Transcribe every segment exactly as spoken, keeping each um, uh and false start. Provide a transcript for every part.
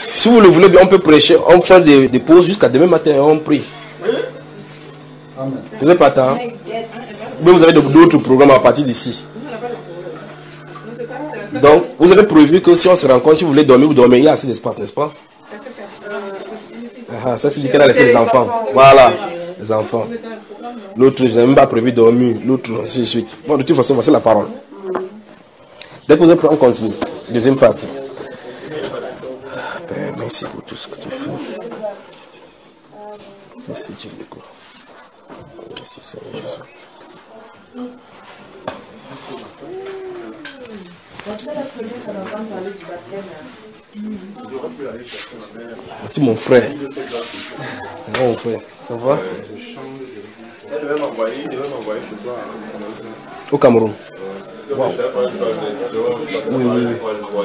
Si vous le voulez bien, on peut prêcher, on fait des, des pauses jusqu'à demain matin et on prie. Vous n'avez pas temps. Mais vous avez d'autres programmes à partir d'ici. Donc, vous avez prévu que si on se rencontre, si vous voulez dormir, vous dormez, il y a assez d'espace, n'est-ce pas? Ah, ça c'est dit qu'elle a laissé les enfants. Voilà, les enfants. L'autre, je n'ai même pas prévu de dormir. L'autre, ainsi de suite. Bon, de toute façon, voici la parole. Dès que vous êtes prêts, on continue. Deuxième partie. Père, merci pour tout ce que tu fais. Merci Dieu de quoi. Merci Seigneur Jésus. Merci mon frère. Mon frère, ça va? Elle devait m'envoyer, il devait m'envoyer chez toi. Au Cameroun. Wow. Oui, oui, oui.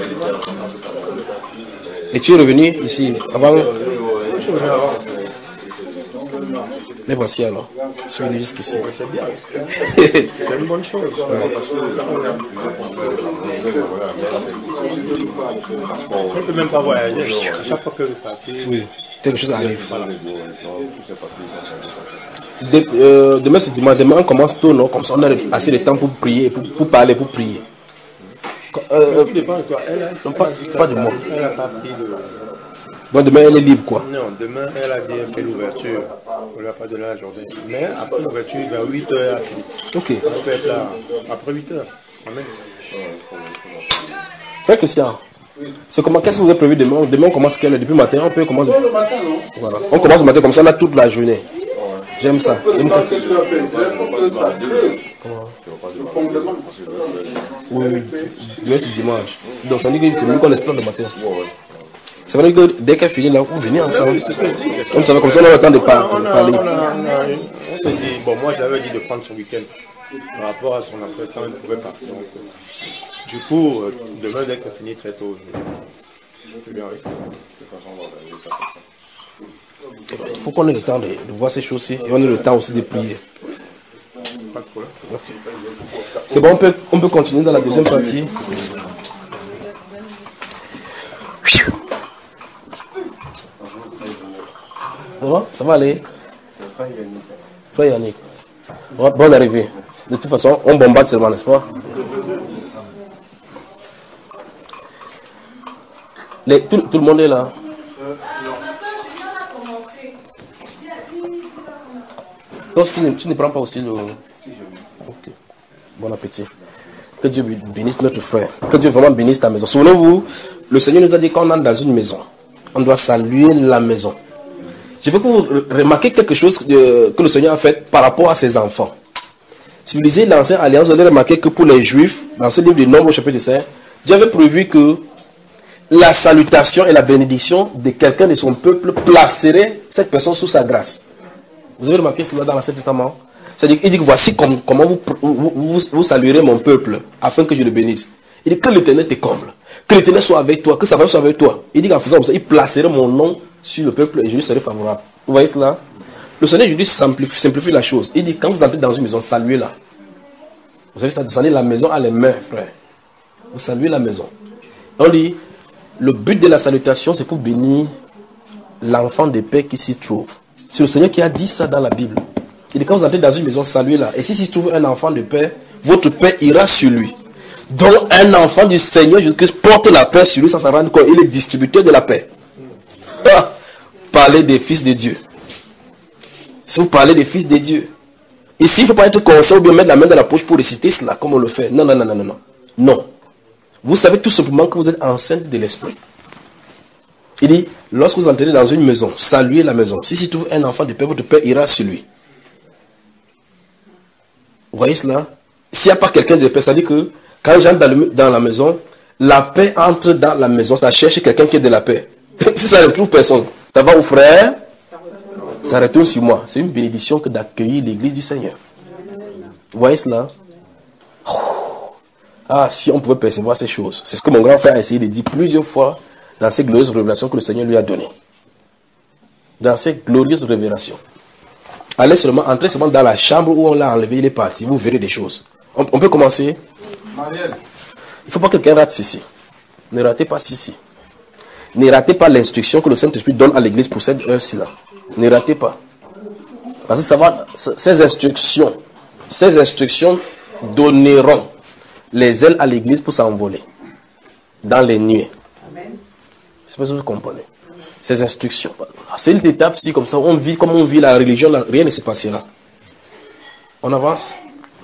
Et tu es revenu ici avant? Mais voici alors. Je suis venu jusqu'ici. C'est bien. C'est une bonne chose. On ne peut même pas voyager. À chaque fois que vous partez. Oui, quelque chose arrive. De, euh, demain c'est dimanche, demain on commence tôt, non? Comme ça on a assez de temps pour prier, pour, pour parler, pour prier. Euh, Tout dépend de toi. Elle a, non, pas, elle pas de moi. Elle n'a pas pris de... Donc demain elle est libre quoi? Non, demain elle a bien fait l'ouverture. On ne lui a pas donné la journée. Mais après l'ouverture, vers huit heures, elle a fini. Ok. On peut être là après huit heures. Amen. Frère Christian, c'est comment, qu'est-ce que vous avez prévu demain? Demain on commence quelle heure? Depuis le matin? On peut commencer. Le matin, non? Voilà. On commence le matin comme ça, on a toute la journée. J'aime ça. Le temps que tu as fait, il faut que ça creuse. Le fondement. Oui, oui. Demain c'est dimanche. Donc ça veut dire que c'est mieux qu'on explore le matin. Ça veut dire que dès qu'elle finit là, vous venez ensemble. On savait comme ça, on a le temps de parler. On, a, on, a, on, a, on te dit, bon, moi je l'avais dit de prendre son week-end par rapport à son emploi de temps, il ne pouvait pas. Donc, euh, du coup, euh, demain, dès qu'elle finit très tôt, je vais avec. Il faut qu'on ait le temps de, de voir ces choses-ci et on ait le temps aussi de prier. Pas de problème. Okay. C'est bon, on peut, on peut continuer dans la deuxième partie. Ça va? Ça va aller? Frère Yannick. Bonne arrivée. De toute façon, on bombarde seulement, n'est-ce pas? Les, tout, tout le monde est là. Donc tu ne, tu ne prends pas aussi le... Okay. Bon appétit. Que Dieu bénisse notre frère. Que Dieu vraiment bénisse ta maison. Souvenez-vous, le Seigneur nous a dit qu'on entre dans une maison, on doit saluer la maison. Je veux que vous remarquez quelque chose de, que le Seigneur a fait par rapport à ses enfants. Si vous lisez l'Ancienne Alliance, vous allez remarquer que pour les Juifs, dans ce livre du Nombre au chapitre cinq, Dieu avait prévu que la salutation et la bénédiction de quelqu'un de son peuple placerait cette personne sous sa grâce. Vous avez remarqué cela dans l'Ancien Testament? C'est-à-dire qu'il dit que voici comme, comment vous, vous, vous, vous saluerez mon peuple afin que je le bénisse. Il dit que l'Éternel te comble, que l'Éternel soit avec toi, que sa faveur soit avec toi. Il dit qu'en faisant comme ça, il placerait mon nom sur le peuple et je lui serai favorable. Vous voyez cela? Le Seigneur Jésus simplifie, simplifie la chose. Il dit quand vous entrez dans une maison, saluez-la. Vous savez ça, descendez la maison à les mains, frère. Vous saluez la maison. On dit, le but de la salutation, c'est pour bénir l'enfant de paix qui s'y trouve. C'est le Seigneur qui a dit ça dans la Bible. Il dit quand vous entrez dans une maison, saluez-la. Et si s'y trouve un enfant de paix, votre paix ira sur lui. Donc un enfant du Seigneur Jésus-Christ porte la paix sur lui sans s'en rendre compte. Il est distributeur de la paix. Ah, parlez des fils de Dieu. Si vous parlez des fils de Dieu. Ici, il ne faut pas être conscient ou bien mettre la main dans la poche pour réciter cela comme on le fait. Non, non, non, non, non. Non. Vous savez tout simplement que vous êtes enceinte de l'esprit. Il dit, lorsque vous entrez dans une maison, saluez la maison. Si s'y trouve un enfant de paix, votre paix ira sur lui. Vous voyez cela? S'il n'y a pas quelqu'un de paix, ça dit que quand j'entre dans, le, dans la maison, la paix entre dans la maison, ça cherche quelqu'un qui est de la paix. Si ça ne trouve personne, ça va au frère, ça retourne sur moi. C'est une bénédiction que d'accueillir l'église du Seigneur. Vous voyez cela? Ah, si on pouvait percevoir ces choses. C'est ce que mon grand frère a essayé de dire plusieurs fois dans ces glorieuses révélations que le Seigneur lui a données. Dans ces glorieuses révélations. Allez seulement, entrez seulement dans la chambre où on l'a enlevé, il est parti. Vous verrez des choses. On, on peut commencer. Marielle. Il ne faut pas que quelqu'un rate ceci. Ne ratez pas ceci. Ne ratez pas l'instruction que le Saint-Esprit donne à l'église pour cette heure-ci là. Ne ratez pas. Parce que ça va, ces instructions, ces instructions donneront les ailes à l'église pour s'envoler dans les nuées. Je sais pas si vous comprenez. Ces instructions. C'est une étape, si comme ça, on vit comme on vit la religion, là, rien ne se passera. On avance.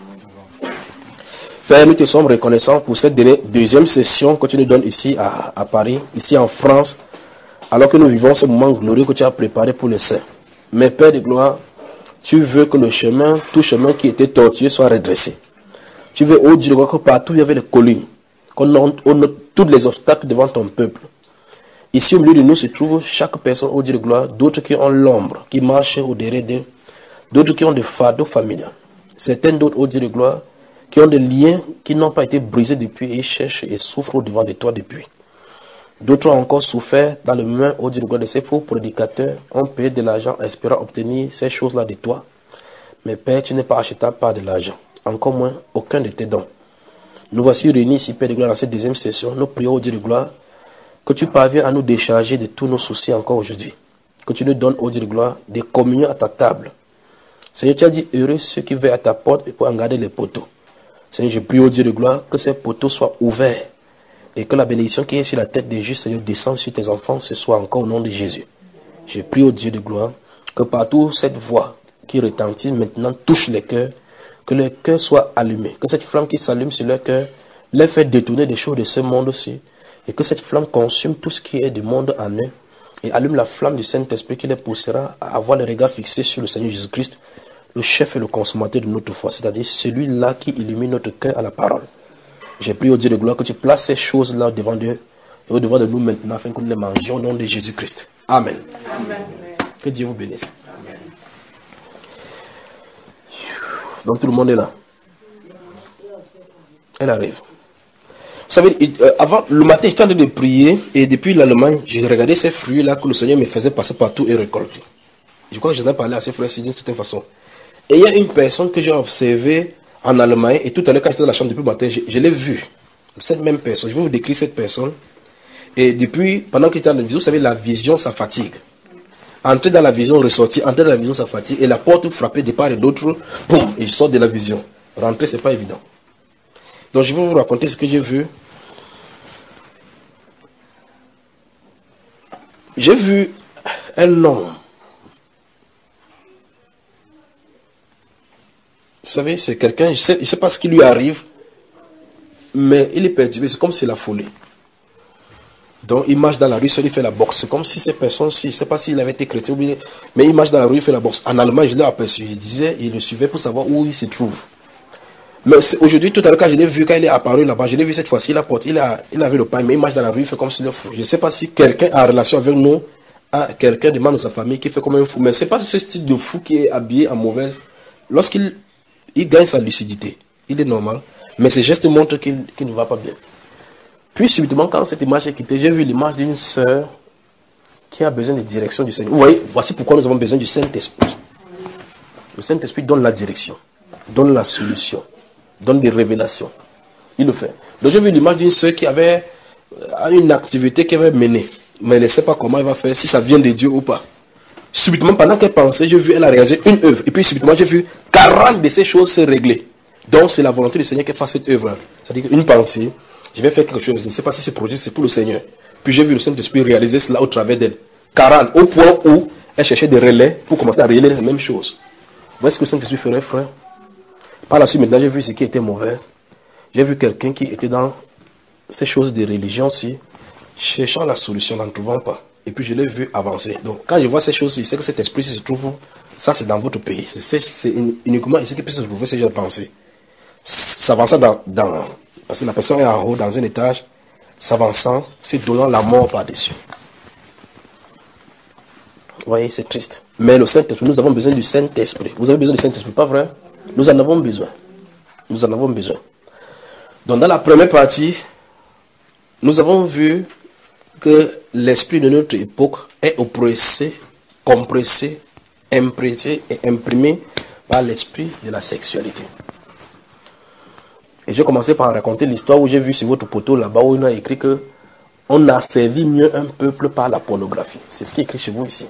Père, nous te sommes reconnaissants pour cette deuxième session que tu nous donnes ici à, à Paris, ici en France, alors que nous vivons ce moment glorieux que tu as préparé pour les saints. Mais Père de gloire, tu veux que le chemin, tout chemin qui était tortueux soit redressé. Tu veux, oh Dieu, que partout il y avait des collines, qu'on note tous les obstacles devant ton peuple. Ici au milieu de nous se trouve chaque personne, oh Dieu de gloire, d'autres qui ont l'ombre, qui marchent au-derrière d'eux, d'autres qui ont des fardeaux familiaux. Certains d'autres, oh Dieu de gloire, qui ont des liens qui n'ont pas été brisés depuis et cherchent et souffrent au-devant de toi depuis. D'autres ont encore souffert dans le main, oh Dieu de gloire, de ces faux prédicateurs, ont payé de l'argent espérant obtenir ces choses-là de toi. Mais Père, tu n'es pas achetable par de l'argent, encore moins aucun de tes dons. Nous voici réunis ici, Père de gloire, dans cette deuxième session. Nous prions, oh Dieu de gloire, que tu parviens à nous décharger de tous nos soucis encore aujourd'hui. Que tu nous donnes, oh Dieu de gloire, des communions à ta table. Seigneur, tu as dit, heureux ceux qui veillent à ta porte et pour en garder les poteaux. Seigneur, je prie au Dieu de gloire que ces poteaux soient ouverts et que la bénédiction qui est sur la tête des justes, Seigneur, descende sur tes enfants, ce soit encore au nom de Jésus. Je prie au Dieu de gloire que partout cette voix qui retentit maintenant touche les cœurs, que les cœurs soient allumés, que cette flamme qui s'allume sur leur cœur les fait détourner des choses de ce monde aussi, et que cette flamme consume tout ce qui est du monde en eux et allume la flamme du Saint-Esprit qui les poussera à avoir le regard fixé sur le Seigneur Jésus-Christ, le chef et le consommateur de notre foi, c'est-à-dire celui-là qui illumine notre cœur à la parole. J'ai prié au Dieu de gloire que tu places ces choses-là devant Dieu et au-devant de nous maintenant afin que nous les mangions au nom de Jésus-Christ. Amen. Amen. Que Dieu vous bénisse. Amen. Donc tout le monde est là. Elle arrive. Vous savez, avant, le matin, j'étais en train de prier et depuis l'Allemagne, j'ai regardé ces fruits-là que le Seigneur me faisait passer partout et récolter. Je crois que j'en ai parlé à ces frères d'une certaine façon. Et il y a une personne que j'ai observée en Allemagne, et tout à l'heure quand j'étais dans la chambre depuis le matin, je, je l'ai vue. Cette même personne, je vais vous décrire cette personne. Et depuis, pendant qu'il était dans la vision, vous savez, la vision, ça fatigue. Entrer dans la vision, ressortir, entrer dans la vision, ça fatigue. Et la porte frappée de part et d'autre, boum, et je sors de la vision. Rentrer, c'est pas évident. Donc je vais vous raconter ce que j'ai vu. J'ai vu un homme. Vous savez, c'est quelqu'un, je ne sais, je sais pas ce qui lui arrive, mais il est perturbé, c'est comme si c'est la folie. Donc il marche dans la rue, seul il fait la boxe. C'est comme si ces personnes-ci, je ne sais pas s'il avait été chrétien, mais il marche dans la rue, il fait la boxe. En Allemagne, je l'ai aperçu, il disait, il le suivait pour savoir où il se trouve. Mais aujourd'hui, tout à l'heure, quand je l'ai vu, quand il est apparu là-bas, je l'ai vu cette fois-ci, la porte, il, a, il avait le pain, mais il marche dans la rue, il fait comme s'il est fou. Je ne sais pas si quelqu'un a relation avec nous, a quelqu'un de membre de sa famille qui fait comme un fou, mais ce n'est pas ce style de fou qui est habillé en mauvaise. Lorsqu'il il gagne sa lucidité, il est normal, mais ses gestes montrent qu'il qu'il ne va pas bien. Puis subitement, quand cette image est quittée, j'ai vu l'image d'une sœur qui a besoin de direction du Seigneur. Vous voyez, voici pourquoi nous avons besoin du Saint-Esprit. Le Saint-Esprit donne la direction, donne la solution, donne des révélations. Il le fait. Donc j'ai vu l'image d'une sœur qui avait une activité qu'elle avait menée, mais elle ne sait pas comment elle va faire, si ça vient de Dieu ou pas. Subitement, pendant qu'elle pensait, j'ai vu elle a réalisé une œuvre. Et puis subitement, j'ai vu quarante de ces choses se régler. Donc c'est la volonté du Seigneur qu'elle fasse cette œuvre. C'est-à-dire qu'une pensée, je vais faire quelque chose, je ne sais pas si ce projet c'est pour le Seigneur. Puis j'ai vu le Saint-Esprit réaliser cela au travers d'elle. quarante, au point où elle cherchait des relais pour commencer à réaliser les mêmes choses. Vous voyez ce que le Saint-Esprit ferait, frère? Par la suite, maintenant, j'ai vu ce qui était mauvais. J'ai vu quelqu'un qui était dans ces choses de religion aussi, cherchant la solution, n'en trouvant pas. Et puis je l'ai vu avancer. Donc quand je vois ces choses-ci, c'est que cet esprit se trouve, ça c'est dans votre pays. C'est uniquement ici qu'il peut se trouver ces genres de pensées. S'avançant dans, dans, parce que la personne est en haut, dans un étage, s'avançant, se donnant la mort par-dessus. Vous voyez, c'est triste. Mais le Saint-Esprit, nous avons besoin du Saint-Esprit. Vous avez besoin du Saint-Esprit, pas vrai? Nous en avons besoin. Nous en avons besoin. Donc dans la première partie, nous avons vu que l'esprit de notre époque est oppressé, compressé, imprégné et imprimé par l'esprit de la sexualité. Et j'ai commencé par raconter l'histoire où j'ai vu sur votre poteau là-bas où il a écrit que on a servi mieux un peuple par la pornographie. C'est ce qui est écrit chez vous ici.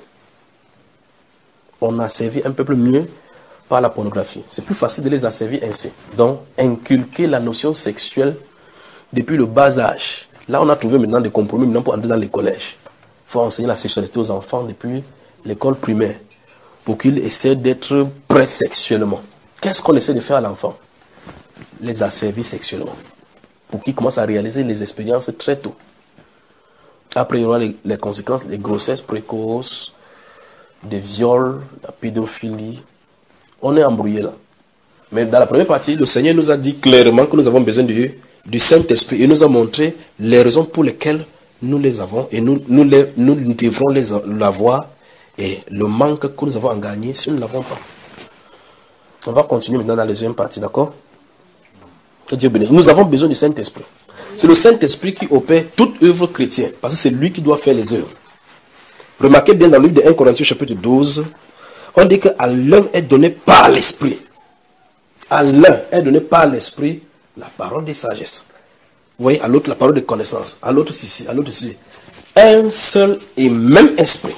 On a servi un peuple mieux par la pornographie. C'est plus facile de les asservir ainsi. Donc, inculquer la notion sexuelle depuis le bas âge. Là, on a trouvé maintenant des compromis maintenant pour entrer dans les collèges. Il faut enseigner la sexualité aux enfants depuis l'école primaire pour qu'ils essaient d'être prêts sexuellement. Qu'est-ce qu'on essaie de faire à l'enfant? Les asservir sexuellement. Pour qu'ils commencent à réaliser les expériences très tôt. Après, il y aura les, les conséquences, les grossesses précoces, des viols, la pédophilie. On est embrouillé là. Mais dans la première partie, le Seigneur nous a dit clairement que nous avons besoin de, du Saint-Esprit. Il nous a montré les raisons pour lesquelles nous les avons et nous, nous, les, nous devrons les l'avoir et le manque que nous avons à gagner si nous ne l'avons pas. On va continuer maintenant dans la deuxième partie, d'accord? Que Dieu bénisse. Nous avons besoin du Saint-Esprit. C'est le Saint-Esprit qui opère toute œuvre chrétienne, parce que c'est lui qui doit faire les œuvres. Remarquez bien dans le livre de un Corinthiens chapitre douze, on dit qu'à l'un est donné par l'Esprit. À l'un est donné par l'Esprit la parole de sagesse. Vous voyez, à l'autre la parole de connaissance, à l'autre ceci, à l'autre ceci. Un seul et même esprit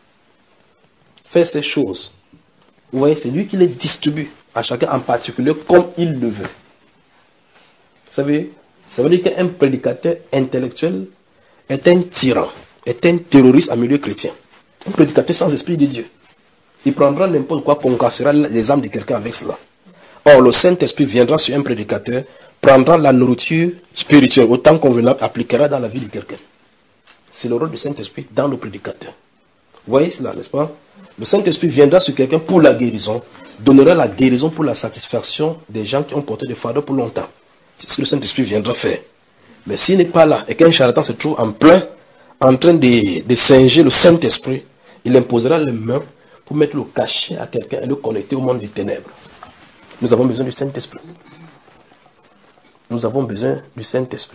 fait ces choses. Vous voyez, c'est lui qui les distribue à chacun en particulier comme il le veut. Vous savez, ça veut dire qu'un prédicateur intellectuel est un tyran, est un terroriste en milieu chrétien. Un prédicateur sans esprit de Dieu. Il prendra n'importe quoi, concassera les âmes de quelqu'un avec cela. Or, le Saint-Esprit viendra sur un prédicateur, prendra la nourriture spirituelle, autant convenable, appliquera dans la vie de quelqu'un. C'est le rôle du Saint-Esprit dans le prédicateur. Vous voyez cela, n'est-ce pas? Le Saint-Esprit viendra sur quelqu'un pour la guérison, donnera la guérison pour la satisfaction des gens qui ont porté des fardeaux pour longtemps. C'est ce que le Saint-Esprit viendra faire. Mais s'il n'est pas là et qu'un charlatan se trouve en plein, en train de, de singer le Saint-Esprit, il imposera les mains pour mettre le cachet à quelqu'un et le connecter au monde des ténèbres. Nous avons besoin du Saint-Esprit. Nous avons besoin du Saint-Esprit.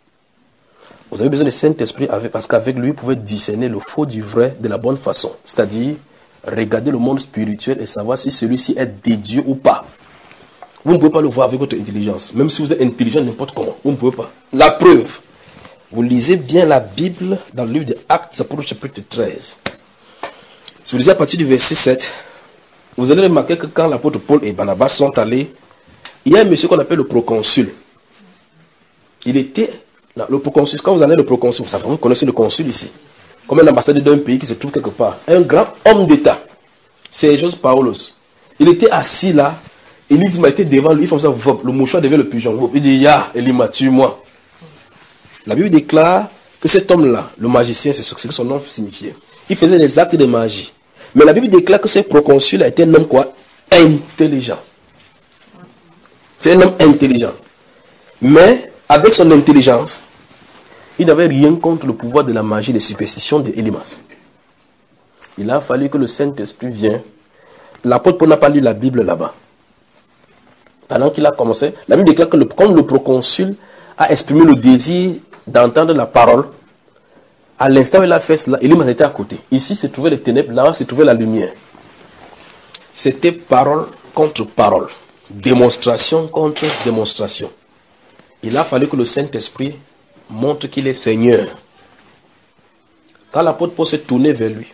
Vous avez besoin du Saint-Esprit parce qu'avec lui, vous pouvez discerner le faux du vrai de la bonne façon. C'est-à-dire, regarder le monde spirituel et savoir si celui-ci est de Dieu ou pas. Vous ne pouvez pas le voir avec votre intelligence. Même si vous êtes intelligent n'importe comment, vous ne pouvez pas. La preuve, vous lisez bien la Bible dans le livre des Actes, chapitre treize. Si vous lisez à partir du verset sept, vous allez remarquer que quand l'apôtre Paul et Barnabas sont allés, il y a un monsieur qu'on appelle le proconsul. Il était, là, le proconsul, quand vous allez le proconsul, vous savez, vous connaissez le consul ici, comme un ambassadeur d'un pays qui se trouve quelque part, un grand homme d'État, Sergius Paulus. Il était assis là, Élise m'a été devant lui, il fait ça, le mouchoir devait le pigeon. Il dit, ya, Élima, tue-moi. La Bible déclare que cet homme-là, le magicien, c'est ce que son nom signifiait. Il faisait des actes de magie. Mais la Bible déclare que ce proconsul a été un homme quoi? Intelligent. C'est un homme intelligent. Mais, avec son intelligence, il n'avait rien contre le pouvoir de la magie et des superstitions de Élimas. Il a fallu que le Saint-Esprit vienne. L'apôtre Paul n'a pas lu la Bible là-bas. Pendant qu'il a commencé, la Bible déclare que le, comme le proconsul a exprimé le désir d'entendre la parole, à l'instant où il a fait cela, Élimas était à côté. Ici se trouvaient les ténèbres, là-bas se trouvait la lumière. C'était parole contre parole. Démonstration contre démonstration. Il a fallu que le Saint-Esprit montre qu'il est Seigneur. Quand l'apôtre Paul s'est tourné vers lui,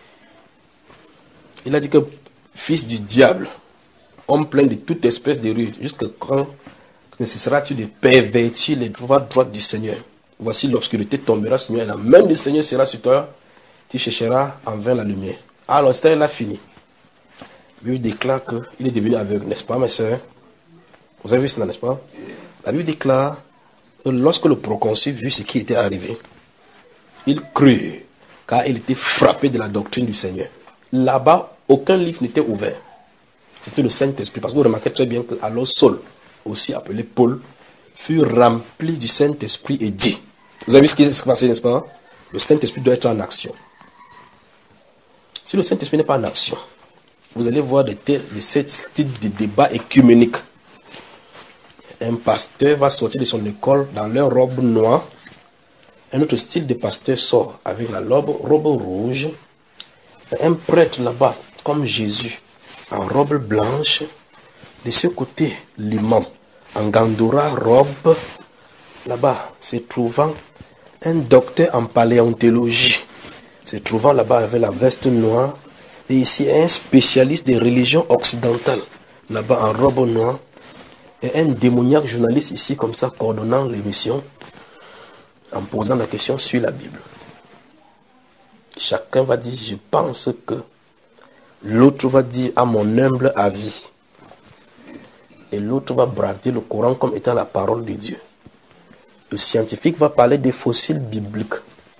il a dit que fils du diable, homme plein de toute espèce de rues, jusqu'à quand nécessiteras-tu de pervertir les voies droites du Seigneur? Voici l'obscurité tombera sur nous et la main du Seigneur sera sur toi, tu chercheras en vain la lumière. Alors, c'est il a fini. La Bible déclare qu'il est devenu aveugle, n'est-ce pas, mes soeurs? Vous avez vu cela, n'est-ce pas? La Bible déclare que lorsque le proconsul vit ce qui était arrivé, il crut, car il était frappé de la doctrine du Seigneur. Là-bas, aucun livre n'était ouvert. C'était le Saint-Esprit. Parce que vous remarquez très bien que alors Saul, aussi appelé Paul, fut rempli du Saint-Esprit et dit. Vous avez vu ce qui s'est passé, n'est-ce pas? Le Saint-Esprit doit être en action. Si le Saint-Esprit n'est pas en action, vous allez voir des tels, de ce type de débat écuménique. Un pasteur va sortir de son école dans leur robe noire. Un autre style de pasteur sort avec la robe, robe rouge. Un prêtre là-bas, comme Jésus, en robe blanche. De ce côté, l'imam, en gandoura robe. Là-bas, se trouvant un docteur en paléontologie, se trouvant là-bas avec la veste noire, et ici un spécialiste des religions occidentales, là-bas en robe noire, et un démoniaque journaliste ici comme ça, coordonnant l'émission, en posant la question sur la Bible. Chacun va dire, je pense que. L'autre va dire, à mon humble avis. Et l'autre va brader le Coran comme étant la parole de Dieu. Le scientifique va parler des fossiles bibliques.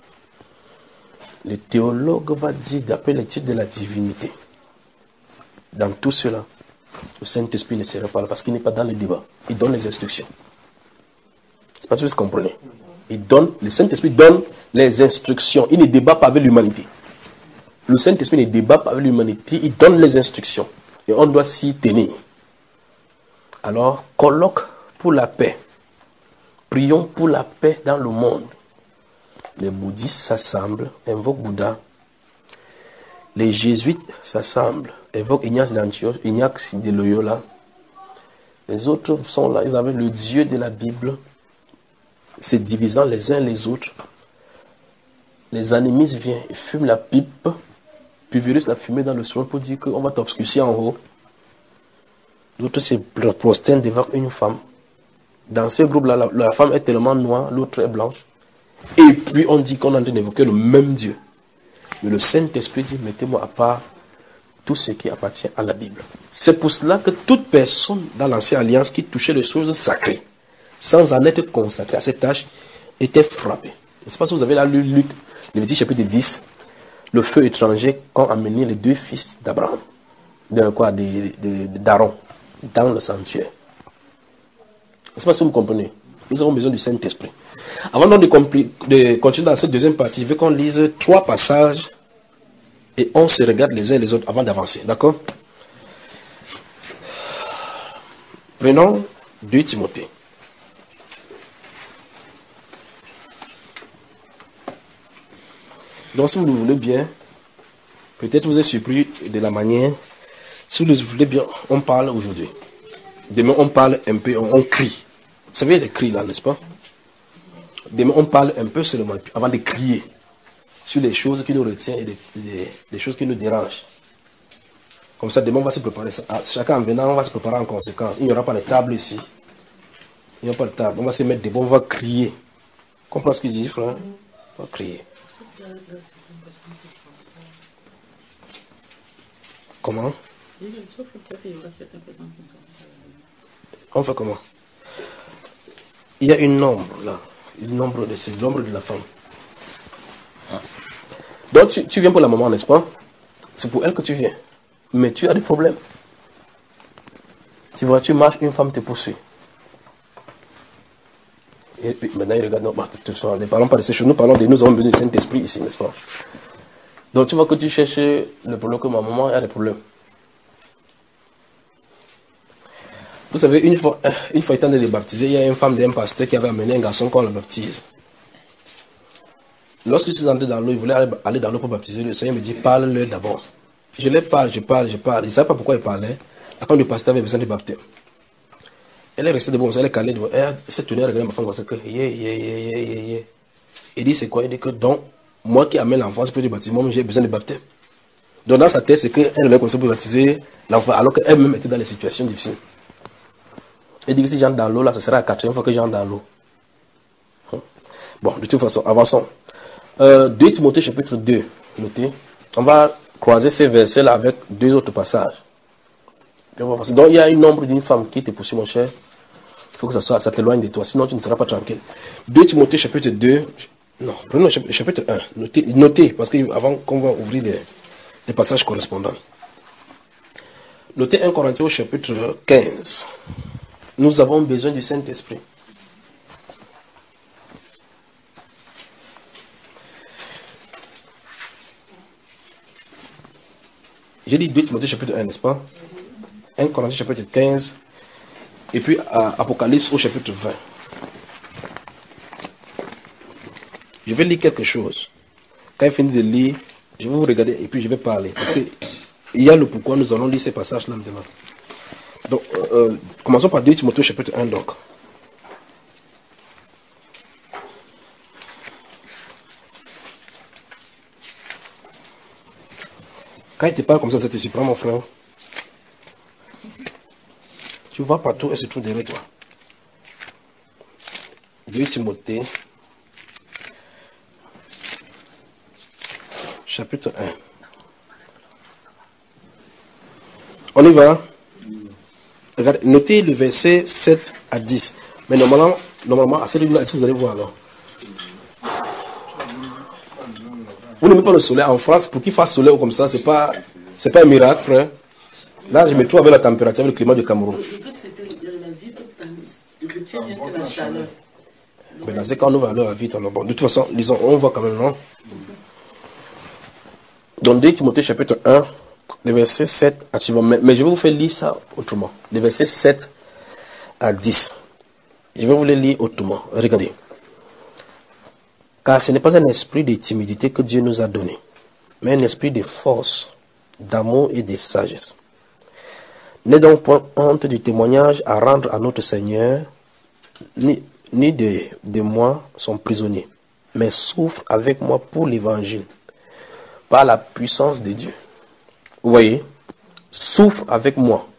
Le théologue va dire, d'après l'étude de la divinité. Dans tout cela, le Saint-Esprit ne serait pas là parce qu'il n'est pas dans le débat. Il donne les instructions. C'est pas ce que vous comprenez. Il donne, le Saint-Esprit donne les instructions. Il ne débat pas avec l'humanité. Le Saint-Esprit ne débat pas avec l'humanité. Il donne les instructions. Et on doit s'y tenir. Alors, colloque pour la paix. Prions pour la paix dans le monde. Les bouddhistes s'assemblent, invoquent Bouddha. Les jésuites s'assemblent, invoquent Ignace d'Antioche, Ignace de Loyola. Les autres sont là, ils avaient le Dieu de la Bible, se divisant les uns les autres. Les animistes viennent, ils fument la pipe, pulvérisent la fumée dans le sol pour dire qu'on va t'obscurcir en haut. L'autre se prosterne devant une femme. Dans ce groupe-là, la, la femme est tellement noire, l'autre est blanche. Et puis on dit qu'on est en train d'évoquer le même Dieu. Mais le Saint-Esprit dit, mettez-moi à part tout ce qui appartient à la Bible. C'est pour cela que toute personne dans l'Ancienne Alliance qui touchait les choses sacrées, sans en être consacrée à cette tâche, était frappée. Je ne sais pas si vous avez là lu Luc, Lévitique chapitre dix, le feu étranger qu'ont amené les deux fils d'Abraham, de quoi, d'Aaron, dans le sanctuaire. Je ne sais pas si vous me comprenez. Nous avons besoin du Saint-Esprit. Avant donc de, de continuer dans cette deuxième partie, je veux qu'on lise trois passages et on se regarde les uns les autres avant d'avancer. D'accord? Prenons deux Timothée. Donc si vous le voulez bien, peut-être vous êtes surpris de la manière, si vous le voulez bien, on parle aujourd'hui. Demain on parle un peu, on, on crie. Vous savez les cris là, n'est-ce pas? Demain, on parle un peu seulement avant de crier sur les choses qui nous retiennent et les, les, les choses qui nous dérangent. Comme ça, demain, on va se préparer. Chacun en venant, on va se préparer en conséquence. Il n'y aura pas de table ici. Il n'y aura pas de table. On va se mettre debout, on va crier. Comprends ce qu'il dit, frère? On va crier. Comment? On fait comment? Il y a une ombre là. Une ombre de c'est l'ombre de la femme. Donc tu, tu viens pour la maman, n'est-ce pas? C'est pour elle que tu viens. Mais tu as des problèmes. Tu vois, tu marches, une femme te poursuit. Et puis maintenant il regarde, non, ne parlons pas de ces choses, nous parlons de nous avons besoin du Saint-Esprit ici, n'est-ce pas? Donc tu vois que tu cherches le problème que ma maman a des problèmes. Vous savez, une fois, une fois étant de les baptiser, il y a une femme d'un pasteur qui avait amené un garçon qu'on le baptise. Lorsque je suis entré dans l'eau, il voulait aller dans l'eau pour baptiser. Le Seigneur me dit, parle-leur d'abord. Je leur parle, je parle, je parle. Il ne savait pas pourquoi il parlait. Après, le pasteur avait besoin de baptême. Elle est restée debout, elle est calée devant. Elle s'est tenue à regarder ma femme comme ça. Que, yeah, yeah, yeah, yeah, yeah, yeah. Il dit, c'est quoi? Il dit que, donc, moi qui amène l'enfant, c'est pour le baptême, moi j'ai besoin de baptême. Donc, dans sa tête, c'est qu'elle avait commencé pour baptiser l'enfant, alors qu'elle-même était dans des situations difficiles. Il dit que si j'entre dans l'eau, là, ce sera la quatrième fois que j'entre dans l'eau. Bon, de toute façon, avançons. Euh, deux Timothée chapitre deux, notez. On va croiser ces versets-là avec deux autres passages. Donc, il y a une ombre d'une femme qui te poursuit, mon cher. Il faut que ça soit, ça t'éloigne de toi, sinon tu ne seras pas tranquille. deux Timothée chapitre deux, non, prenons le chapitre un. Notez, notez parce qu'avant qu'on va ouvrir les, les passages correspondants. Notez un Corinthiens au chapitre quinze. Nous avons besoin du Saint-Esprit. J'ai dit deux Timothée chapitre un, n'est-ce pas? un Corinthiens chapitre quinze. Et puis à Apocalypse au chapitre vingt. Je vais lire quelque chose. Quand il finit de lire, je vais vous regarder et puis je vais parler. Parce qu'il y a le pourquoi nous allons lire ces passages-là maintenant. Donc, euh, commençons par deux Timothée chapitre un donc. Quand il te parle comme ça, c'est ici, prends mon frère. Tu vois partout et c'est tout derrière toi. deux Timothée, chapitre un. On y va. Regardez, notez le verset sept à dix. Mais normalement, normalement à ce livre-là, est-ce que vous allez voir alors? Vous n'aimez pas le soleil en France, pour qu'il fasse soleil comme ça, c'est pas, c'est pas un miracle, frère. Là, je me trouve avec la température, avec le climat du Cameroun. Mais dans ce cas, on ouvre alors la vitre. Alors bon, de toute façon, disons, on voit quand même, non? Donc, deux Timothée chapitre un, le verset sept à suivant. Mais, mais je vais vous faire lire ça autrement. Le verset sept à dix. Je vais vous le lire autrement. Regardez. Car ce n'est pas un esprit de timidité que Dieu nous a donné, mais un esprit de force, d'amour et de sagesse. N'aie donc point honte du témoignage à rendre à notre Seigneur, ni, ni de, de moi son prisonnier, mais souffre avec moi pour l'évangile, par la puissance de Dieu. Vous voyez, souffre avec moi.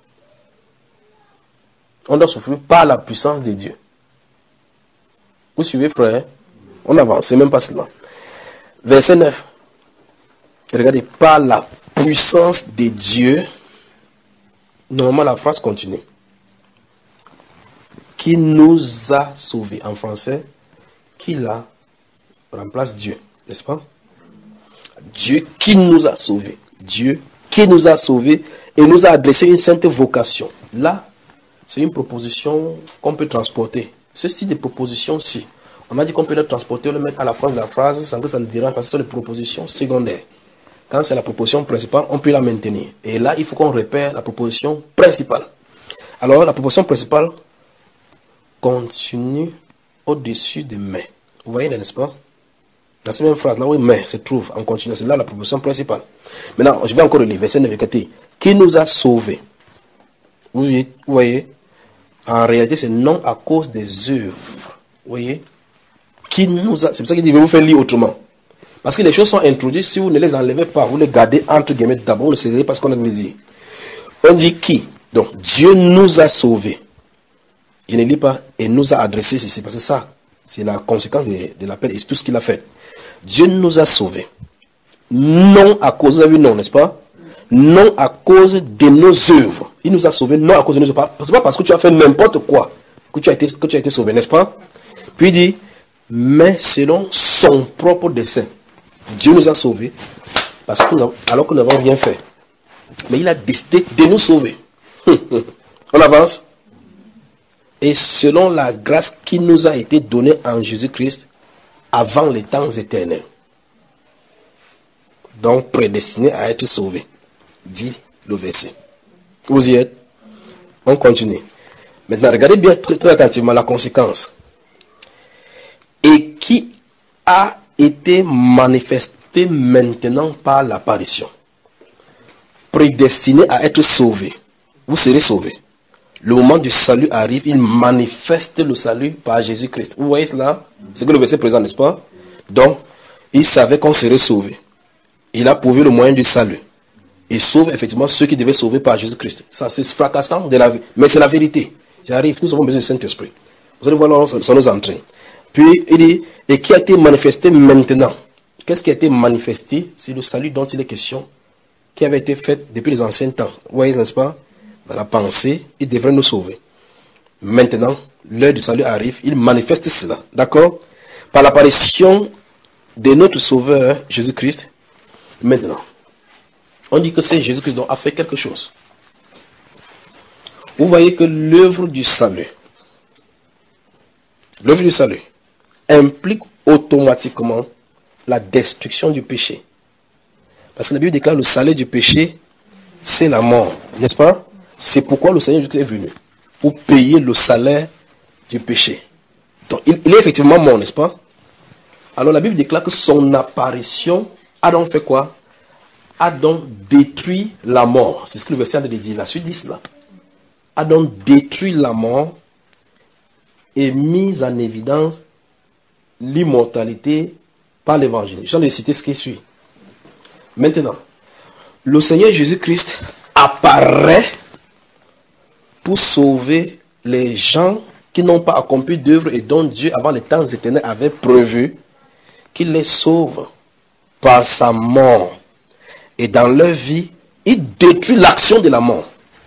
On doit souffrir par la puissance de Dieu. Vous suivez, frère? On avance, c'est même pas cela. Verset neuf. Regardez, par la puissance de Dieu, normalement la phrase continue. Qui nous a sauvés. En français, qui là remplace Dieu, n'est-ce pas? Dieu qui nous a sauvés. Dieu qui nous a sauvés et nous a adressé une sainte vocation. Là, c'est une proposition qu'on peut transporter. Ce style de proposition-ci, on a dit qu'on peut le transporter, le mettre à la fin de la phrase sans que ça ne dérange parce que c'est une proposition secondaire. Quand c'est la proposition principale, on peut la maintenir. Et là, il faut qu'on repère la proposition principale. Alors, la proposition principale continue au-dessus de mais. Vous voyez, n'est-ce pas? Dans cette même phrase, là où mais se trouve en continu, c'est là la proposition principale. Maintenant, je vais encore lire, verset neuf, qui nous a sauvés. Vous voyez, en réalité, c'est non à cause des œuvres. Vous voyez? Qui nous a, c'est pour ça qu'il dit, je vais vous faire lire autrement. Parce que les choses sont introduites, si vous ne les enlevez pas, vous les gardez entre guillemets d'abord, vous le savez parce qu'on a dit. On dit qui? Donc, Dieu nous a sauvés. Je ne lis pas, et nous a adressés ici, parce que ça, c'est la conséquence de, de l'appel et tout ce qu'il a fait. Dieu nous a sauvés. Non à cause, vous avez vu non, n'est-ce pas? Non à cause de nos œuvres. Il nous a sauvés, non à cause de nos œuvres. Ce n'est pas parce que tu as fait n'importe quoi que tu as été, que tu as été sauvé, n'est-ce pas? Puis il dit, mais selon son propre dessein. Dieu nous a sauvés parce que nous, alors que nous n'avons rien fait. Mais il a décidé de nous sauver. On avance. Et selon la grâce qui nous a été donnée en Jésus-Christ avant les temps éternels. Donc prédestiné à être sauvé. Dit le verset. Vous y êtes? On continue. Maintenant, regardez bien très, très attentivement la conséquence. Et qui a été manifesté maintenant par l'apparition. Prédestiné à être sauvé. Vous serez sauvé. Le moment du salut arrive, il manifeste le salut par Jésus-Christ. Vous voyez cela? C'est que le verset présent, n'est-ce pas? Donc, il savait qu'on serait sauvé. Il a prouvé le moyen du salut. Il sauve effectivement ceux qui devaient sauver par Jésus-Christ. Ça, c'est fracassant de la vie. Mais c'est la vérité. J'arrive, nous avons besoin du Saint-Esprit. Vous allez voir là, ça nous entraîne. Puis, il dit, et qui a été manifesté maintenant? Qu'est-ce qui a été manifesté? C'est le salut dont il est question, qui avait été fait depuis les anciens temps. Vous voyez, n'est-ce pas? Dans la pensée, il devrait nous sauver. Maintenant, l'heure du salut arrive, il manifeste cela. D'accord? Par l'apparition de notre Sauveur, Jésus-Christ. Maintenant, on dit que c'est Jésus-Christ dont a fait quelque chose. Vous voyez que l'œuvre du salut, l'œuvre du salut, implique automatiquement la destruction du péché. Parce que la Bible déclare le salaire du péché, c'est la mort. N'est-ce pas? C'est pourquoi le Seigneur Jésus est venu. Pour payer le salaire du péché. Donc, il, il est effectivement mort, n'est-ce pas? Alors, la Bible déclare que son apparition a donc fait quoi? A donc détruit la mort. C'est ce que le verset a dit. La suite dit cela. A donc détruit la mort et mis en évidence l'immortalité par l'évangile. Je viens de citer ce qui suit. Maintenant, le Seigneur Jésus-Christ apparaît pour sauver les gens qui n'ont pas accompli d'œuvre et dont Dieu, avant les temps éternels, avait prévu qu'il les sauve par sa mort. Et dans leur vie, il détruit l'action de la mort.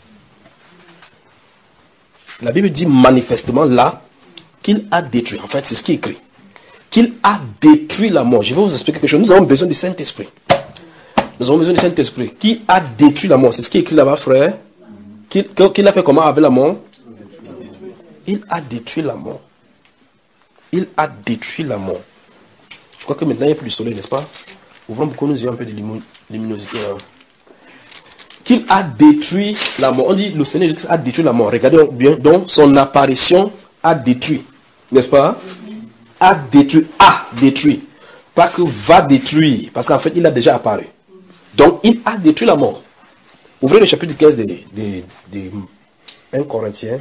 La Bible dit manifestement là qu'il a détruit. En fait, c'est ce qui est écrit. Qu'il a détruit la mort. Je vais vous expliquer quelque chose. Nous avons besoin du Saint-Esprit. Nous avons besoin du Saint-Esprit. Qui a détruit la mort? C'est ce qui est écrit là-bas, frère. Qu'il qu'il a fait comment avec la mort? Il a détruit la mort. Il a détruit la mort. Je crois que maintenant il n'y a plus du soleil, n'est-ce pas? Ouvrons pour que nous ayons un peu de luminosité. Hein. Qu'il a détruit la mort. On dit le Seigneur Jésus a détruit la mort. Regardez bien. Donc son apparition a détruit. N'est-ce pas? A détruit. A détruit. Pas que va détruire. Parce qu'en fait, il a déjà apparu. Donc il a détruit la mort. Ouvrez le chapitre quinze de, de, de un Corinthiens.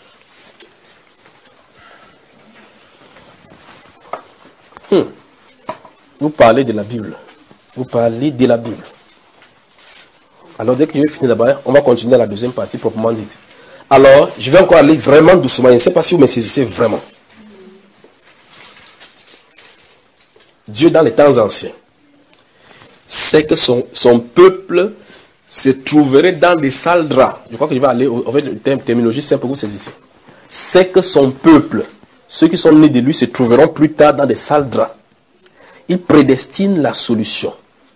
Hmm. Vous parlez de la Bible. Vous parlez de la Bible. Alors, dès que je vais finir là-bas, on va continuer à la deuxième partie proprement dite. Alors, je vais encore aller vraiment doucement. Je ne sais pas si vous me saisissez vraiment. Dieu, dans les temps anciens, sait que son, son peuple se trouverait dans des sales draps. Je crois que je vais aller, en fait, le terme terminologie simple pour que vous saisissez. C'est que son peuple, ceux qui sont nés de lui, se trouveront plus tard dans des sales draps. Il prédestine la solution.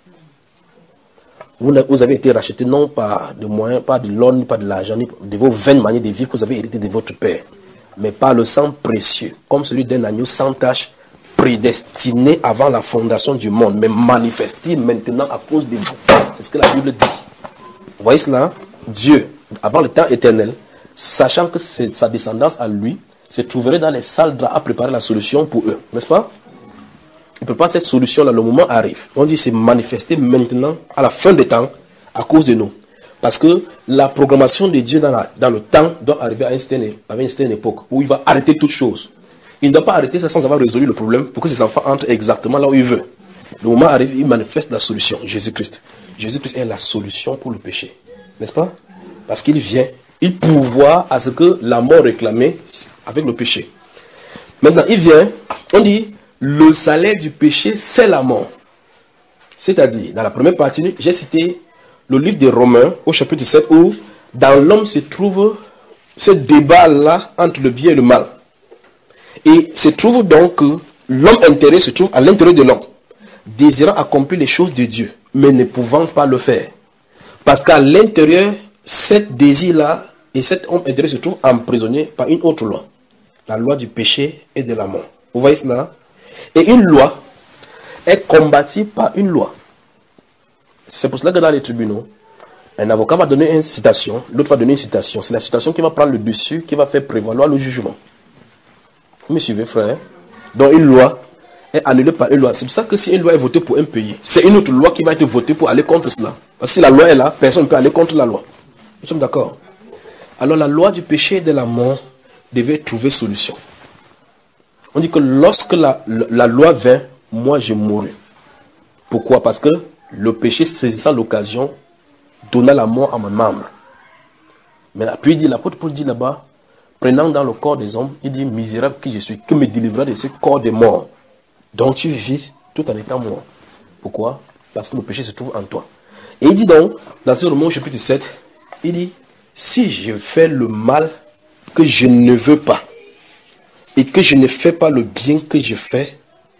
Vous, vous avez été racheté non pas de moyens, pas de l'or, ni pas de l'argent, ni de vos vaines manières de vivre que vous avez hérité de votre père, mais par le sang précieux, comme celui d'un agneau sans tache, prédestiné avant la fondation du monde, mais manifesté maintenant à cause de vous. C'est ce que la Bible dit. Vous voyez cela? Dieu, avant le temps éternel, sachant que c'est sa descendance à lui, se trouverait dans les salles à préparer la solution pour eux. N'est-ce pas? Il ne peut pas cette solution-là, le moment arrive. On dit c'est manifesté maintenant, à la fin des temps, à cause de nous. Parce que la programmation de Dieu dans, la, dans le temps doit arriver à une certaine, à une certaine époque où il va arrêter toutes choses. Il ne doit pas arrêter ça sans avoir résolu le problème pour que ses enfants entrent exactement là où il veut. Le moment arrive, il manifeste la solution, Jésus-Christ. Jésus-Christ est la solution pour le péché. N'est-ce pas? Parce qu'il vient, il pourvoit à ce que la mort réclamait avec le péché. Maintenant, il vient, on dit, le salaire du péché, c'est la mort. C'est-à-dire, dans la première partie, j'ai cité le livre des Romains, au chapitre sept, où dans l'homme se trouve ce débat-là entre le bien et le mal. Et se trouve donc que l'homme intérieur se trouve à l'intérieur de l'homme, désirant accomplir les choses de Dieu, mais ne pouvant pas le faire. Parce qu'à l'intérieur, cet désir-là et cet homme intérieur se trouve emprisonné par une autre loi, la loi du péché et de la mort. Vous voyez cela? Et une loi est combattue par une loi. C'est pour cela que dans les tribunaux, un avocat va donner une citation, l'autre va donner une citation. C'est la citation qui va prendre le dessus, qui va faire prévaloir le jugement. Vous me suivez, frère? Donc une loi est annulée par une loi. C'est pour ça que si une loi est votée pour un pays, c'est une autre loi qui va être votée pour aller contre cela. Parce que si la loi est là, personne ne peut aller contre la loi. Nous sommes d'accord? Alors la loi du péché et de la mort devait trouver solution. On dit que lorsque la, la, la loi vint, moi j'ai mouru. Pourquoi? Parce que le péché saisissant l'occasion donna la mort à mon membre. Mais puis il dit, l'apôtre Paul dit là-bas, prenant dans le corps des hommes, il dit, misérable qui je suis, que me délivrera de ce corps de mort. Donc tu vis tout en étant mort. Pourquoi? Parce que le péché se trouve en toi. Et il dit donc, dans ce Romains chapitre sept, il dit, si je fais le mal que je ne veux pas, et que je ne fais pas le bien que je fais,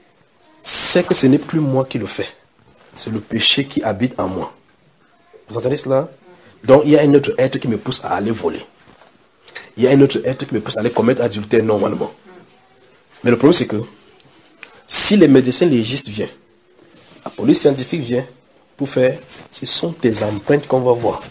c'est que ce n'est plus moi qui le fais. C'est le péché qui habite en moi. Vous entendez cela? Donc il y a un autre être qui me pousse à aller voler. Il y a un autre être qui me pousse à aller commettre adultère normalement. Mais le problème c'est que si les médecins légistes viennent, la police scientifique vient pour faire, ce sont tes empreintes qu'on va voir.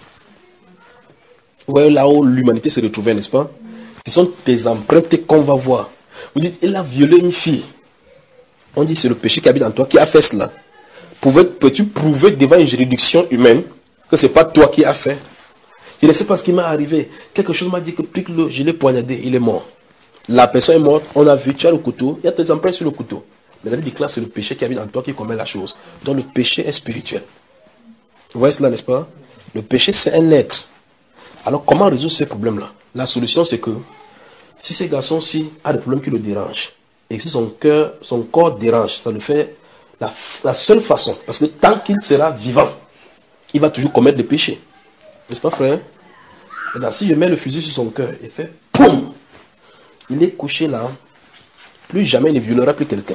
Vous voyez là où l'humanité se retrouvait, n'est-ce pas? Ce sont tes empreintes qu'on va voir. Vous dites, il a violé une fille. On dit, c'est le péché qui habite en toi qui a fait cela. Peux-tu prouver devant une juridiction humaine que ce n'est pas toi qui as fait? Je ne sais pas ce qui m'est arrivé. Quelque chose m'a dit que pique-le, je l'ai poignardé, il est mort. La personne est morte, on a vu, tu as le couteau, il y a tes empreintes sur le couteau. Mais la Bible dit que là, c'est le péché qui habite en toi qui commet la chose. Donc le péché est spirituel. Vous voyez cela, n'est-ce pas? Le péché, c'est un être. Alors, comment résoudre ce problème-là? La solution, c'est que si ce garçon-ci a des problèmes qui le dérangent, et si son cœur, son corps dérange, ça le fait la, la seule façon. Parce que tant qu'il sera vivant, il va toujours commettre des péchés. N'est-ce pas, frère? Maintenant, si je mets le fusil sur son cœur et fait POUM, il est couché là, plus jamais il ne violera plus quelqu'un.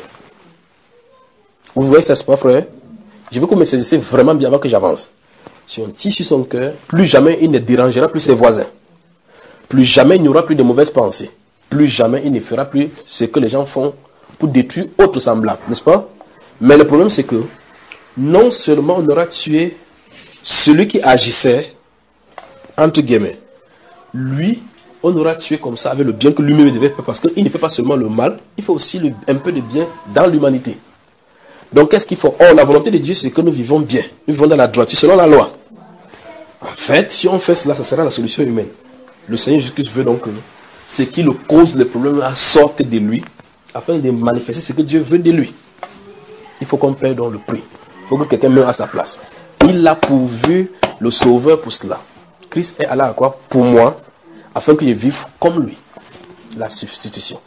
Vous voyez ça, n'est-ce pas, frère? Je veux que vous me saisissiez vraiment bien avant que j'avance. Si on tire sur son cœur, plus jamais il ne dérangera plus ses voisins. Plus jamais il n'y aura plus de mauvaises pensées. Plus jamais il ne fera plus ce que les gens font pour détruire autres semblables, n'est-ce pas? Mais le problème, c'est que non seulement on aura tué celui qui agissait, entre guillemets, lui, on aura tué comme ça avec le bien que lui-même devait faire, parce qu'il ne fait pas seulement le mal, il fait aussi le, un peu de bien dans l'humanité. Donc, qu'est-ce qu'il faut? Oh, la volonté de Dieu, c'est que nous vivons bien. Nous vivons dans la droiture, selon la loi. En fait, si on fait cela, ça sera la solution humaine. Le Seigneur Jésus-Christ veut donc que ce qui le cause le problème sorte de lui, afin de manifester ce que Dieu veut de lui. Il faut qu'on paie donc le prix. Il faut que quelqu'un meure à sa place. Il a pourvu le Sauveur pour cela. Christ est allé à la croix pour moi, afin que je vive comme lui. La substitution.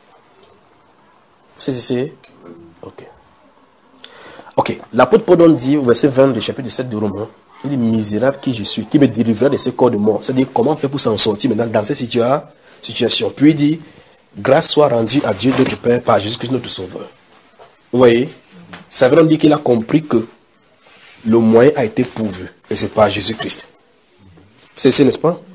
C'est c'est Ok. Ok. L'apôtre Paul dit au verset vingt du chapitre sept de Romains, il dit misérable qui je suis, qui me délivra de ce corps de mort. C'est-à-dire comment on fait pour s'en sortir maintenant dans cette situation. Puis il dit, grâce soit rendue à Dieu notre Père par Jésus-Christ notre Sauveur. Vous voyez? Ça veut donc dire qu'il a compris que le moyen a été pourvu. Et c'est par Jésus-Christ. C'est ça, n'est-ce pas?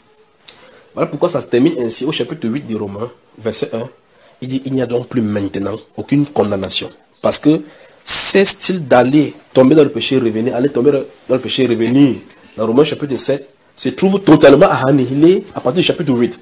Voilà pourquoi ça se termine ainsi au chapitre huit de Romains, verset un. Il dit, il n'y a donc plus maintenant aucune condamnation. Parce que cesse-t-il d'aller tomber dans le péché et revenir, aller tomber dans le péché et revenir dans Romains chapitre sept, se trouve totalement annihilé à partir du chapitre huit.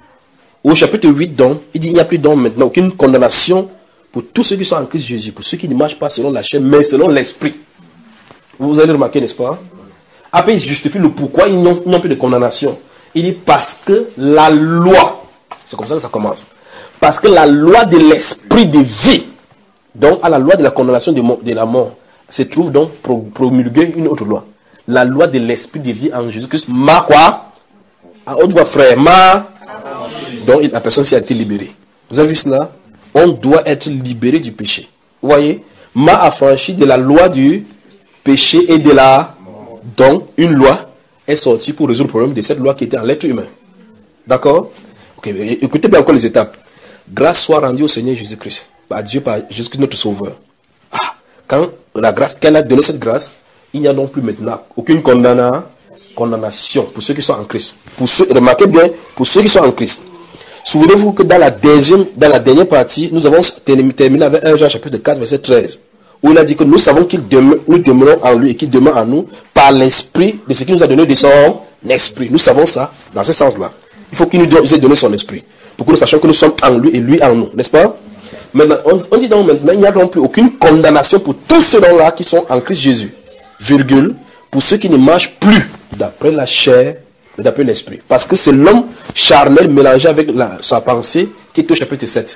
Au chapitre huit, donc, il dit, il n'y a plus donc maintenant aucune condamnation pour tous ceux qui sont en Christ Jésus, pour ceux qui ne marchent pas selon la chair, mais selon l'esprit. Vous allez remarquer, n'est-ce pas? Après, il justifie le pourquoi ils n'ont plus de condamnation. Il dit parce que la loi, c'est comme ça que ça commence, parce que la loi de l'esprit de vie, donc à la loi de la condamnation de, de la mort, se trouve donc promulguer une autre loi. La loi de l'esprit de vie en Jésus-Christ m'a quoi? À haute voix, frère, m'a. Donc la personne s'y a été libérée. Vous avez vu cela? On doit être libéré du péché. Vous voyez? M'a affranchi de la loi du péché et de la... Donc, une loi est sortie pour résoudre le problème de cette loi qui était en l'être humain. D'accord? Ok, écoutez bien encore les étapes. Grâce soit rendue au Seigneur Jésus-Christ. Par Dieu, par Jésus-Christ notre Sauveur. Ah, quand la grâce, qu'elle a donné cette grâce, il n'y a donc plus maintenant aucune condamna, condamnation pour ceux qui sont en Christ. Pour ceux, remarquez bien, pour ceux qui sont en Christ. Souvenez-vous que dans la deuxième, dans la dernière partie, nous avons terminé avec un Jean chapitre quatre, verset treize. Où il a dit que nous savons qu'il demeure, nous demeurons en lui et qu'il demeure en nous par l'esprit de ce qu'il nous a donné de son esprit. Nous savons ça dans ce sens-là. Il faut qu'il nous ait donné son esprit pour que nous sachions que nous sommes en lui et lui en nous, n'est-ce pas? Maintenant, on, on dit donc maintenant, il n'y a donc plus aucune condamnation pour tous ceux-là qui sont en Christ Jésus. Virgule, pour ceux qui ne marchent plus d'après la chair, mais d'après l'esprit. Parce que c'est l'homme charnel mélangé avec la, sa pensée qui est au chapitre sept.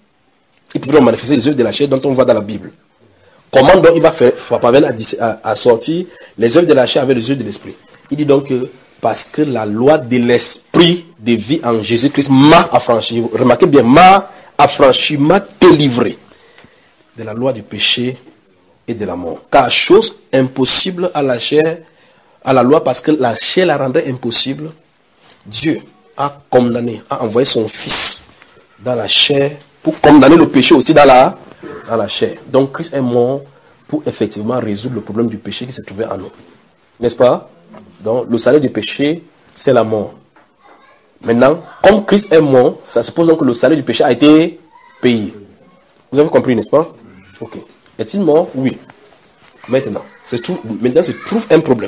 Il peut donc manifester les œuvres de la chair dont on voit dans la Bible. Comment donc il va faire parvenir à, à, à sortir les œuvres de la chair avec les œuvres de l'esprit? Il dit donc que parce que la loi de l'esprit de vie en Jésus-Christ m'a affranchi. Remarquez bien, m'a affranchi, m'a délivré de la loi du péché et de la mort. Car chose impossible à la chair, à la loi, parce que la chair la rendrait impossible, Dieu a condamné, a envoyé son Fils dans la chair pour condamner le péché aussi dans la dans la chair. Donc Christ est mort pour effectivement résoudre le problème du péché qui se trouvait en nous. N'est-ce pas? Donc le salaire du péché, c'est la mort. Maintenant, comme Christ est mort, ça suppose donc que le salaire du péché a été payé. Vous avez compris, n'est-ce pas? Ok. Est-il mort? Oui. Maintenant, c'est tout, maintenant se trouve un problème.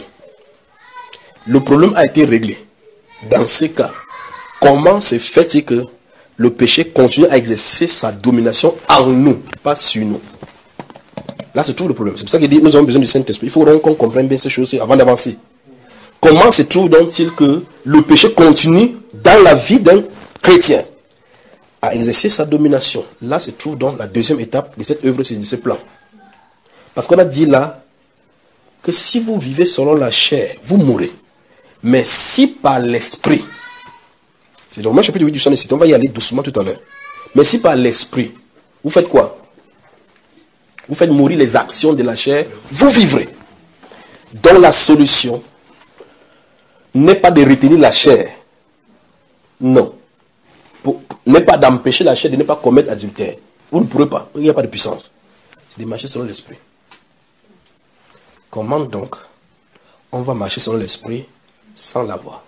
Le problème a été réglé. Dans ce cas, comment se fait-il que le péché continue à exercer sa domination en nous, pas sur nous? Là se trouve le problème. C'est pour ça qu'il dit nous avons besoin du Saint-Esprit. Il faut qu'on comprenne bien ces choses avant d'avancer. Comment se trouve donc-il que le péché continue dans la vie d'un chrétien à exercer sa domination? Là se trouve donc la deuxième étape de cette œuvre, de ce plan. Parce qu'on a dit là que si vous vivez selon la chair, vous mourrez. Mais si par l'esprit, c'est le Romains chapitre huit du chant de Cité, on va y aller doucement tout à l'heure. Mais si par l'esprit, vous faites quoi? Vous faites mourir les actions de la chair, vous vivrez. Donc la solution n'est pas de retenir la chair. Non. N'est pas d'empêcher la chair de ne pas commettre adultère. Vous ne pourrez pas. Il n'y a pas de puissance. C'est de marcher selon l'esprit. Comment donc on va marcher selon l'esprit sans la voix?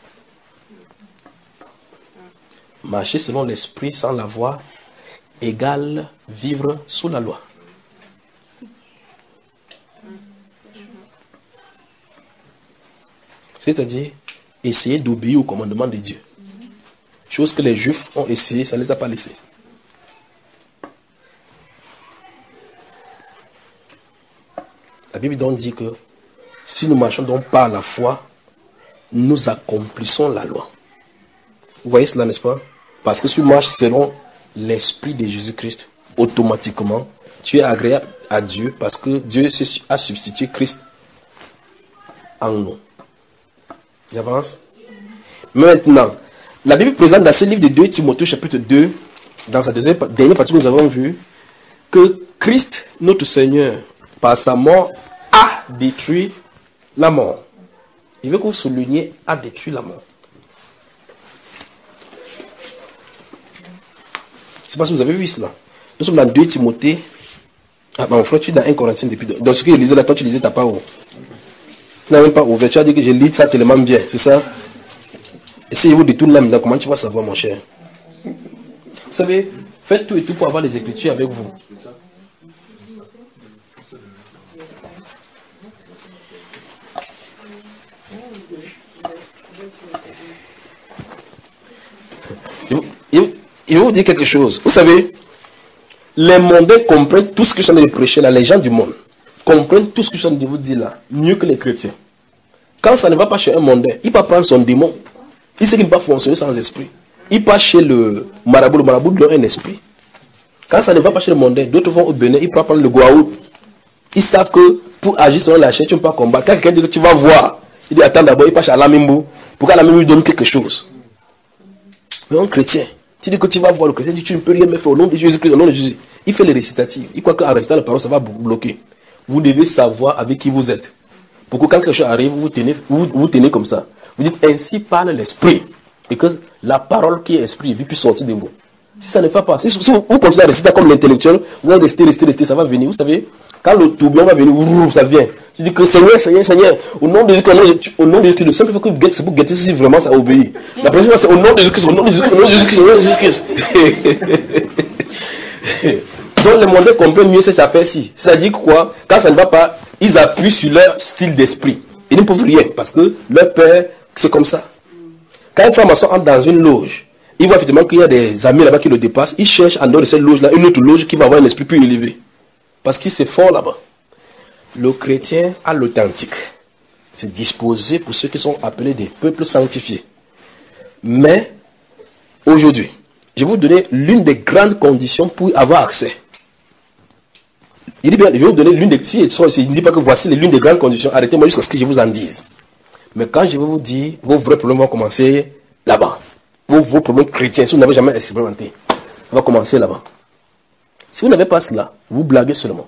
Marcher selon l'esprit sans la voix égale vivre sous la loi. C'est-à-dire essayer d'obéir au commandement de Dieu. Chose que les Juifs ont essayé, ça ne les a pas laissés. La Bible donc dit que si nous marchons donc par la foi, nous accomplissons la loi. Vous voyez cela, n'est-ce pas? Parce que si tu marches selon l'esprit de Jésus-Christ, automatiquement, tu es agréable à Dieu parce que Dieu a substitué Christ en nous. J'avance. Maintenant, la Bible présente dans ce livre de deux Timothée chapitre deux, dans sa deuxième, dernière partie, nous avons vu que Christ, notre Seigneur, par sa mort, a détruit la mort. Il veut que vous souligniez a détruit la mort. Je ne sais pas si vous avez vu cela. Nous sommes dans deux Timothée. Ah, mon frère, tu es dans un Corinthiens depuis. Dans ce que je lisais là, toi tu lisais, tu n'as pas où. Tu n'as même pas ouvert. Tu as dit que je lis ça tellement bien, c'est ça? Et si je vous détourne là maintenant, comment tu vas savoir, mon cher? Vous savez, faites tout et tout pour avoir les Écritures avec vous. Il va vous dire quelque chose. Vous savez, les mondains comprennent tout ce que je suis en train de prêcher là. Les gens du monde comprennent tout ce que je suis en train de vous dire là, mieux que les chrétiens. Quand ça ne va pas chez un mondain, il peut prendre son démon. Il sait qu'il ne peut pas fonctionner sans esprit. Il part chez le marabout. Le marabout donne un esprit. Quand ça ne va pas chez le mondain, d'autres vont au Bénin, ils peuvent prendre le Goaout. Ils savent que pour agir selon la chair, tu ne peux pas combattre. Quand quelqu'un dit que tu vas voir, il dit attends d'abord, il passe à l'Amimbo. Pour qu'Alamimbo lui donne quelque chose. Mais un chrétien, tu dis que tu vas voir le chrétien, tu dis tu ne peux rien me faire au nom de Jésus-Christ, au nom de Jésus. Il fait les récitatifs. Il croit qu'en récitant la parole, ça va vous bloquer. Vous devez savoir avec qui vous êtes. Pour que quand quelque chose arrive, vous tenez, vous, vous tenez comme ça. Vous dites ainsi parle l'esprit. Et que la parole qui est esprit vie puisse sortir de vous. Si ça ne fait pas, si, si vous, vous continuez à réciter comme l'intellectuel, vous allez rester, rester, rester, ça va venir. Vous savez, quand le tourbillon va venir, ça vient. Tu dis que Seigneur, Seigneur, Seigneur, au nom de Jésus-Christ, au nom de Jésus-Christ, le simple fait que vous guettez, c'est pour guetter si vraiment ça obéit. La première fois, c'est au nom de Jésus-Christ, au nom de Jésus-Christ, au nom de Jésus-Christ, au nom de Jésus-Christ. Donc les mondains comprennent mieux cette affaire-ci. C'est-à-dire quoi? Quand ça ne va pas, ils appuient sur leur style d'esprit. Ils ne peuvent rien parce que leur père, c'est comme ça. Quand un franc-maçon entre dans une loge, il voit effectivement qu'il y a des amis là-bas qui le dépassent. Il cherche en dehors de cette loge-là une autre loge qui va avoir un esprit plus élevé. Parce qu'il c'est fort là-bas. Le chrétien a l'authentique. C'est disposé pour ceux qui sont appelés des peuples sanctifiés. Mais, aujourd'hui, je vais vous donner l'une des grandes conditions pour avoir accès. Il dit bien, je vais vous donner l'une des... Si il ne dit pas que voici l'une des grandes conditions, arrêtez-moi jusqu'à ce que je vous en dise. Mais quand je vais vous dire, vos vrais problèmes vont commencer là-bas. Vos, vos problèmes chrétiens, si vous n'avez jamais expérimenté, ça va commencer là-bas. Si vous n'avez pas cela, vous blaguez seulement.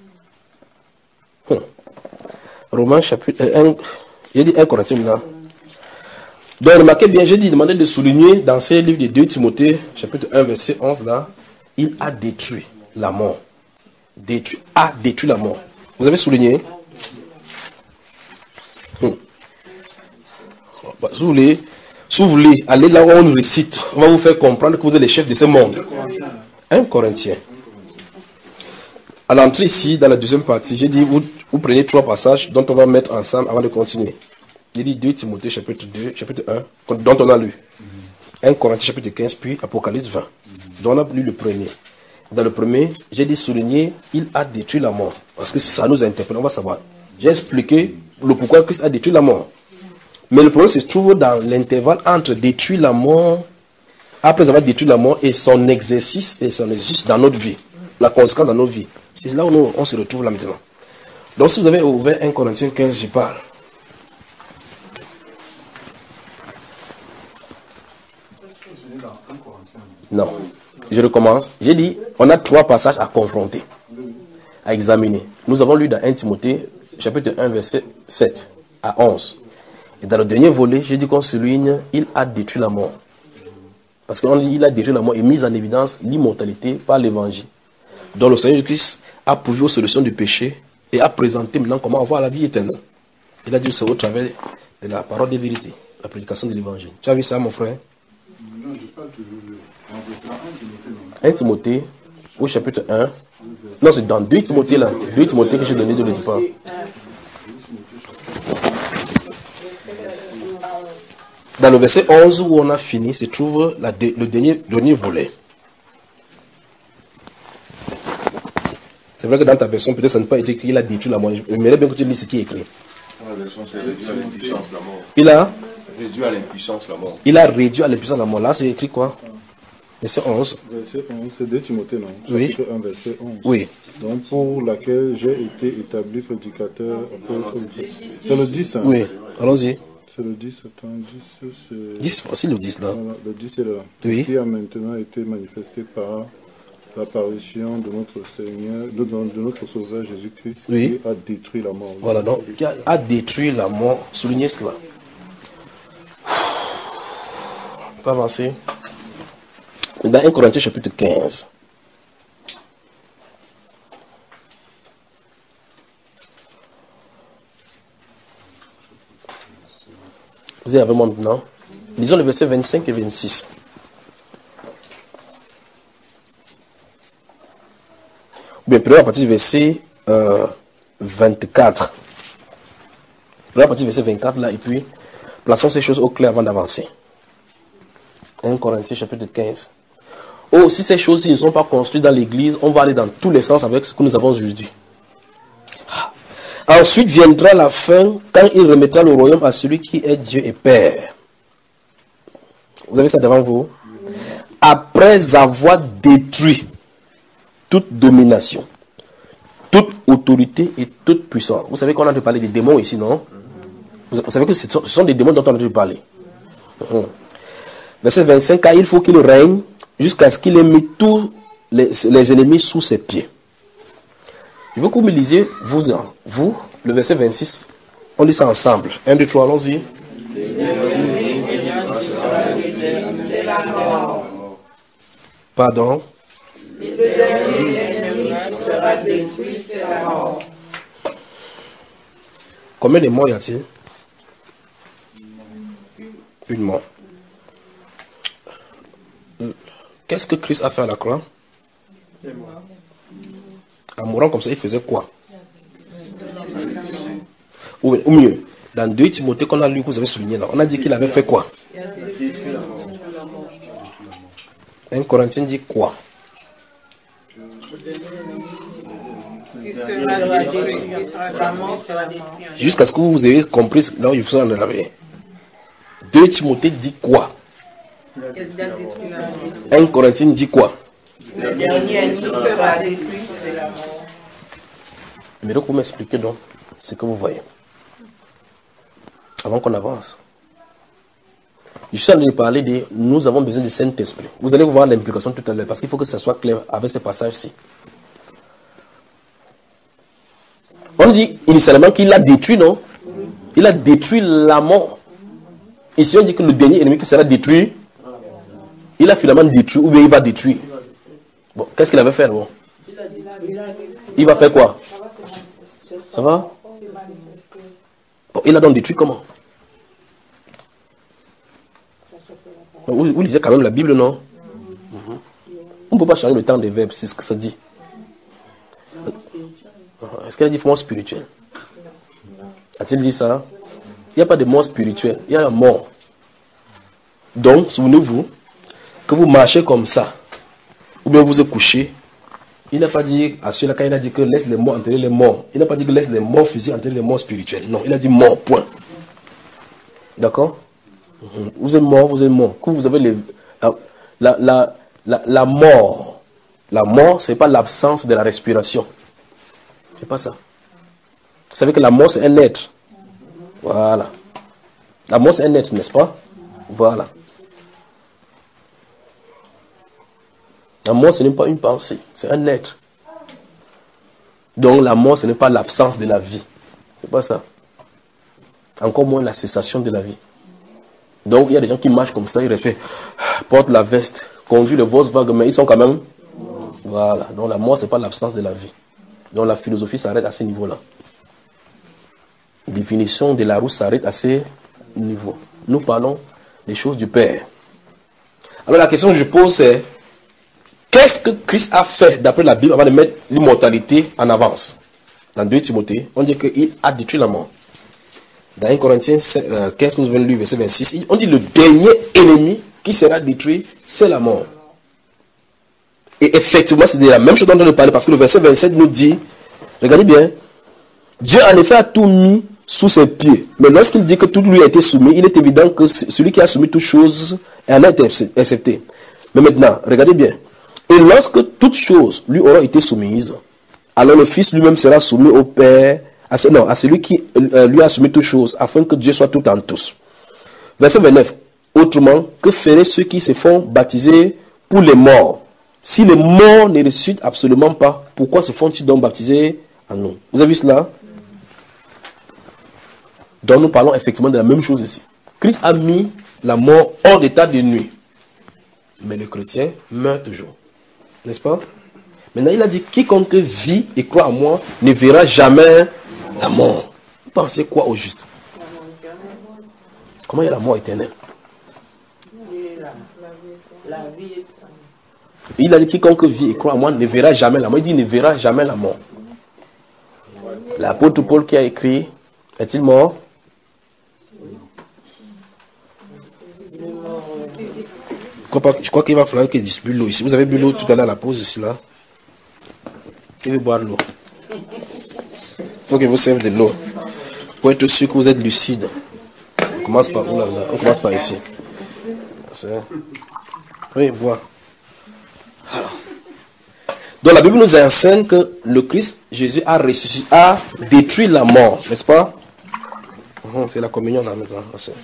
Hum. Romains chapitre un, j'ai dit un Corinthiens maintenant. Donc remarquez bien, j'ai dit, demandé de souligner dans ces livres de deux Timothée, chapitre un, verset onze, là, il a détruit la mort. Détruit, a détruit la mort. Vous avez souligné? Hum. Si vous voulez, si vous voulez, allez là où on nous récite, on va vous faire comprendre que vous êtes les chefs de ce monde. un Corinthien. À l'entrée ici, dans la deuxième partie, j'ai dit, vous, vous prenez trois passages dont on va mettre ensemble avant de continuer. J'ai dit deux Timothée chapitre deux, chapitre un, dont on a lu. un Corinthiens chapitre quinze, puis Apocalypse vingt. Dont on a lu le premier. Dans le premier, j'ai dit souligner, il a détruit la mort. Parce que ça nous interpelle, on va savoir. J'ai expliqué le pourquoi Christ a détruit la mort. Mais le problème se trouve dans l'intervalle entre détruire la mort, après avoir détruit la mort, et son exercice, et son exercice dans notre vie. La conséquence dans notre vie. C'est là où nous, on se retrouve là maintenant. Donc si vous avez ouvert un Corinthiens quinze, j'y parle. Non. Je recommence. J'ai dit, on a trois passages à confronter, à examiner. Nous avons lu dans un Timothée, chapitre un, verset sept à onze. Et dans le dernier volet, j'ai dit qu'on souligne, il a détruit la mort. Parce qu'on dit, il a détruit la mort et mis en évidence l'immortalité par l'évangile. Donc le Seigneur Jésus-Christ a pourvu aux solutions du péché et a présenté maintenant comment avoir la vie éternelle. Il a dit, c'est au travers de la parole de vérité, la prédication de l'évangile. Tu as vu ça, mon frère? Non, je parle toujours de un Timothée, au chapitre un. Non, c'est dans deux Timothée là. deux Timothée que j'ai donné de le départ. Dans le verset onze où on a fini, se trouve la, le dernier, dernier volet. C'est vrai que dans ta version, peut-être ça n'a pas été écrit, il a détruit la mort. J'aimerais bien que tu lises ce qui est écrit. Dans la version, c'est réduit à l'impuissance la mort. Il a Réduit à l'impuissance la mort. Il a réduit à l'impuissance la mort. Là, c'est écrit quoi? Verset onze. Verset onze, c'est deux Timothée, non? Oui. Chapitre un, verset onze. Oui. Donc, pour laquelle j'ai été établi prédicateur. C'est le dix, hein? Oui, allons-y. C'est le dix, attends, dix, c'est... dix, voici le dix là. Voilà, le dix est là. Oui. Qui a maintenant été manifesté par l'apparition de notre Seigneur, de, de notre Sauveur Jésus-Christ, oui, qui a détruit la mort. Voilà, donc, qui a, a détruit la mort. Soulignez cela. On peut avancer. Dans un Corinthiens chapitre quinze. Vous êtes avec moi maintenant? Lisons les versets vingt-cinq et vingt-six. Bien, prenons à partir du verset euh, vingt-quatre. Prenons à partir du verset vingt-quatre là, et puis plaçons ces choses au clair avant d'avancer. un Corinthiens chapitre quinze. Oh, si ces choses ne sont pas construites dans l'église, on va aller dans tous les sens avec ce que nous avons aujourd'hui. Ensuite viendra la fin, quand il remettra le royaume à celui qui est Dieu et Père. Vous avez ça devant vous? Après avoir détruit toute domination, toute autorité et toute puissance. Vous savez qu'on a entendu parler des démons ici, non? Vous savez que ce sont, ce sont des démons dont on a entendu parler. Verset vingt-cinq, car il faut qu'il règne jusqu'à ce qu'il ait mis tous les, les ennemis sous ses pieds. Je veux que vous me lisiez, vous, vous, le verset vingt-six. On lit ça ensemble. un, deux, trois, allons-y. Pardon. Le dernier ennemi sera détruit, c'est la mort. Combien de morts y a-t-il? Une mort. Qu'est-ce que Christ a fait à la croix? En mourant comme ça, il faisait quoi? Ou, ou mieux, dans deux Timothée qu'on a lu, que vous avez souligné là, on a dit qu'il avait fait quoi? un Corinthiens dit quoi? Jusqu'à ce que vous ayez compris là où il faut en aller. deux Timothée dit quoi? un Corinthiens dit quoi? Le dernier ennemi sera détruit, c'est la mort. Mais donc vous m'expliquez donc ce que vous voyez. Avant qu'on avance. Je suis en train de parler de nous avons besoin du Saint-Esprit. Vous allez voir l'implication tout à l'heure parce qu'il faut que ça soit clair avec ce passage-ci. On dit initialement qu'il a détruit, non? Il a détruit la mort. Ici on dit que le dernier ennemi qui sera détruit, il a finalement détruit ou bien il va détruire. Bon, qu'est-ce qu'il avait fait bon? Il va faire quoi? Ça va? Bon, il a donc détruit comment? Vous, vous lisez quand même la Bible, non? Mm-hmm. On ne peut pas changer le temps des verbes, c'est ce que ça dit. Est-ce qu'il a dit mort spirituelle? A-t-il dit ça? Il n'y a pas de mort spirituelle, il y a la mort. Donc, souvenez-vous que vous marchez comme ça, ou bien vous êtes couché. Il n'a pas dit à ceux-là, quand il a dit que laisse les morts enterrer les morts, il n'a pas dit que laisse les morts physiques enterrer les morts spirituels. Non, il a dit mort, point. D'accord? Vous êtes mort, vous êtes mort. Quand vous avez les, la, la, la, la, la mort, la mort, ce n'est pas l'absence de la respiration. C'est pas ça. savez que la mort, c'est un être. Voilà. La mort, c'est un être, n'est-ce pas? Voilà. La mort, ce n'est pas une pensée, c'est un être. Donc la mort, ce n'est pas l'absence de la vie. C'est pas ça. Encore moins la cessation de la vie. Donc il y a des gens qui marchent comme ça, ils répètent, portent la veste, conduisent le Volkswagen, mais ils sont quand même... Voilà. Donc la mort, ce n'est pas l'absence de la vie. Donc la philosophie s'arrête à ce niveau-là. Définition de la roue s'arrête à ce niveau. Nous parlons des choses du Père. Alors la question que je pose, c'est qu'est-ce que Christ a fait d'après la Bible avant de mettre l'immortalité en avance? Dans deux Timothée, on dit qu'il a détruit la mort. Dans un Corinthiens quinze, nous venons de lire verset vingt-six, on dit le dernier ennemi qui sera détruit, c'est la mort. Et effectivement, c'est de la même chose dont on nous parle, parce que le verset vingt-sept nous dit, regardez bien, Dieu en effet a tout mis sous ses pieds. Mais lorsqu'il dit que tout lui a été soumis, il est évident que celui qui a soumis toutes choses en a été accepté. Mais maintenant, regardez bien. Et lorsque toutes choses lui auront été soumises, alors le Fils lui-même sera soumis au Père, à, ce, non, à celui qui euh, lui a soumis toutes choses, afin que Dieu soit tout en tous. Verset vingt-neuf. Autrement, que feraient ceux qui se font baptiser pour les morts? Si les morts ne ressuscitent absolument pas, pourquoi se font-ils donc baptiser en nous? Vous avez vu cela? Donc nous parlons effectivement de la même chose ici. Christ a mis la mort hors d'état de nuit. Mais le chrétien meurt toujours. N'est-ce pas? Maintenant il a dit, quiconque vit et croit en moi ne verra jamais la mort. Vous pensez quoi au juste? Comment il y a la mort éternelle? Il a dit, quiconque vit et croit en moi ne verra jamais la mort. Il dit, ne verra jamais la mort. L'apôtre Paul qui a écrit, est-il mort? Je crois qu'il va falloir qu'il distribue l'eau ici. Vous avez bu l'eau tout à l'heure à la pause ici là. Qui veut boire l'eau? Il faut que vous serve de l'eau. Pour être sûr que vous êtes lucide. On commence par où là, là? On commence par ici. Oui, bois. Alors. Donc la Bible nous enseigne que le Christ, Jésus, a ressuscité, a détruit la mort, n'est-ce pas? C'est la communion là maintenant.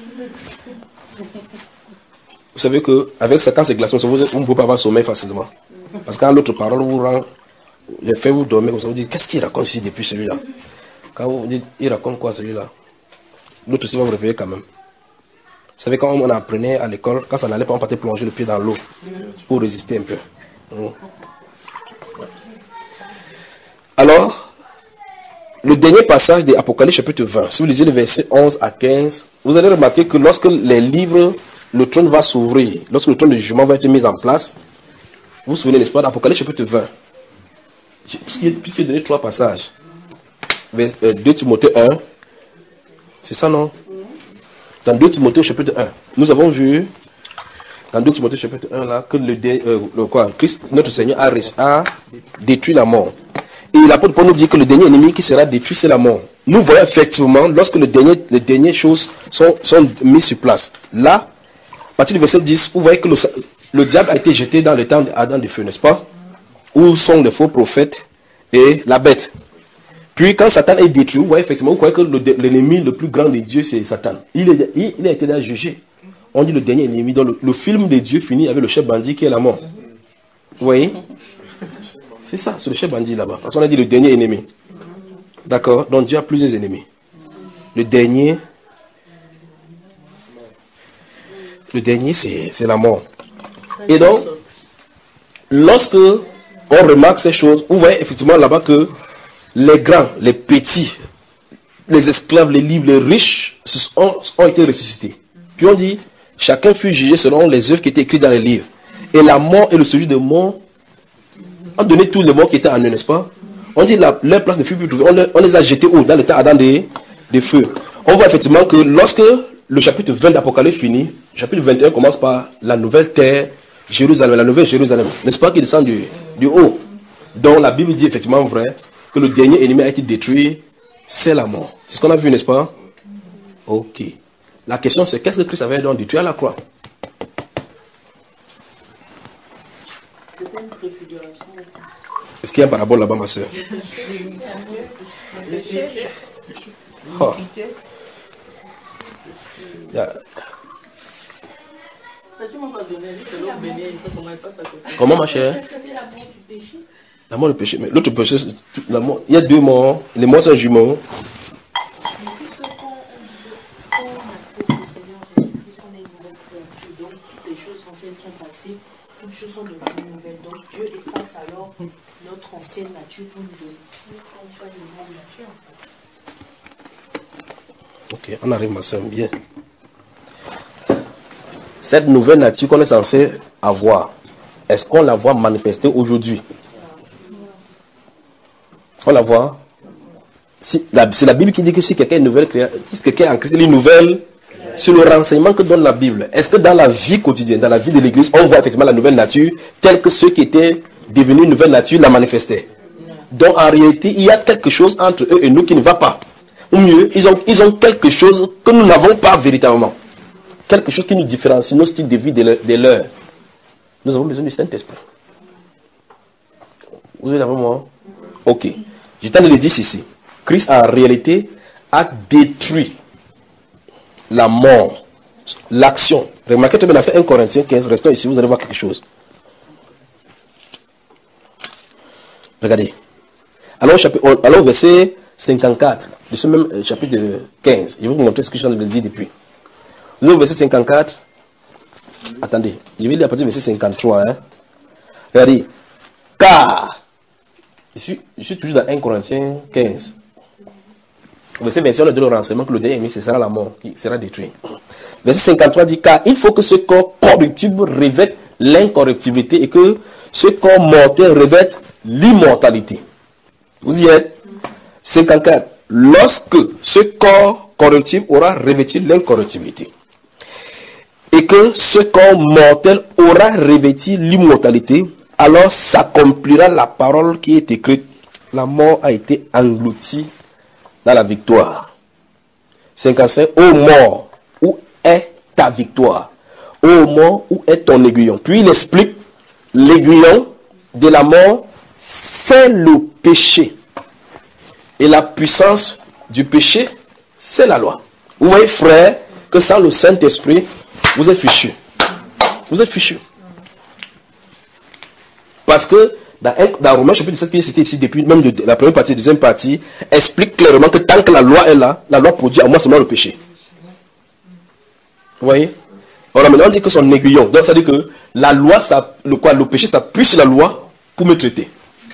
Vous savez qu'avec ça, quand c'est glacé, vous ne pouvez pas avoir sommeil facilement. Parce que quand l'autre parole vous rend, il fait vous dormir comme ça, vous dites, qu'est-ce qu'il raconte ici depuis celui-là? Quand vous dites, il raconte quoi celui-là? L'autre aussi va vous réveiller quand même. Vous savez, quand on apprenait à l'école, quand ça n'allait pas, on partait plonger le pied dans l'eau pour résister un peu. Alors, le dernier passage de Apocalypse chapitre vingt, si vous lisez le verset onze à quinze, vous allez remarquer que lorsque les livres, le trône va s'ouvrir, lorsque le trône de jugement va être mis en place, vous vous souvenez, n'est-ce pas, d'Apocalypse chapitre vingt, puisqu'il y a donné trois passages, deux Timothée un, c'est ça non? Dans deux Timothée chapitre un, nous avons vu, dans deux Timothée chapitre un, là, que le, euh, le quoi, Christ, notre Seigneur, a, a détruit la mort. Et l'apôtre Paul nous dit que le dernier ennemi qui sera détruit, c'est la mort. Nous voyons effectivement, lorsque le dernier, les dernières choses sont, sont mises sur place, là, à partir du verset dix, vous voyez que le, le diable a été jeté dans le temps d'Adam de feu, n'est-ce pas? Où sont les faux prophètes et la bête. Puis quand Satan est détruit, vous voyez effectivement, vous voyez que l'ennemi le, le plus grand de Dieu, c'est Satan. Il, est, il, il a été déjà jugé. On dit le dernier ennemi. Donc le, le film de Dieu finit avec le chef bandit qui est la mort. Vous voyez? C'est ça, c'est le chef bandit là-bas. Parce qu'on a dit le dernier ennemi. D'accord? Donc Dieu a plusieurs ennemis. Le dernier, le dernier, c'est, c'est la mort. Et donc, lorsque on remarque ces choses, vous voyez effectivement là-bas que les grands, les petits, les esclaves, les libres, les riches ont, ont été ressuscités. Puis on dit, chacun fut jugé selon les œuvres qui étaient écrites dans les livres. Et la mort et le sujet de mort ont donné tous les morts qui étaient en eux, n'est-ce pas? On dit la, leur place ne fut plus trouvée. On, on les a jetés où? Dans l'état Adam des, des feux. On voit effectivement que lorsque le chapitre vingt d'Apocalypse finit, le chapitre vingt et un commence par la nouvelle terre, Jérusalem, la nouvelle Jérusalem, n'est-ce pas, qui descend du, du haut. Donc la Bible dit effectivement vrai que le dernier ennemi a été détruit, c'est la mort. C'est ce qu'on a vu, n'est-ce pas? Ok. La question c'est qu'est-ce que Christ avait donc détruit à la croix? Est-ce qu'il y a un parabole là-bas, ma soeur? Oh. Yeah. Comment, ma chère? La mort du péché. Mais l'autre péché, la mort, il y a deux morts. Les morts sont jumeaux. Toutes choses sont devenues nouvelles. Donc Dieu efface alors notre ancienne nature pour nous donner qu'on soit une nouvelle nature. Ok, on arrive, ma soeur, bien. Cette nouvelle nature qu'on est censé avoir, est-ce qu'on la voit manifester aujourd'hui? On la voit? Si, la, c'est la Bible qui dit que si quelqu'un est une nouvelle créature, si quelqu'un est en Christ, il est une nouvelle. Sur le renseignement que donne la Bible, est-ce que dans la vie quotidienne, dans la vie de l'Église, on voit effectivement la nouvelle nature telle que ceux qui étaient devenus une nouvelle nature la manifestaient? Donc en réalité, il y a quelque chose entre eux et nous qui ne va pas. Ou mieux, ils ont, ils ont quelque chose que nous n'avons pas véritablement. Quelque chose qui nous différencie, nos styles de vie de leurs. Nous avons besoin du Saint-Esprit. Vous êtes avec moi? Ok. Je t'en ai dit ici. Christ en réalité a détruit la mort, l'action. Remarquez très bien dans un Corinthiens quinze, restons ici, vous allez voir quelque chose. Regardez. Alors, chapitre, alors verset cinquante-quatre, de ce même chapitre quinze. Je vais vous montrer ce que je viens de le dire depuis. Vous avez verset cinquante-quatre. Attendez, je vais lire à partir du verset cinquante-trois. Hein. Regardez. Car, je suis, je suis toujours dans un Corinthiens quinze. Verset vingt-et-un, on a donné le renseignement que le dernier ennemi, ce sera la mort qui sera détruit. Verset cinquante-trois dit, car il faut que ce corps corruptible revête l'incorruptibilité et que ce corps mortel revête l'immortalité. Vous y êtes? cinquante-quatre. Lorsque ce corps corruptible aura revêtu l'incorruptibilité et que ce corps mortel aura revêtu l'immortalité, alors s'accomplira la parole qui est écrite. La mort a été engloutie dans la victoire. cinquante-cinq. Ô mort, où est ta victoire? Ô mort, où est ton aiguillon? Puis il explique, l'aiguillon de la mort, c'est le péché. Et la puissance du péché, c'est la loi. Vous voyez, frère, que sans le Saint-Esprit, vous êtes fichu. Vous êtes fichu. Parce que dans, dans Romains chapitre dix-sept, qui est cité ici depuis même de, la première partie, la deuxième partie, explique clairement que tant que la loi est là, la loi produit à moi seulement le péché. Vous voyez? On a maintenant dit que son aiguillon. Donc ça veut dire que la loi, ça, le, quoi, le péché s'appuie sur la loi pour me traiter.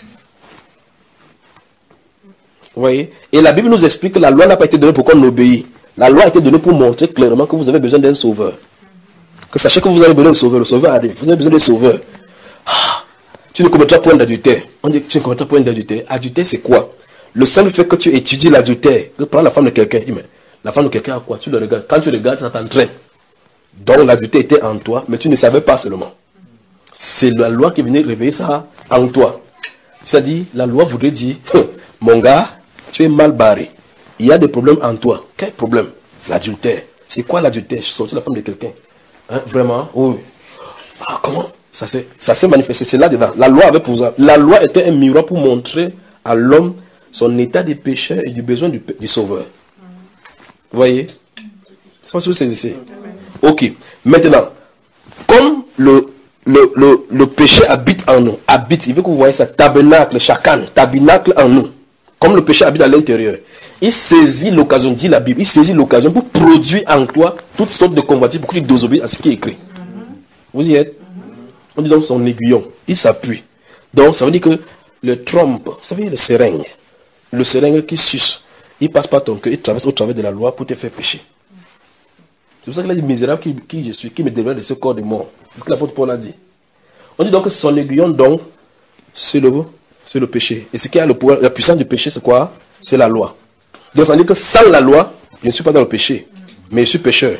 Vous voyez? Et la Bible nous explique que la loi n'a pas été donnée pour qu'on obéisse. La loi a été donnée pour montrer clairement que vous avez besoin d'un sauveur. Que sachez que vous avez besoin d'un sauveur. Le sauveur arrive. Vous avez besoin d'un sauveur. Ah, tu ne commettras point d'adultère. On dit que tu ne commettras point d'adultère. Adultère, c'est quoi? Le simple fait que tu étudies l'adultère, que prends la femme de quelqu'un, dis mais la femme de quelqu'un a quoi? Tu le regardes. Quand tu regardes, ça t'entraîne. Donc l'adultère était en toi, mais tu ne savais pas seulement. C'est la loi qui venait réveiller ça en toi. C'est-à-dire, la loi voudrait dire, mon gars, tu es mal barré. Il y a des problèmes en toi. Quel problème? L'adultère. C'est quoi l'adultère? Sortir la femme de quelqu'un. Hein, vraiment? Oui. Ah, comment? Ça s'est, ça s'est manifesté. C'est là-dedans. La loi avait pour ça. La loi était un miroir pour montrer à l'homme son état de pécheur et du besoin du, du sauveur. Vous voyez? C'est pas si vous saisissez. Ok. Maintenant, comme le, le, le, le péché habite en nous, habite, il veut que vous voyez ça, tabernacle, chacan, tabernacle en nous. Comme le péché habite à l'intérieur. Il saisit l'occasion, dit la Bible, il saisit l'occasion pour produire en toi toutes sortes de convoitises pour que tu désobéisses à ce qui est écrit. Vous y êtes? On dit donc son aiguillon, il s'appuie. Donc ça veut dire que le trompe, vous savez le seringue, le seringue qui suce, il passe par ton cœur, il traverse au travers de la loi pour te faire pécher. C'est pour ça qu'il a dit misérable qui, qui je suis, qui me délivre de ce corps de mort. C'est ce que l'apôtre Paul a dit. On dit donc que son aiguillon, donc, c'est le, c'est le péché. Et ce qui a le pouvoir, la puissance du péché, c'est quoi? C'est la loi. Donc ça veut dire que sans la loi, je ne suis pas dans le péché, mais je suis pécheur.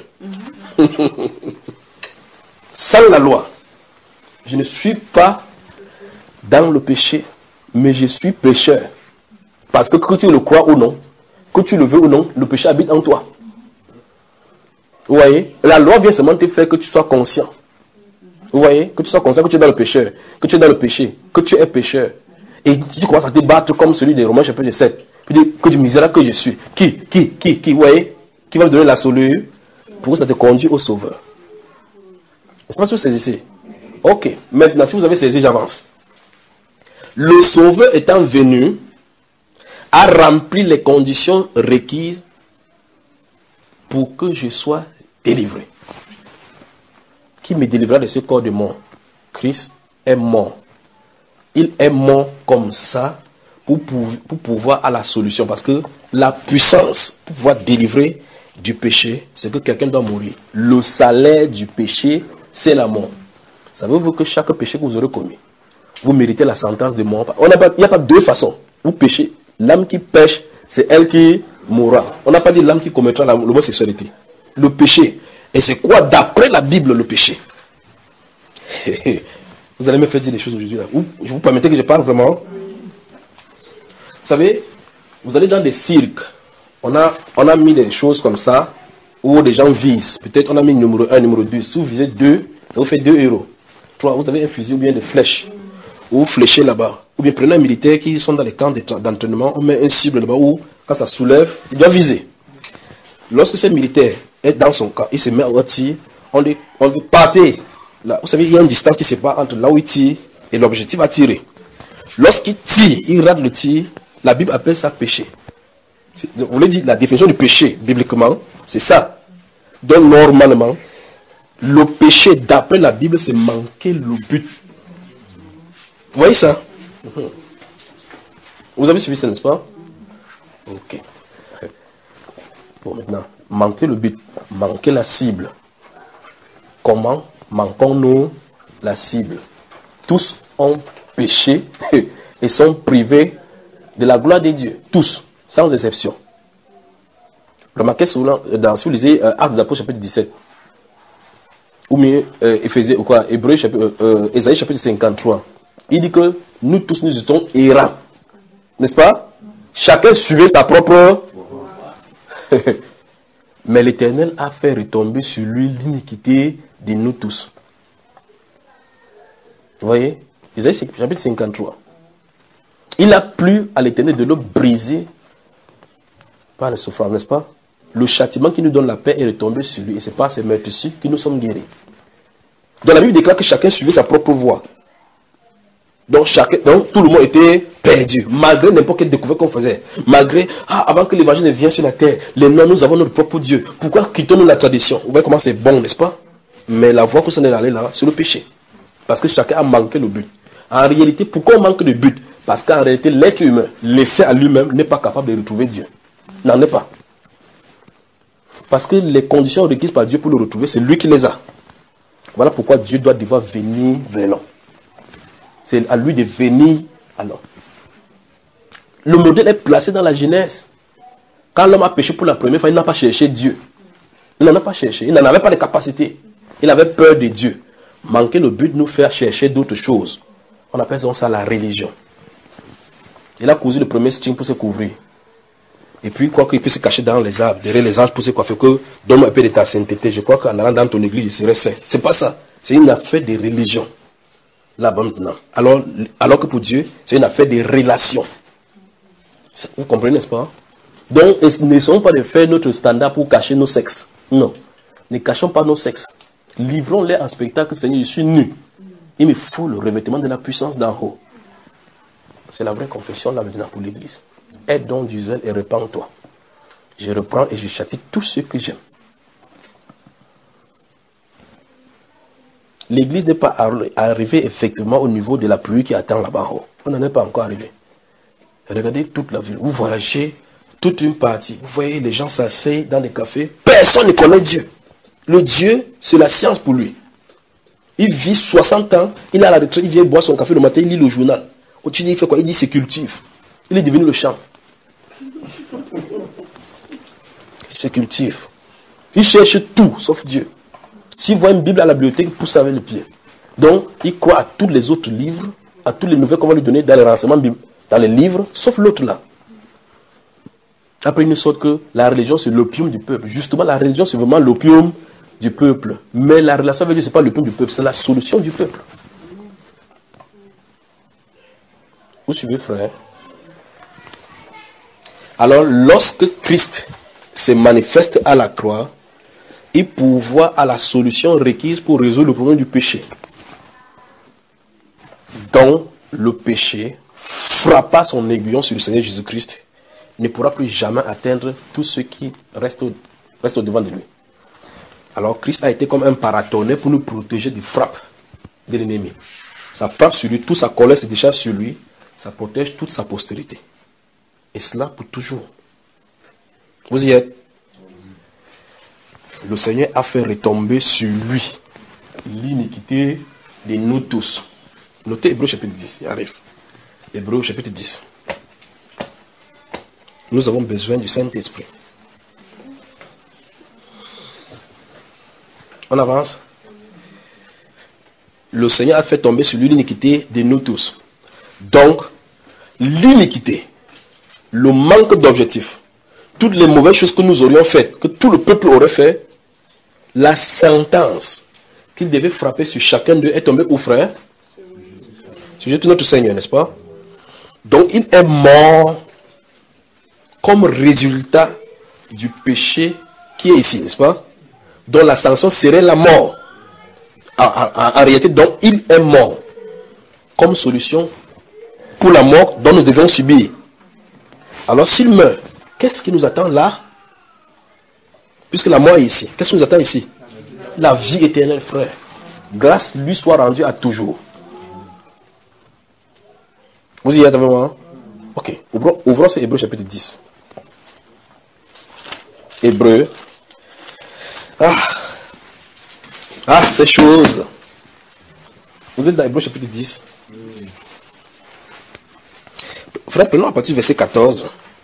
Sans la loi, je ne suis pas dans le péché, mais je suis pécheur. Parce que que tu le crois ou non, que tu le veux ou non, le péché habite en toi. Vous voyez? La loi vient seulement te faire que tu sois conscient. Vous voyez? Que tu sois conscient que tu es dans le pécheur, que tu es dans le péché, que tu es pécheur. Et tu commences à te battre comme celui des Romains chapitre sept. Puis dire que du misérable que je suis. Qui, qui, qui, qui, vous voyez, qui va me donner la solution pour que ça te conduit au sauveur. Est-ce que vous saisissez? Ok, maintenant, si vous avez saisi, j'avance. Le sauveur étant venu, a rempli les conditions requises pour que je sois délivré. Qui me délivrera de ce corps de mort? Christ est mort. Il est mort comme ça pour, pour, pour pouvoir avoir la solution. Parce que la puissance pour pouvoir délivrer du péché, c'est que quelqu'un doit mourir. Le salaire du péché, c'est la mort. Savez-vous que chaque péché que vous aurez commis, vous méritez la sentence de mort? On n'a pas, il n'y a pas deux façons. Vous péchez. L'âme qui pêche, c'est elle qui mourra. On n'a pas dit l'âme qui commettra l'homosexualité. Le péché. Et c'est quoi d'après la Bible le péché? Vous allez me faire dire des choses aujourd'hui là. Je vous permettez que je parle vraiment. Vous savez, vous allez dans des cirques. On a, on a mis des choses comme ça où les gens visent. Peut-être on a mis numéro un, numéro deux. Si vous visez deux, ça vous fait deux euros. trois, vous avez un fusil ou bien des flèches. Ou vous fléchez là-bas. Ou bien prenez un militaire qui sont dans les camps d'entraînement. On met un cible là-bas où, quand ça soulève, il doit viser. Lorsque ce militaire est dans son camp, il se met au tir, on dit, on dit partez. Là, vous savez, il y a une distance qui sépare entre là où il tire et l'objectif à tirer. Lorsqu'il tire, il rate le tir, la Bible appelle ça péché. Vous voulez dire la définition du péché, bibliquement, c'est ça. Donc, normalement, le péché, d'après la Bible, c'est manquer le but. Vous voyez ça? Vous avez suivi ça, n'est-ce pas? Ok. Bon, maintenant, manquer le but, manquer la cible. Comment manquons-nous la cible? Tous ont péché et sont privés de la gloire de Dieu. Tous, sans exception. Remarquez souvent, dans, si vous lisez euh, Actes des Apôtres chapitre dix-sept, ou mieux, euh, Éphésiens, ou quoi, Hébreux, chapitre, euh, Ésaïe chapitre cinquante-trois, il dit que nous tous nous étions errants. N'est-ce pas? Chacun suivait sa propre... Mais l'Éternel a fait retomber sur lui l'iniquité de nous tous. Vous voyez? Isaïe chapitre cinquante-trois. Il a plu à l'Éternel de le briser par les souffrances, n'est-ce pas? Le châtiment qui nous donne la paix est retombé sur lui. Et c'est par ces meurtres-ci que nous sommes guéris. Donc la Bible déclare que chacun suivait sa propre voie. Donc, chacun, donc tout le monde était perdu, malgré n'importe quelle découverte qu'on faisait. Malgré, ah, avant que l'évangile ne vienne sur la terre, les noms, nous avons notre propre Dieu. Pourquoi quittons-nous la tradition? Vous voyez comment c'est bon, n'est-ce pas? Mais la voie que nous sommes allés là, c'est le péché. Parce que chacun a manqué le but. En réalité, pourquoi on manque de but? Parce qu'en réalité, l'être humain, laissé à lui-même, n'est pas capable de retrouver Dieu. N'en est pas. Parce que les conditions requises par Dieu pour le retrouver, c'est lui qui les a. Voilà pourquoi Dieu doit devoir venir vers l'homme. C'est à lui de venir à l'homme. Le modèle est placé dans la Genèse. Quand l'homme a péché pour la première fois, il n'a pas cherché Dieu. Il n'en a pas cherché. Il n'en avait pas de capacité. Il avait peur de Dieu. Manquer le but nous faire chercher d'autres choses. On appelle ça la religion. Il a cousu le premier string pour se couvrir. Et puis, quoi qu'il puisse se cacher dans les arbres, derrière les anges pour se coiffer, que donne-moi un peu de ta sainteté. Je crois qu'en allant dans ton église, je serai saint. C'est pas ça. C'est une affaire de religion. Là-bas maintenant. Alors, alors que pour Dieu, c'est une affaire de relation. Vous comprenez, n'est-ce pas? Donc, n'essayons pas de faire notre standard pour cacher nos sexes. Non. Ne cachons pas nos sexes. Livrons-les en spectacle. Seigneur, je suis nu. Il me faut le revêtement de la puissance d'en haut. C'est la vraie confession là maintenant pour l'église. Aie donc du zèle et répands-toi. Je reprends et je châtie tous ceux que j'aime. L'église n'est pas arrivée effectivement au niveau de la pluie qui attend là-bas en haut. On n'en est pas encore arrivé. Regardez toute la ville. Vous voyagez toute une partie. Vous voyez les gens s'asseyent dans les cafés. Personne ne connaît Dieu. Le Dieu, c'est la science pour lui. Il vit soixante ans. Il est à la retraite. Il vient boire son café le matin. Il lit le journal. Tu dis, il fait quoi? Il dit, c'est cultive. Il est devenu le champ. C'est cultive. Il cherche tout, sauf Dieu. S'il voit une Bible à la bibliothèque, il pousse avec le pied. Donc, il croit à tous les autres livres, à toutes les nouvelles qu'on va lui donner dans les renseignements, dans les livres, sauf l'autre là. Après, il nous sort que la religion, c'est l'opium du peuple. Justement, la religion, c'est vraiment l'opium du peuple. Mais la relation avec Dieu, ce n'est pas l'opium du peuple, c'est la solution du peuple. Vous suivez, frère? Alors, lorsque Christ se manifeste à la croix, il pourvoit à la solution requise pour résoudre le problème du péché. Donc, le péché frappa son aiguillon sur le Seigneur Jésus-Christ, ne pourra plus jamais atteindre tout ce qui reste au, reste au devant de lui. Alors, Christ a été comme un paratonnerre pour nous protéger des frappes de l'ennemi. Ça frappe sur lui, toute sa colère se décharge sur lui, ça protège toute sa postérité. Et cela pour toujours. Vous y êtes? Le Seigneur a fait retomber sur lui l'iniquité de nous tous. Notez Hébreux chapitre dix, il arrive. Hébreux chapitre dix. Nous avons besoin du Saint-Esprit. On avance. Le Seigneur a fait tomber sur lui l'iniquité de nous tous. Donc, l'iniquité, le manque d'objectif, toutes les mauvaises choses que nous aurions faites, que tout le peuple aurait fait, la sentence qu'il devait frapper sur chacun d'eux est tombée où, frère? Sur Jésus notre Seigneur, n'est-ce pas? Donc, il est mort comme résultat du péché qui est ici, n'est-ce pas? Dont la sanction serait la mort. En, en, en réalité, donc, il est mort comme solution pour la mort dont nous devons subir. Alors, s'il meurt, qu'est-ce qui nous attend là? Puisque la mort est ici, qu'est-ce qui nous attend ici? La vie éternelle, frère. Grâce lui soit rendue à toujours. Vous y êtes avec moi? Ok, ouvrons, ouvrons ce Hébreux chapitre dix. Hébreux. Ah, ah, ces choses. Vous êtes dans Hébreux chapitre dix. Frère, prenons à partir du verset quatorze.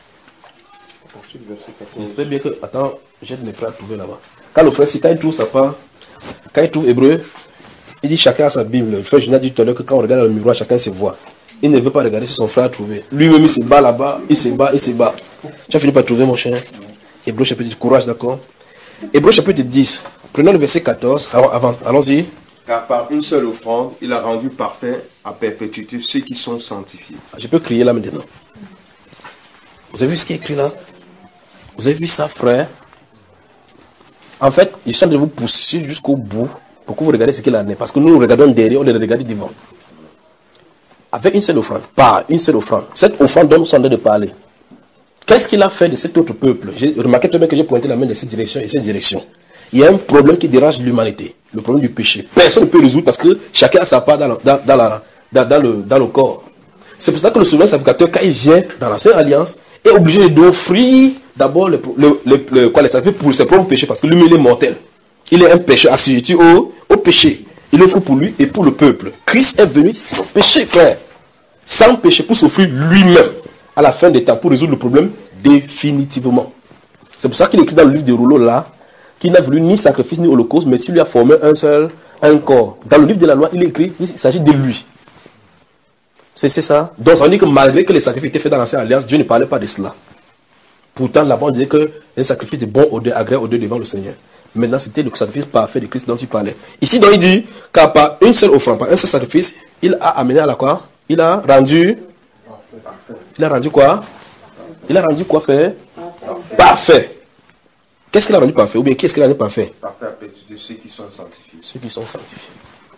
J'espère bien que. Attends, j'aide mes frères à trouver là-bas. Quand le frère, si quand il trouve sa part, quand il trouve Hébreu, il dit chacun a sa Bible. Le frère Gina dit tout à l'heure que quand on regarde dans le miroir, chacun se voit. Il ne veut pas regarder si son frère a trouvé. Lui-même, il se bat là-bas, il se bat, il se bat. Tu as fini par trouver, mon cher? Hébreu chapitre dix, courage, d'accord? Hébreu chapitre dix, prenons le verset quatorze. Alors, avant, allons-y. Car par une seule offrande, il a rendu parfait à perpétuité ceux qui sont sanctifiés. Je peux crier là maintenant. Vous avez vu ce qui est écrit là? Vous avez vu ça, frère? En fait, je suis en train de vous pousser jusqu'au bout pour que vous regardiez ce qu'il en est. Parce que nous, nous regardons derrière, on les regarde devant. Avec une seule offrande, par une seule offrande. Cette offrande dont nous sommes en train de parler. Qu'est-ce qu'il a fait de cet autre peuple? J'ai remarqué très bien que j'ai pointé la main de cette direction et cette direction. Il y a un problème qui dérange l'humanité. Le problème du péché. Personne ne peut résoudre parce que chacun a sa part dans, la, dans, dans, la, dans, dans, le, dans le corps. C'est pour ça que le souverain sacrificateur, quand il vient dans la Sainte Alliance, est obligé d'offrir d'abord le, le, le, le, quoi, les sacrifices pour ses propres péchés parce que lui-même il est mortel. Il est un péché assujetti au, au péché. Il offre pour lui et pour le peuple. Christ est venu sans péché, frère. Sans péché pour s'offrir lui-même à la fin des temps pour résoudre le problème définitivement. C'est pour ça qu'il écrit dans le livre des rouleaux là qu'il n'a voulu ni sacrifice ni holocauste, mais tu lui as formé un seul, un corps. Dans le livre de la loi, il est écrit, il s'agit de lui. C'est ça. Donc ça veut dire que malgré que les sacrifices étaient faits dans l'ancienne alliance, Dieu ne parlait pas de cela. Pourtant, là-bas, on disait que les sacrifices de bon odeur, agréable odeur devant le Seigneur. Maintenant, c'était le sacrifice parfait de Christ dont il parlait. Ici, donc, il dit qu'à part une seule offrande, par un seul sacrifice, il a amené à la quoi? Il a rendu. Il a rendu quoi? Il a rendu quoi faire? Parfait. Qu'est-ce qu'il a rendu parfait? Ou bien qu'est-ce qu'il a rendu parfait? Parfait à perpétuité ceux qui sont sanctifiés. Ceux qui sont sanctifiés.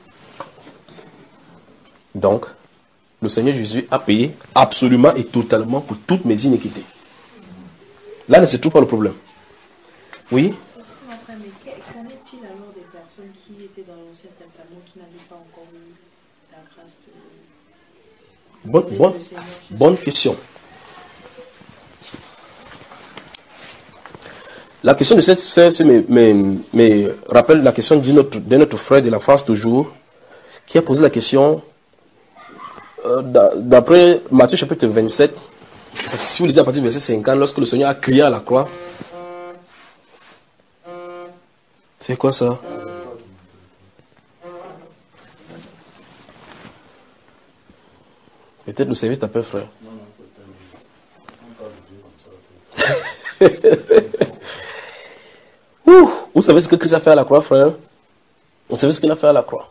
Donc, le Seigneur Jésus a payé absolument et totalement pour toutes mes iniquités. Là ne se trouve pas le problème. Oui? Enfin, mais qu'en est-il alors des personnes qui étaient dans l'Ancien Testament qui n'avaient pas encore eu la grâce de... Bonne, bonne, bonne question. La question de cette sœur me, me, me rappelle la question de notre, de notre frère de la France toujours, qui a posé la question euh, d'après Matthieu chapitre vingt-sept. Si vous lisez à partir du verset cinquante, lorsque le Seigneur a crié à la croix, c'est quoi ça? Peut-être le service t'appelle frère. Ouh, vous savez ce que Christ a fait à la croix, frère? Vous savez ce qu'il a fait à la croix?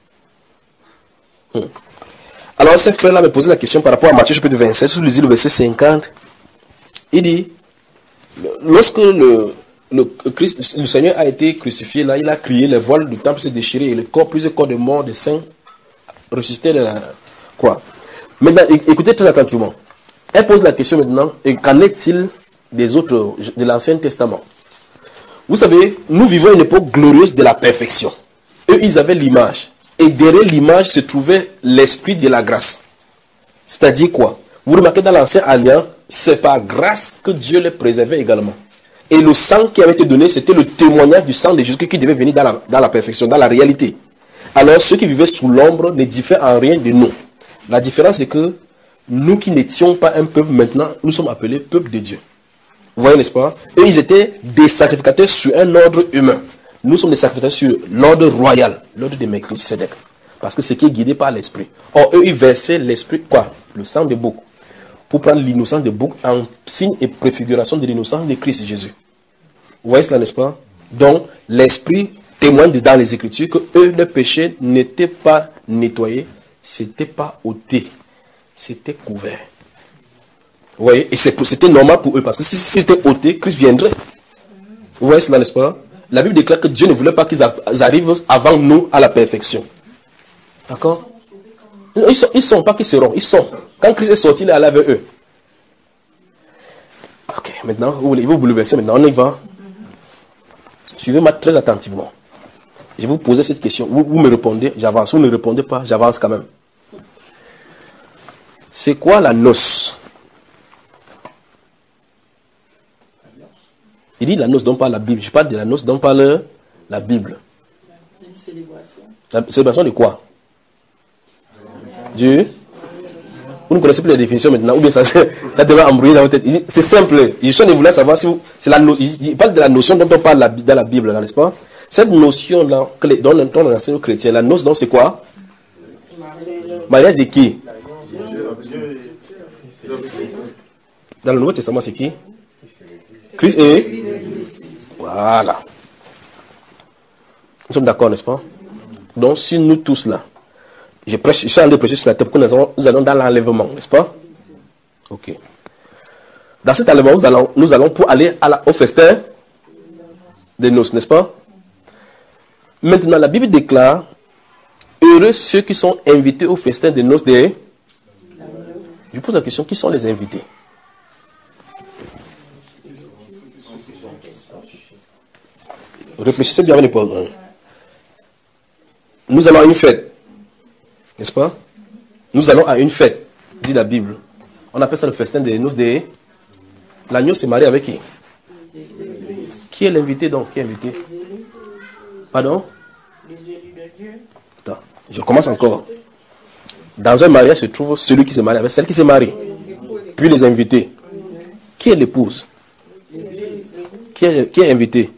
Hmm. Alors, ce frère-là me posait la question par rapport à Matthieu chapitre vingt-sept, si vous lisez le verset cinquante, Il dit, lorsque le, le, Christ, le Seigneur a été crucifié, là, il a crié, les voiles du temple se déchiraient et le corps, plusieurs corps de morts, de saints, ressuscitaient de la croix. Maintenant, écoutez très attentivement. Elle pose la question maintenant, et qu'en est-il des autres, de l'Ancien Testament? Vous savez, nous vivons une époque glorieuse de la perfection. Eux, ils avaient l'image. Et derrière l'image se trouvait l'esprit de la grâce. C'est-à-dire quoi? Vous remarquez dans l'Ancienne Alliance, c'est par grâce que Dieu les préservait également. Et le sang qui avait été donné, c'était le témoignage du sang de Jésus qui devait venir dans la, dans la perfection, dans la réalité. Alors, ceux qui vivaient sous l'ombre ne diffèrent en rien de nous. La différence, c'est que nous qui n'étions pas un peuple, maintenant, nous sommes appelés peuple de Dieu. Vous voyez, n'est-ce pas? Eux, ils étaient des sacrificateurs sur un ordre humain. Nous sommes des sacrificateurs sur l'ordre royal, l'ordre de Melchisédek. Parce que c'est qui est guidé par l'esprit. Or, eux, ils versaient l'esprit, quoi? Le sang de bouc. Pour prendre l'innocence de bouc en signe et préfiguration de l'innocence de Christ Jésus. Vous voyez cela, n'est-ce pas? Donc, l'esprit témoigne dans les Écritures que eux, le péché n'était pas nettoyé, c'était pas ôté, c'était couvert. Vous voyez? Et c'était normal pour eux, parce que si c'était ôté, Christ viendrait. Vous voyez cela, n'est-ce pas? La Bible déclare que Dieu ne voulait pas qu'ils arrivent avant nous à la perfection. D'accord? Ils ne sont, ils sont pas qu'ils seront, ils sont. Quand Christ est sorti, il est allé avec eux. Ok, maintenant, vous voulez vous bouleverser, maintenant on y va. Suivez-moi très attentivement. Je vais vous poser cette question. Vous, vous me répondez, j'avance. Vous ne répondez pas, j'avance quand même. C'est quoi la noce? Il dit la noce dont parle la Bible. Je parle de la noce dont parle la Bible. C'est une célébration. La célébration de quoi? Dieu. Vous ne connaissez plus les définitions maintenant, ou bien ça, ça devrait embrouiller dans votre tête. C'est simple. Je ne voulais savoir si vous. C'est la no, il parle de la notion dont on parle dans la Bible, n'est-ce pas? Cette notion-là, dont on enseigne aux chrétiens, la noce, donc c'est quoi? Mariage de qui? Dans le Nouveau Testament, c'est qui? Christ et. Voilà. Nous sommes d'accord, n'est-ce pas? Donc, si nous tous là, je prêche, je suis en train de prêcher sur la table que nous allons, nous allons dans l'enlèvement, n'est-ce pas? Ok. Dans cet enlèvement, nous allons, nous allons pour aller à la, au festin des noces, n'est-ce pas? Maintenant, la Bible déclare, heureux ceux qui sont invités au festin des noces des... Je pose la question, qui sont les invités? Réfléchissez bien avec les pauvres. Nous allons à une fête. N'est-ce pas? Nous allons à une fête, dit la Bible. On appelle ça le festin des noces des... L'agneau s'est marié avec qui? Qui est l'invité donc? Qui est invité? Pardon? Attends, je commence encore. Dans un mariage se trouve celui qui se marie avec celle qui se marie. Puis les invités. Qui est l'épouse? Qui est, qui est invité?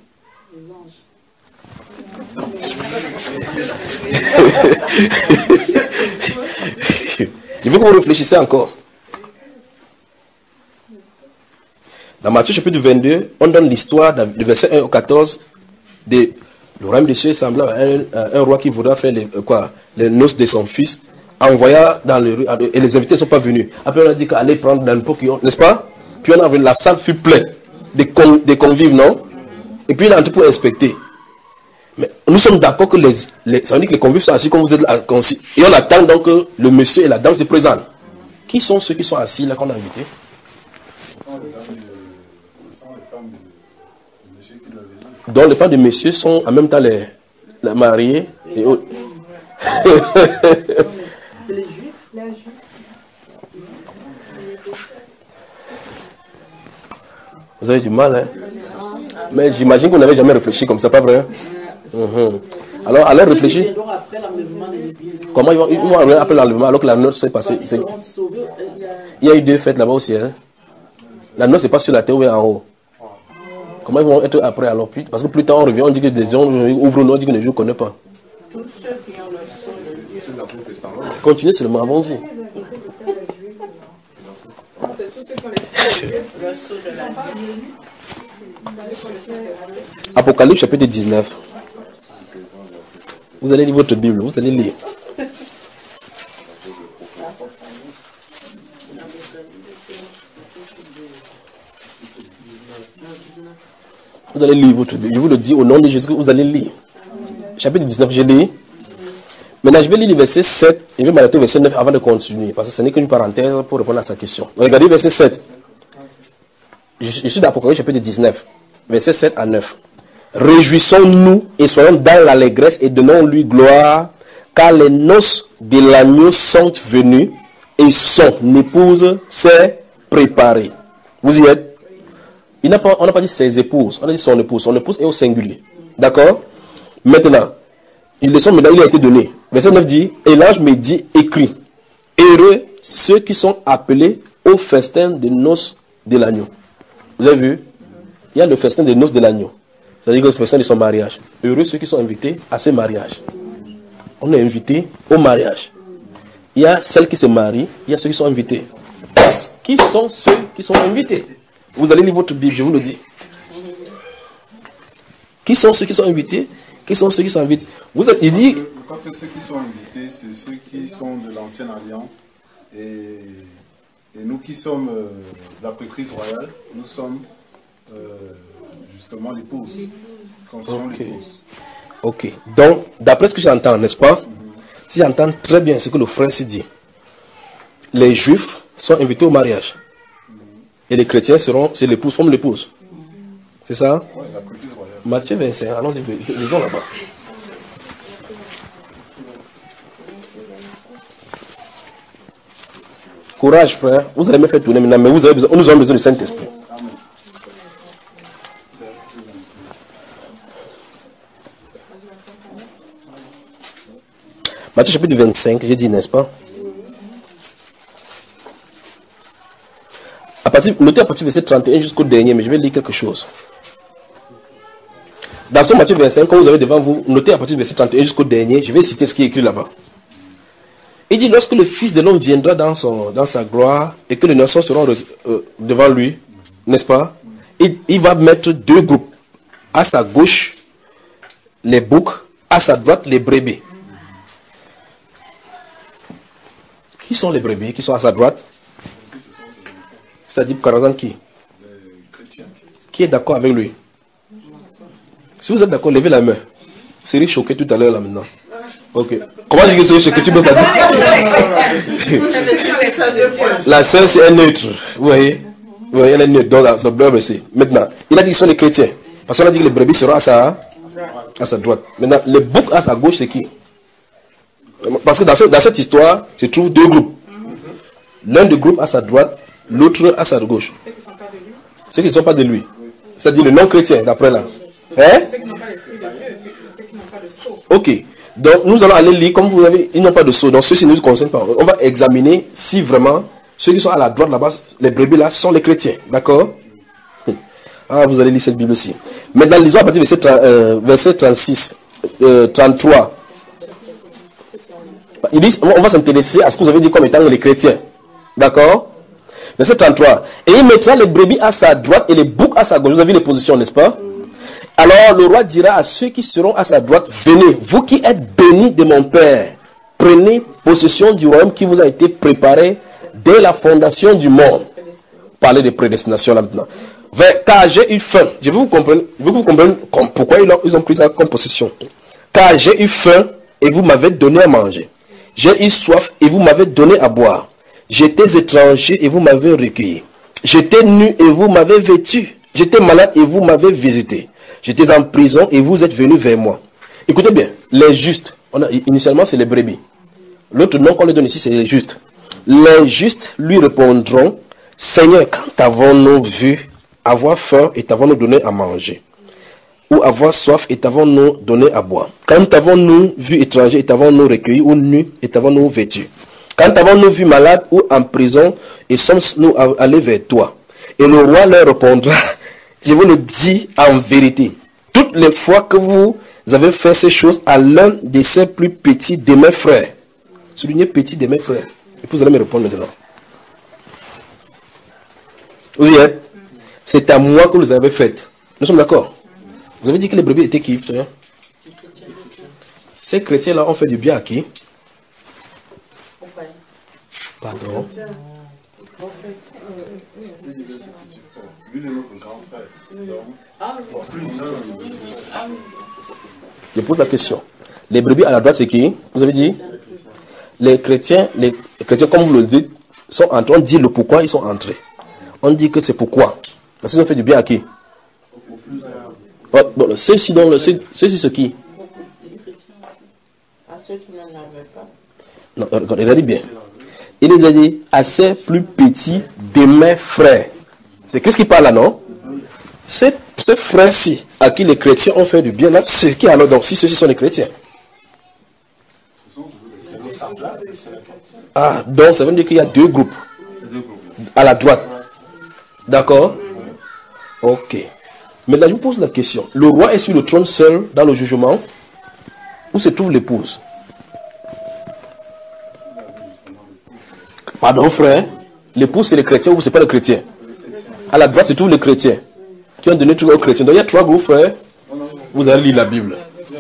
Je veux que vous réfléchissiez encore. Dans Matthieu chapitre vingt-deux, on donne l'histoire du verset un au quatorze de le royaume des cieux semblable à un, à un roi qui voudra faire les, quoi, les noces de son fils, envoya dans les rues, et les invités ne sont pas venus. Après on a dit qu'aller prendre dans le pot, n'est-ce pas? Puis on a vu, la salle fut pleine des, con, des convives, non? Et puis il a entré pour inspecter. Mais nous sommes d'accord que les, les, ça veut dire que les convives sont assis comme vous êtes là, et on attend donc que le monsieur et la dame se présentent. Qui sont ceux qui sont assis là qu'on a invités? Donc les femmes de monsieur sont en même temps les, les mariés et autres. C'est les juifs, les juifs. Vous avez du mal, hein? Mais j'imagine que vous n'avez jamais réfléchi comme ça, pas vrai? Mmh. Alors, alors réfléchir. Comment ils vont, ils vont arriver après l'enlèvement alors que la noce s'est passée? Il y a eu deux fêtes là-bas aussi. Hein? La noce n'est pas sur la terre ou en haut. Comment ils vont être après alors? Parce que plus tard on revient, on dit que des gens ouvrent nous, on dit que les gens ne connaissent pas. Continuez seulement, allons-y. Apocalypse chapitre dix-neuf. Vous allez lire votre Bible, vous allez lire. Vous allez lire votre Bible. Je vous le dis au nom de Jésus, vous allez lire. Chapitre dix-neuf, je lis. Maintenant, je vais lire le verset sept. Et je vais m'arrêter au verset neuf avant de continuer. Parce que ce n'est qu'une parenthèse pour répondre à sa question. Regardez le verset sept. Je, je suis d'Apocalypse, chapitre dix-neuf. Verset sept à neuf. Réjouissons-nous et soyons dans l'allégresse et donnons-lui gloire, car les noces de l'agneau sont venues et son épouse s'est préparée. Vous y êtes? Il n'a pas, on n'a pas dit ses épouses, on a dit son épouse. Son épouse est au singulier. D'accord? Maintenant, il, son médaille, il a été donné. Verset neuf dit, et l'ange me dit, écrit, heureux ceux qui sont appelés au festin de noces de l'agneau. Vous avez vu? Il y a le festin de noces de l'agneau. C'est-à-dire que le festin de son mariage. Heureux ceux qui sont invités à ce mariage. On est invité au mariage. Il y a celles qui se marient, il y a ceux qui sont invités. Qui sont ceux qui sont invités? Vous allez lire votre Bible, je vous le dis. Qui sont ceux qui sont invités? Qui sont ceux qui sont invités? Vous êtes, il dit... Je crois que ceux qui sont invités, c'est ceux qui sont de l'ancienne alliance. Et, et nous qui sommes euh, la prêtrise royale, nous sommes euh, justement l'épouse. Ok. Ok. Donc, d'après ce que j'entends, n'est-ce pas? Mm-hmm. Si j'entends très bien ce que le frère s'est dit, les juifs sont invités au mariage. Et les chrétiens seront, c'est l'épouse, comme l'épouse. C'est ça? Oui, la prêtrise royale. Matthieu vingt-cinq, allons-y, lisons là-bas. Courage, frère. Vous allez me faire tourner maintenant, mais vous avez besoin, nous avons besoin du Saint-Esprit. Matthieu chapitre vingt-cinq, j'ai dit, n'est-ce pas? À partir, notez à partir du verset trente et un jusqu'au dernier, mais je vais lire quelque chose. Dans ce Matthieu vingt-cinq, quand vous avez devant vous, notez à partir du verset trente et un jusqu'au dernier, je vais citer ce qui est écrit là-bas. Il dit, lorsque le Fils de l'homme viendra dans, son, dans sa gloire et que les nations seront euh, devant lui, n'est-ce pas? Il, il va mettre deux groupes. À sa gauche, les boucs, à sa droite, les brebis. Qui sont les brebis qui sont à sa droite? C'est-à-dire, par exemple, qui? Qui est d'accord avec lui? Si vous êtes d'accord, levez la main. Vous serez choqué tout à l'heure là maintenant. Ok. Comment dire que c'est choqué? Tu peux pas dire. La sœur, c'est un neutre. Vous voyez? Vous voyez, elle est neutre. Donc, ça bleu aussi. Maintenant, il a dit qu'ils sont les chrétiens. Parce qu'on a dit que les brebis seront à sa, à sa droite. Maintenant, les boucs à sa gauche, c'est qui? Parce que dans, ce, dans cette histoire, se trouvent deux groupes. L'un des groupes à sa droite, l'autre à sa gauche. Ceux qui ne sont pas de lui. C'est-à-dire le non-chrétien, d'après là. Hein? Ok. Donc, nous allons aller lire, comme vous avez, ils n'ont pas de sceau. Donc, ceux-ci ne nous concernent pas. On va examiner si vraiment, ceux qui sont à la droite là-bas, les brebis là, sont les chrétiens. D'accord? Ah, vous allez lire cette Bible aussi. Maintenant, lisons à partir du verset, euh, verset trente-six, euh, trente-trois. Il dit, on va s'intéresser à ce que vous avez dit comme étant les chrétiens. D'accord? Verset trente-trois. Et il mettra les brebis à sa droite et les boucs à sa gauche. Vous avez vu les positions, n'est-ce pas? Alors le roi dira à ceux qui seront à sa droite, venez, vous qui êtes bénis de mon Père, prenez possession du royaume qui vous a été préparé dès la fondation du monde. Parlez de prédestination là maintenant. Car j'ai eu faim. Je veux vous comprendre, je veux vous comprendre pourquoi ils ont, ils ont pris ça comme possession. Car j'ai eu faim et vous m'avez donné à manger. J'ai eu soif et vous m'avez donné à boire. J'étais étranger et vous m'avez recueilli. J'étais nu et vous m'avez vêtu. J'étais malade et vous m'avez visité. J'étais en prison et vous êtes venus vers moi. Écoutez bien, les justes, on a, initialement c'est les brebis. L'autre nom qu'on lui donne ici, c'est les justes. Les justes lui répondront, Seigneur, quand avons-nous vu avoir faim et t'avons-nous donné à manger? Ou avoir soif et t'avons-nous donné à boire? Quand avons-nous vu étranger et t'avons-nous recueilli, ou nu et t'avons-nous vêtu? Quand avons-nous vu malade ou en prison et sommes-nous allés vers toi? Et le roi leur répondra, je vous le dis en vérité, toutes les fois que vous avez fait ces choses à l'un de ces plus petits de mes frères, soulignez petit de mes frères, et puis vous allez me répondre maintenant. Vous y êtes? C'est à moi que vous les avez faites. Nous sommes d'accord? Vous avez dit que les brebis étaient qui? Hein? Ces chrétiens-là ont fait du bien à qui? Pardon. Lui, est notre grand frère. Donc, plus un. Je pose la question. Les brebis à la droite, c'est qui? Vous avez dit? Les chrétiens, les chrétiens, comme vous le dites, sont entrés. On dit le pourquoi ils sont entrés. On dit que c'est pourquoi. Parce qu'ils ont fait du bien à qui? Oh, bon, ceux-ci, dont le, ceux, ceux-ci, c'est qui? À ceux qui n'en avaient pas. Non, regardez, regardez bien. Il est dit à ces plus petits de mes frères. C'est Christ qui parle là, non? Ces, ces frères-ci, à qui les chrétiens ont fait du bien, là, c'est qui alors? Donc, si ceux-ci sont les chrétiens. Ah, donc ça veut dire qu'il y a deux groupes. À la droite. D'accord? Ok. Maintenant, je vous pose la question. Le roi est sur le trône seul dans le jugement? Où se trouve l'épouse? Pardon, frère. L'épouse, c'est les chrétiens ou c'est pas les chrétiens? À la droite se trouvent les chrétiens qui ont donné tout aux chrétiens. Donc il y a trois groupes, frère. Vous allez lire la Bible.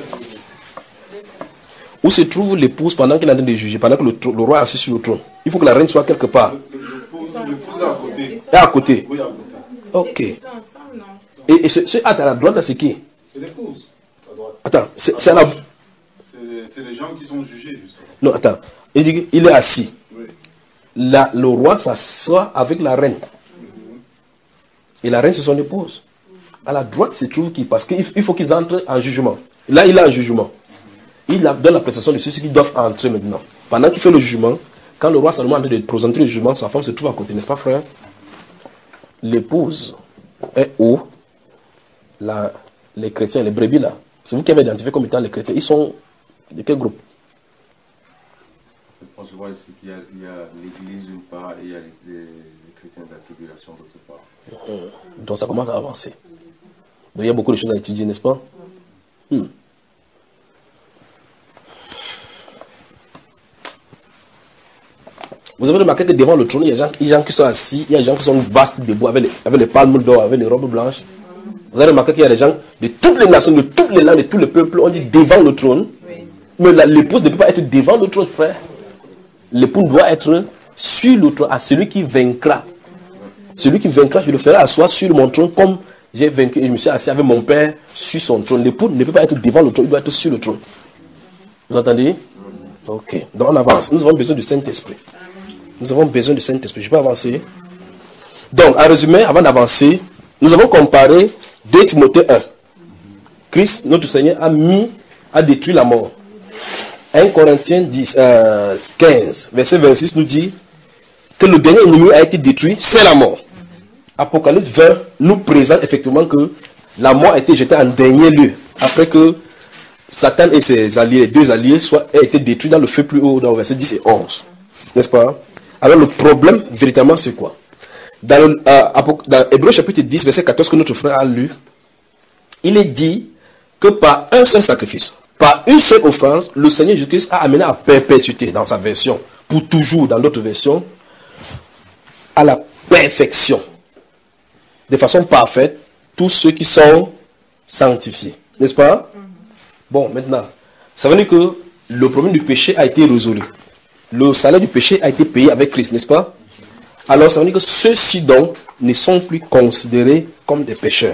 Où se trouve l'épouse pendant qu'il est en train de juger, pendant que le, le roi est assis sur le trône? Il faut que la reine soit quelque part. L'épouse est à côté. Et à côté. Oui, à côté. Ok. Et, et ce, ce à la droite, là, c'est qui? C'est l'épouse, à droite. Attends, c'est c'est à la... C'est c'est les gens qui sont jugés, justement. Non, attends. Il dit qu'il est assis. Oui. La, le roi s'assoit avec la reine. Et la reine, c'est son épouse. À la droite se trouve qui? Parce qu'il il faut qu'ils entrent en jugement. Là, il a un jugement. Il a, donne la prestation de ceux qui doivent entrer maintenant. Pendant qu'il fait le jugement, quand le roi Salomon est en train de présenter le jugement, sa femme se trouve à côté, n'est-ce pas, frère? L'épouse est où? La, les chrétiens, les brebis là. C'est vous qui avez identifié comme étant les chrétiens. Ils sont de quel groupe? Je pense que ici qu'il y a, il y a l'église d'une part et il y a les, les, les chrétiens de la tribulation d'autre part. Mmh. Donc ça commence à avancer. Donc il y a beaucoup de choses à étudier, n'est-ce pas? Mmh. Vous avez remarqué que devant le trône, il y a des gens, il y a des gens qui sont assis, il y a des gens qui sont vastes debout avec les, avec les palmes d'or, avec les robes blanches. Vous avez remarqué qu'il y a des gens de toutes les nations, de toutes les langues, de tous les peuples, on dit devant le trône. Mais la, l'épouse ne peut pas être devant le trône, frère. L'épouse doit être sur le trône, à celui qui vaincra. Celui qui vaincra, je le ferai asseoir sur mon trône comme j'ai vaincu et je me suis assis avec mon père sur son trône. L'épouse ne peut pas être devant le trône, il doit être sur le trône. Vous entendez? Ok, donc on avance. Nous avons besoin du Saint-Esprit. Nous avons besoin du Saint-Esprit. Je peux avancer? Donc, en résumé, avant d'avancer, nous avons comparé deux Timothée un. Christ, notre Seigneur, a mis, a détruit la mort. un Corinthiens dix, euh, quinze, verset vingt-six nous dit que le dernier ennemi a été détruit, c'est la mort. Apocalypse vingt nous présente effectivement que la mort a été jetée en dernier lieu, après que Satan et ses alliés, les deux alliés, soient, aient été détruits dans le feu plus haut, dans verset dix et onze. N'est-ce pas? Alors le problème, véritablement, c'est quoi? Dans, le, euh, dans Hébreux chapitre dix, verset quatorze, que notre frère a lu, il est dit que par un seul sacrifice, par une seule offrande, le Seigneur Jésus-Christ a amené à perpétuité, dans sa version, pour toujours, dans d'autres versions, à la perfection, de façon parfaite, tous ceux qui sont sanctifiés. N'est-ce pas? Bon, maintenant, ça veut dire que le problème du péché a été résolu. Le salaire du péché a été payé avec Christ, n'est-ce pas? Alors, ça veut dire que ceux-ci donc ne sont plus considérés comme des pécheurs.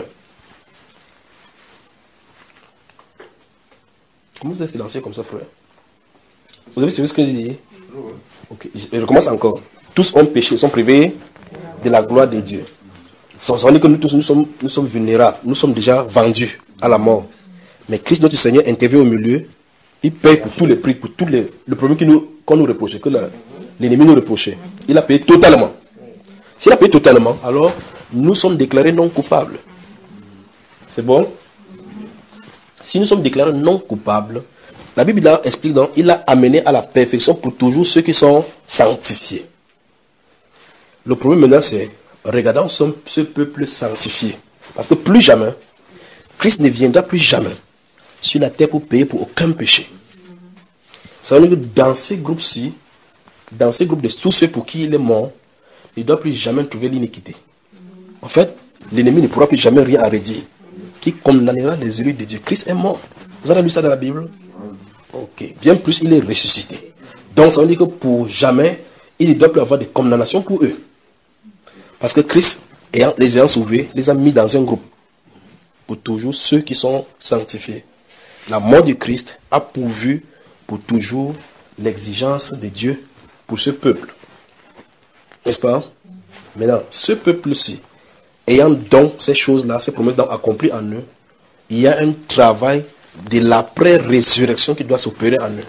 Comment vous êtes silencieux comme ça, frère? Vous avez suivi ce que j'ai dit? Ok, je recommence encore. Tous ont péché, sont privés de la gloire de Dieu. Ça veut dire que nous tous, nous sommes, nous sommes vulnérables. Nous sommes déjà vendus à la mort. Mais Christ, notre Seigneur, intervient au milieu. Il paye pour tous les prix, pour tous les, le problème qui nous, qu'on nous reprochait, que la, l'ennemi nous reprochait. Il a payé totalement. S'il a payé totalement, alors nous sommes déclarés non coupables. C'est bon? Si nous sommes déclarés non coupables, la Bible là explique donc, il a amené à la perfection pour toujours ceux qui sont sanctifiés. Le problème maintenant c'est, regardons ce peuple sanctifié. Parce que plus jamais, Christ ne viendra plus jamais sur la terre pour payer pour aucun péché. Ça veut dire que dans ces groupes-ci, dans ces groupes de tous ceux pour qui il est mort, il ne doit plus jamais trouver l'iniquité. En fait, l'ennemi ne pourra plus jamais rien à redire. Qui condamnera les élus de Dieu? Christ est mort. Vous avez lu ça dans la Bible? Ok. Bien plus, il est ressuscité. Donc, ça veut dire que pour jamais, il ne doit plus avoir de condamnation pour eux. Parce que Christ ayant, les ayant sauvés, les a mis dans un groupe. Pour toujours ceux qui sont sanctifiés. La mort du Christ a pourvu pour toujours l'exigence de Dieu pour ce peuple. N'est-ce pas? Maintenant, ce peuple-ci, ayant donc ces choses-là, ces promesses accomplies en eux, il y a un travail de l'après-résurrection qui doit s'opérer en eux.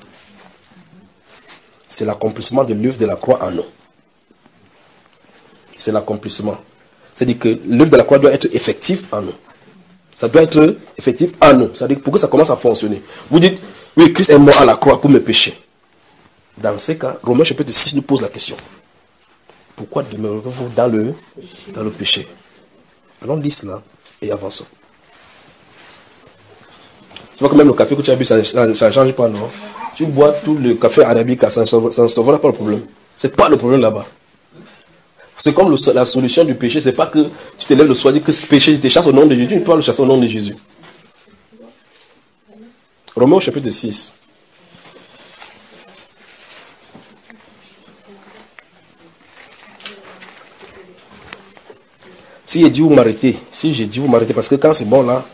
C'est l'accomplissement de l'œuvre de la croix en nous. C'est l'accomplissement. C'est-à-dire que l'œuvre de la croix doit être effective en nous. Ça doit être effectif en nous. C'est-à-dire pour que ça commence à fonctionner. Vous dites, oui, Christ est mort à la croix pour mes péchés. Dans ces cas, Romains chapitre six nous pose la question. Pourquoi demeurez-vous dans le, dans le péché? Allons lire cela et avançons. Tu vois que même le café que tu as bu, ça ne change pas, non? Tu bois tout le café arabique, ça ne sauvera pas le problème. Ce n'est pas le problème là-bas. C'est comme le, la solution du péché, c'est pas que tu te lèves le soir et dis que ce péché, tu te chasses au nom de Jésus, tu ne peux pas le chasser au nom de Jésus. Romains chapitre six. Si j'ai dit vous m'arrêtez, si j'ai dit vous m'arrêtez, parce que quand c'est bon là,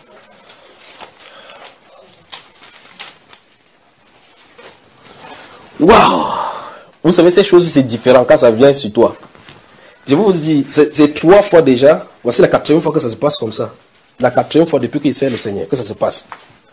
waouh! Vous savez, ces choses, c'est différent quand ça vient sur toi. Je vous dis, c'est trois fois déjà, voici la quatrième fois que ça se passe comme ça. La quatrième fois depuis qu'il sert le Seigneur, que ça se passe.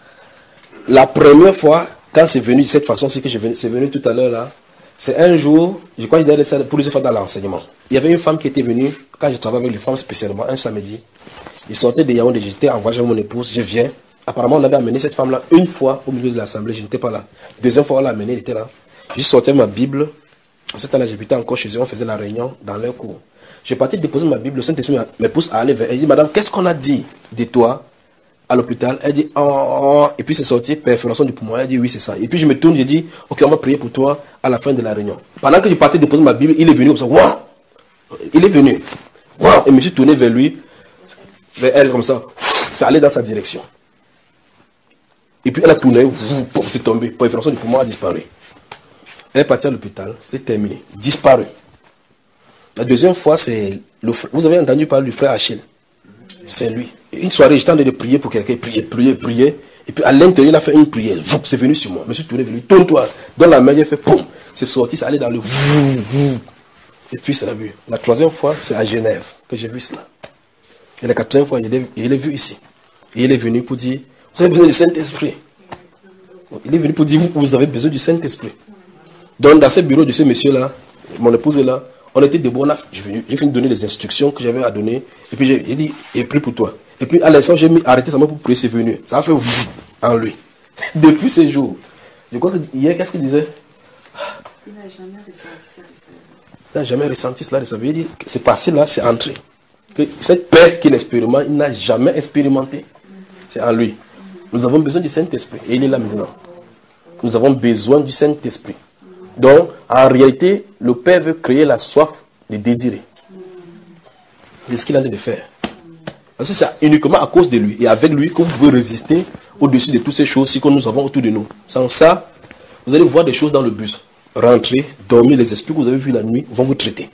La première fois, quand c'est venu de cette façon, c'est que c'est venu tout à l'heure là, c'est un jour, je crois qu'il y a plusieurs fois dans l'enseignement. Il y avait une femme qui était venue, quand je travaillais avec les femmes spécialement, un samedi. Il sortait de Yaoundé, j'étais en voyage avec mon épouse, je viens. Apparemment, on avait amené cette femme-là une fois au milieu de l'assemblée, je n'étais pas là. Deuxième fois, on l'a amenée, elle était là. Je sortais ma Bible. À ce temps-là, j'habitais encore chez eux, on faisait la réunion dans leur cours. J'ai parti déposer ma Bible, le Saint-Esprit me pousse à aller vers elle. Elle dit, madame, qu'est-ce qu'on a dit de toi à l'hôpital? Elle dit, oh, oh, et puis c'est sorti, perforation du poumon. Elle dit, oui, c'est ça. Et puis je me tourne, je dis, ok, on va prier pour toi à la fin de la réunion. Pendant que je partais déposer ma Bible, il est venu comme ça, waouh! Il est venu, waouh! Et je me suis tourné vers lui, vers elle comme ça, ça allait dans sa direction. Et puis elle a tourné, c'est tombé, perforation du poumon a disparu. Elle est partie à l'hôpital, c'était terminé, disparu. La deuxième fois, c'est, vous avez entendu parler du frère Achille. C'est lui. Une soirée, j'étais en train de prier pour quelqu'un, prier, prier, prier. Et puis à l'intérieur, il a fait une prière. C'est venu sur moi. Je me suis tourné vers lui. Tourne-toi. Dans la main, il a fait poum. C'est sorti, ça allait dans le. Et puis, c'est la vue. La troisième fois, c'est à Genève que j'ai vu cela. Et la quatrième fois, il est, il est vu ici. Et il est venu pour dire, vous avez besoin du Saint-Esprit. Il est venu pour dire, vous avez besoin du Saint-Esprit. Donc, dans ce bureau de ce monsieur-là, mon épouse est là. On était debout, on a, j'ai fini de donner les instructions que j'avais à donner. Et puis j'ai dit, et prie pour toi. Et puis à l'instant, j'ai mis arrêté sa main pour prier, c'est venu. Ça a fait vous en lui. Depuis ces jours. Je crois que hier, qu'est-ce qu'il disait? Il n'a jamais ressenti ça de sa vie. Il n'a jamais ressenti cela de sa vie. Il dit, c'est passé là, c'est entré. Que cette paix qu'il expérimente, il n'a jamais expérimenté. C'est en lui. Nous avons besoin du Saint-Esprit. Et il est là maintenant. Nous avons besoin du Saint-Esprit. Donc, en réalité, le Père veut créer la soif de désirer. C'est ce qu'il a de faire. Parce que c'est uniquement à cause de lui et avec lui que vous pouvez résister au-dessus de toutes ces choses que nous avons autour de nous. Sans ça, vous allez voir des choses dans le bus. Rentrer, dormir, les esprits que vous avez vus la nuit vont vous traiter.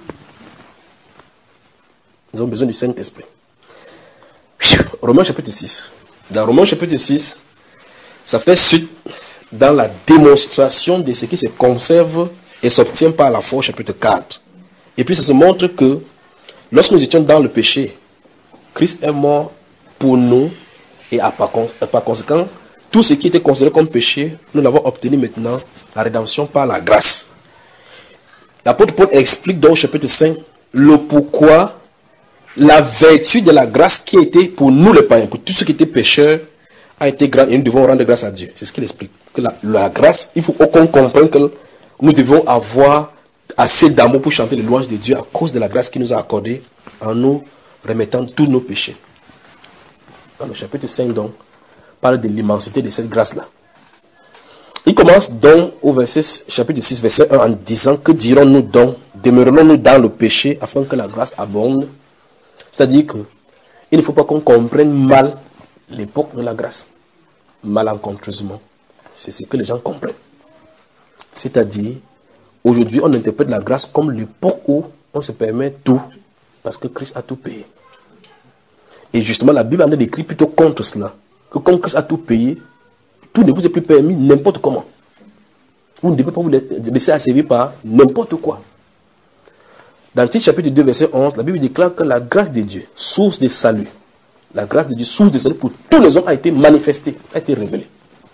Nous avons besoin du Saint-Esprit. Romains chapitre six. Dans Romains chapitre six, ça fait suite dans la démonstration de ce qui se conserve et s'obtient par la foi, chapitre quatre. Et puis ça se montre que lorsque nous étions dans le péché, Christ est mort pour nous et par conséquent, tout ce qui était considéré comme péché, nous l'avons obtenu maintenant, la rédemption par la grâce. L'apôtre Paul explique dans le chapitre cinq le pourquoi la vertu de la grâce qui était pour nous les païens, pour tous ceux qui étaient pécheurs, a été grande et nous devons rendre grâce à Dieu. C'est ce qu'il explique. Que la, la grâce, il faut qu'on comprenne que nous devons avoir assez d'amour pour chanter les louanges de Dieu à cause de la grâce qu'il nous a accordée en nous remettant tous nos péchés. Dans le chapitre cinq, donc, parle de l'immensité de cette grâce-là. Il commence donc au verset, chapitre six, verset un, en disant, que dirons-nous donc? Demeurons-nous dans le péché afin que la grâce abonde? C'est-à-dire que il ne faut pas qu'on comprenne mal l'époque de la grâce. Malencontreusement. C'est ce que les gens comprennent. C'est-à-dire, aujourd'hui, on interprète la grâce comme l'époque où on se permet tout Parce que Christ a tout payé. Et justement, la Bible en a écrit plutôt contre cela. Que quand Christ a tout payé, tout ne vous est plus permis n'importe comment. Vous ne devez pas vous laisser asservir par n'importe quoi. Dans Tite chapitre deux, verset onze, la Bible déclare que la grâce de Dieu, source de salut, la grâce de Dieu, source de salut pour tous les hommes, a été manifestée, a été révélée.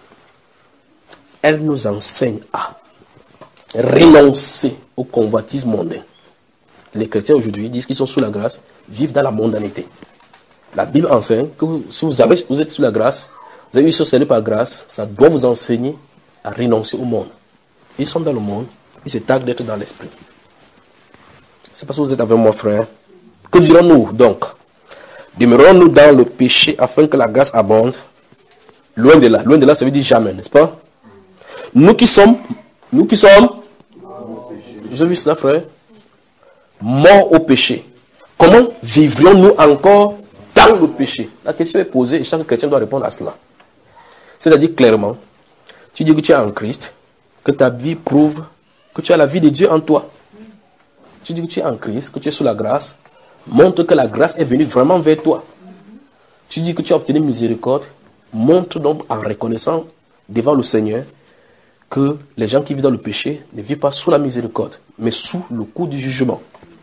Elle nous enseigne à renoncer au convoitisme mondain. Les chrétiens aujourd'hui disent qu'ils sont sous la grâce, vivent dans la mondanité. La Bible enseigne que si vous, avez, vous êtes sous la grâce, vous avez eu ce salut par grâce, ça doit vous enseigner à renoncer au monde. Ils sont dans le monde, ils se targuent d'être dans l'esprit. C'est parce que vous êtes avec moi, frère. Que dirons-nous donc? Demeurons-nous dans le péché afin que la grâce abonde? Loin de là. Loin de là, ça veut dire jamais, n'est-ce pas? Nous qui sommes, nous qui sommes, vous avez vu cela, frère? Morts au péché. Comment vivrions-nous encore dans le péché? La question est posée et chaque chrétien doit répondre à cela. C'est-à-dire clairement, tu dis que tu es en Christ, que ta vie prouve que tu as la vie de Dieu en toi. Tu dis que tu es en Christ, que tu es sous la grâce, montre que la grâce est venue vraiment vers toi. Tu dis que tu as obtenu miséricorde, montre donc en reconnaissant devant le Seigneur que les gens qui vivent dans le péché ne vivent pas sous la miséricorde, mais sous le coup du jugement.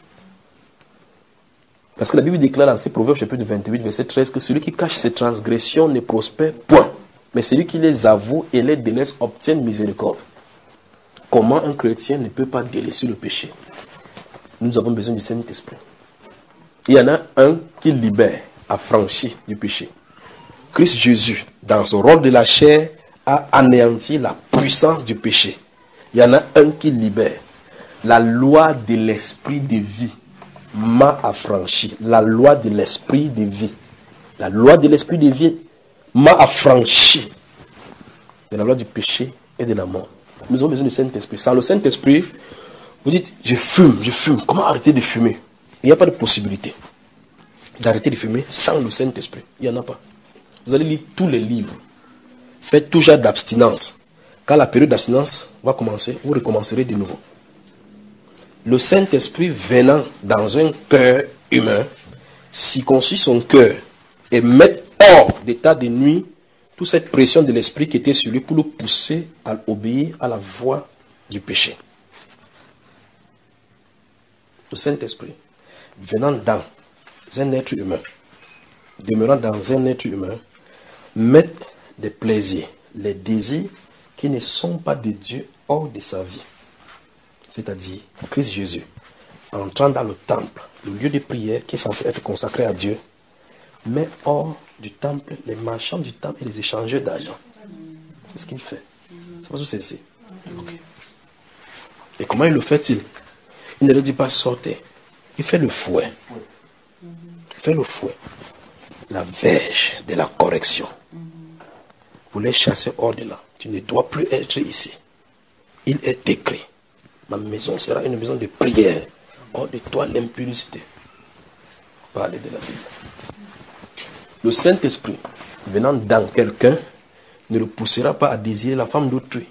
Parce que la Bible déclare dans ces Proverbes chapitre vingt-huit, verset treize, que celui qui cache ses transgressions ne prospère point, mais celui qui les avoue et les délaisse obtient miséricorde. Comment un chrétien ne peut pas délaisser le péché? Nous avons besoin du Saint-Esprit. Il y en a un qui libère, affranchi du péché. Christ Jésus, dans son rôle de la chair, a anéanti la puissance du péché. Il y en a un qui libère. La loi de l'esprit de vie m'a affranchi. La loi de l'esprit de vie. La loi de l'esprit de vie m'a affranchi de la loi du péché et de la mort. Nous avons besoin du Saint-Esprit. Sans le Saint-Esprit, vous dites, je fume, je fume. Comment arrêter de fumer? Il n'y a pas de possibilité d'arrêter de fumer sans le Saint-Esprit. Il n'y en a pas. Vous allez lire tous les livres. Faites toujours d'abstinence. Quand la période d'abstinence va commencer, vous recommencerez de nouveau. Le Saint-Esprit venant dans un cœur humain, circoncit son cœur et met hors d'état de nuit toute cette pression de l'esprit qui était sur lui pour le pousser à obéir à la voix du péché. Le Saint-Esprit venant dans un être humain, demeurant dans un être humain, met des plaisirs, les désirs qui ne sont pas de Dieu hors de sa vie. C'est-à-dire Christ Jésus, entrant dans le temple, le lieu de prière qui est censé être consacré à Dieu, met hors du temple les marchands du temple et les échangeurs d'argent. C'est ce qu'il fait. C'est pas ce que c'est ici. Okay. Et comment il le fait-il? Il ne le dit pas sortez. Il fait le fouet. Il fait le fouet. La verge de la correction. Pour les chasser hors de là. Tu ne dois plus être ici. Il est écrit. Ma maison sera une maison de prière. Hors de toi l'impudicité. Parlez de la Bible. Le Saint-Esprit, venant dans quelqu'un, ne le poussera pas à désirer la femme d'autrui.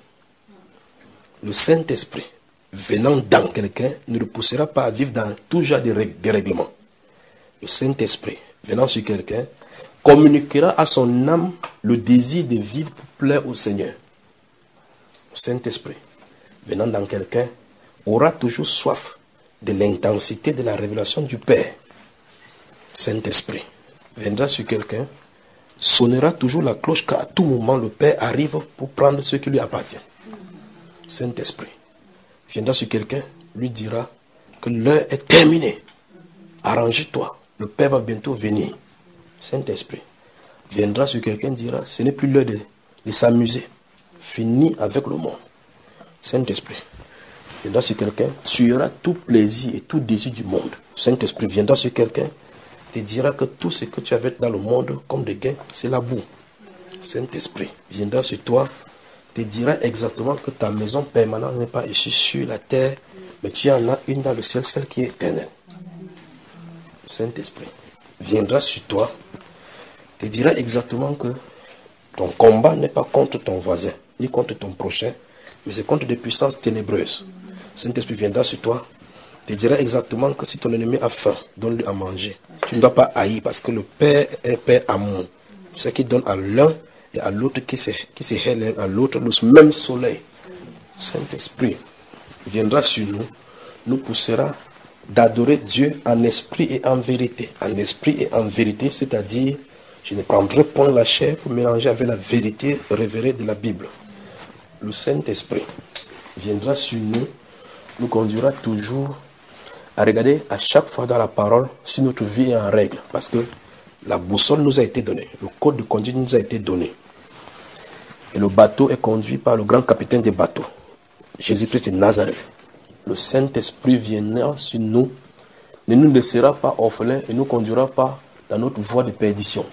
Le Saint-Esprit, venant dans quelqu'un, ne le poussera pas à vivre dans tout genre de dérèglement. Le Saint-Esprit, venant sur quelqu'un, communiquera à son âme le désir de vivre pour plaire au Seigneur. Le Saint-Esprit, venant dans quelqu'un, aura toujours soif de l'intensité de la révélation du Père. Le Saint-Esprit viendra sur quelqu'un, sonnera toujours la cloche qu'à tout moment le Père arrive pour prendre ce qui lui appartient. Le Saint-Esprit viendra sur quelqu'un, lui dira que l'heure est terminée. Arrange-toi, le Père va bientôt venir. Le Saint-Esprit viendra sur quelqu'un, dira ce n'est plus l'heure de, de s'amuser. Finis avec le monde. Le Saint-Esprit viendra sur quelqu'un, tuera tout plaisir et tout désir du monde. Le Saint-Esprit viendra sur quelqu'un, te dira que tout ce que tu avais dans le monde comme des gains, c'est la boue. Saint-Esprit viendra sur toi, te dira exactement que ta maison permanente n'est pas ici sur la terre, mais tu en as une dans le ciel, celle qui est éternelle. Saint-Esprit viendra sur toi, te dira exactement que ton combat n'est pas contre ton voisin, ni contre ton prochain, mais c'est contre des puissances ténébreuses. Saint-Esprit viendra sur toi, te dira exactement que si ton ennemi a faim, donne-lui à manger. Tu ne dois pas haïr parce que le Père est Père amour. C'est qui donne à l'un et à l'autre qui se, qui se hait l'un à l'autre le même soleil. Saint-Esprit viendra sur nous, nous poussera d'adorer Dieu en esprit et en vérité. En esprit et en vérité, c'est-à-dire, je ne prendrai point la chair pour mélanger avec la vérité révélée de la Bible. Le Saint-Esprit viendra sur nous, nous conduira toujours à regarder à chaque fois dans la parole si notre vie est en règle. Parce que la boussole nous a été donnée, le code de conduite nous a été donné. Et le bateau est conduit par le grand capitaine des bateaux, Jésus-Christ de Nazareth. Le Saint-Esprit viendra sur nous, ne nous laissera pas orphelins et ne nous conduira pas dans notre voie de perdition.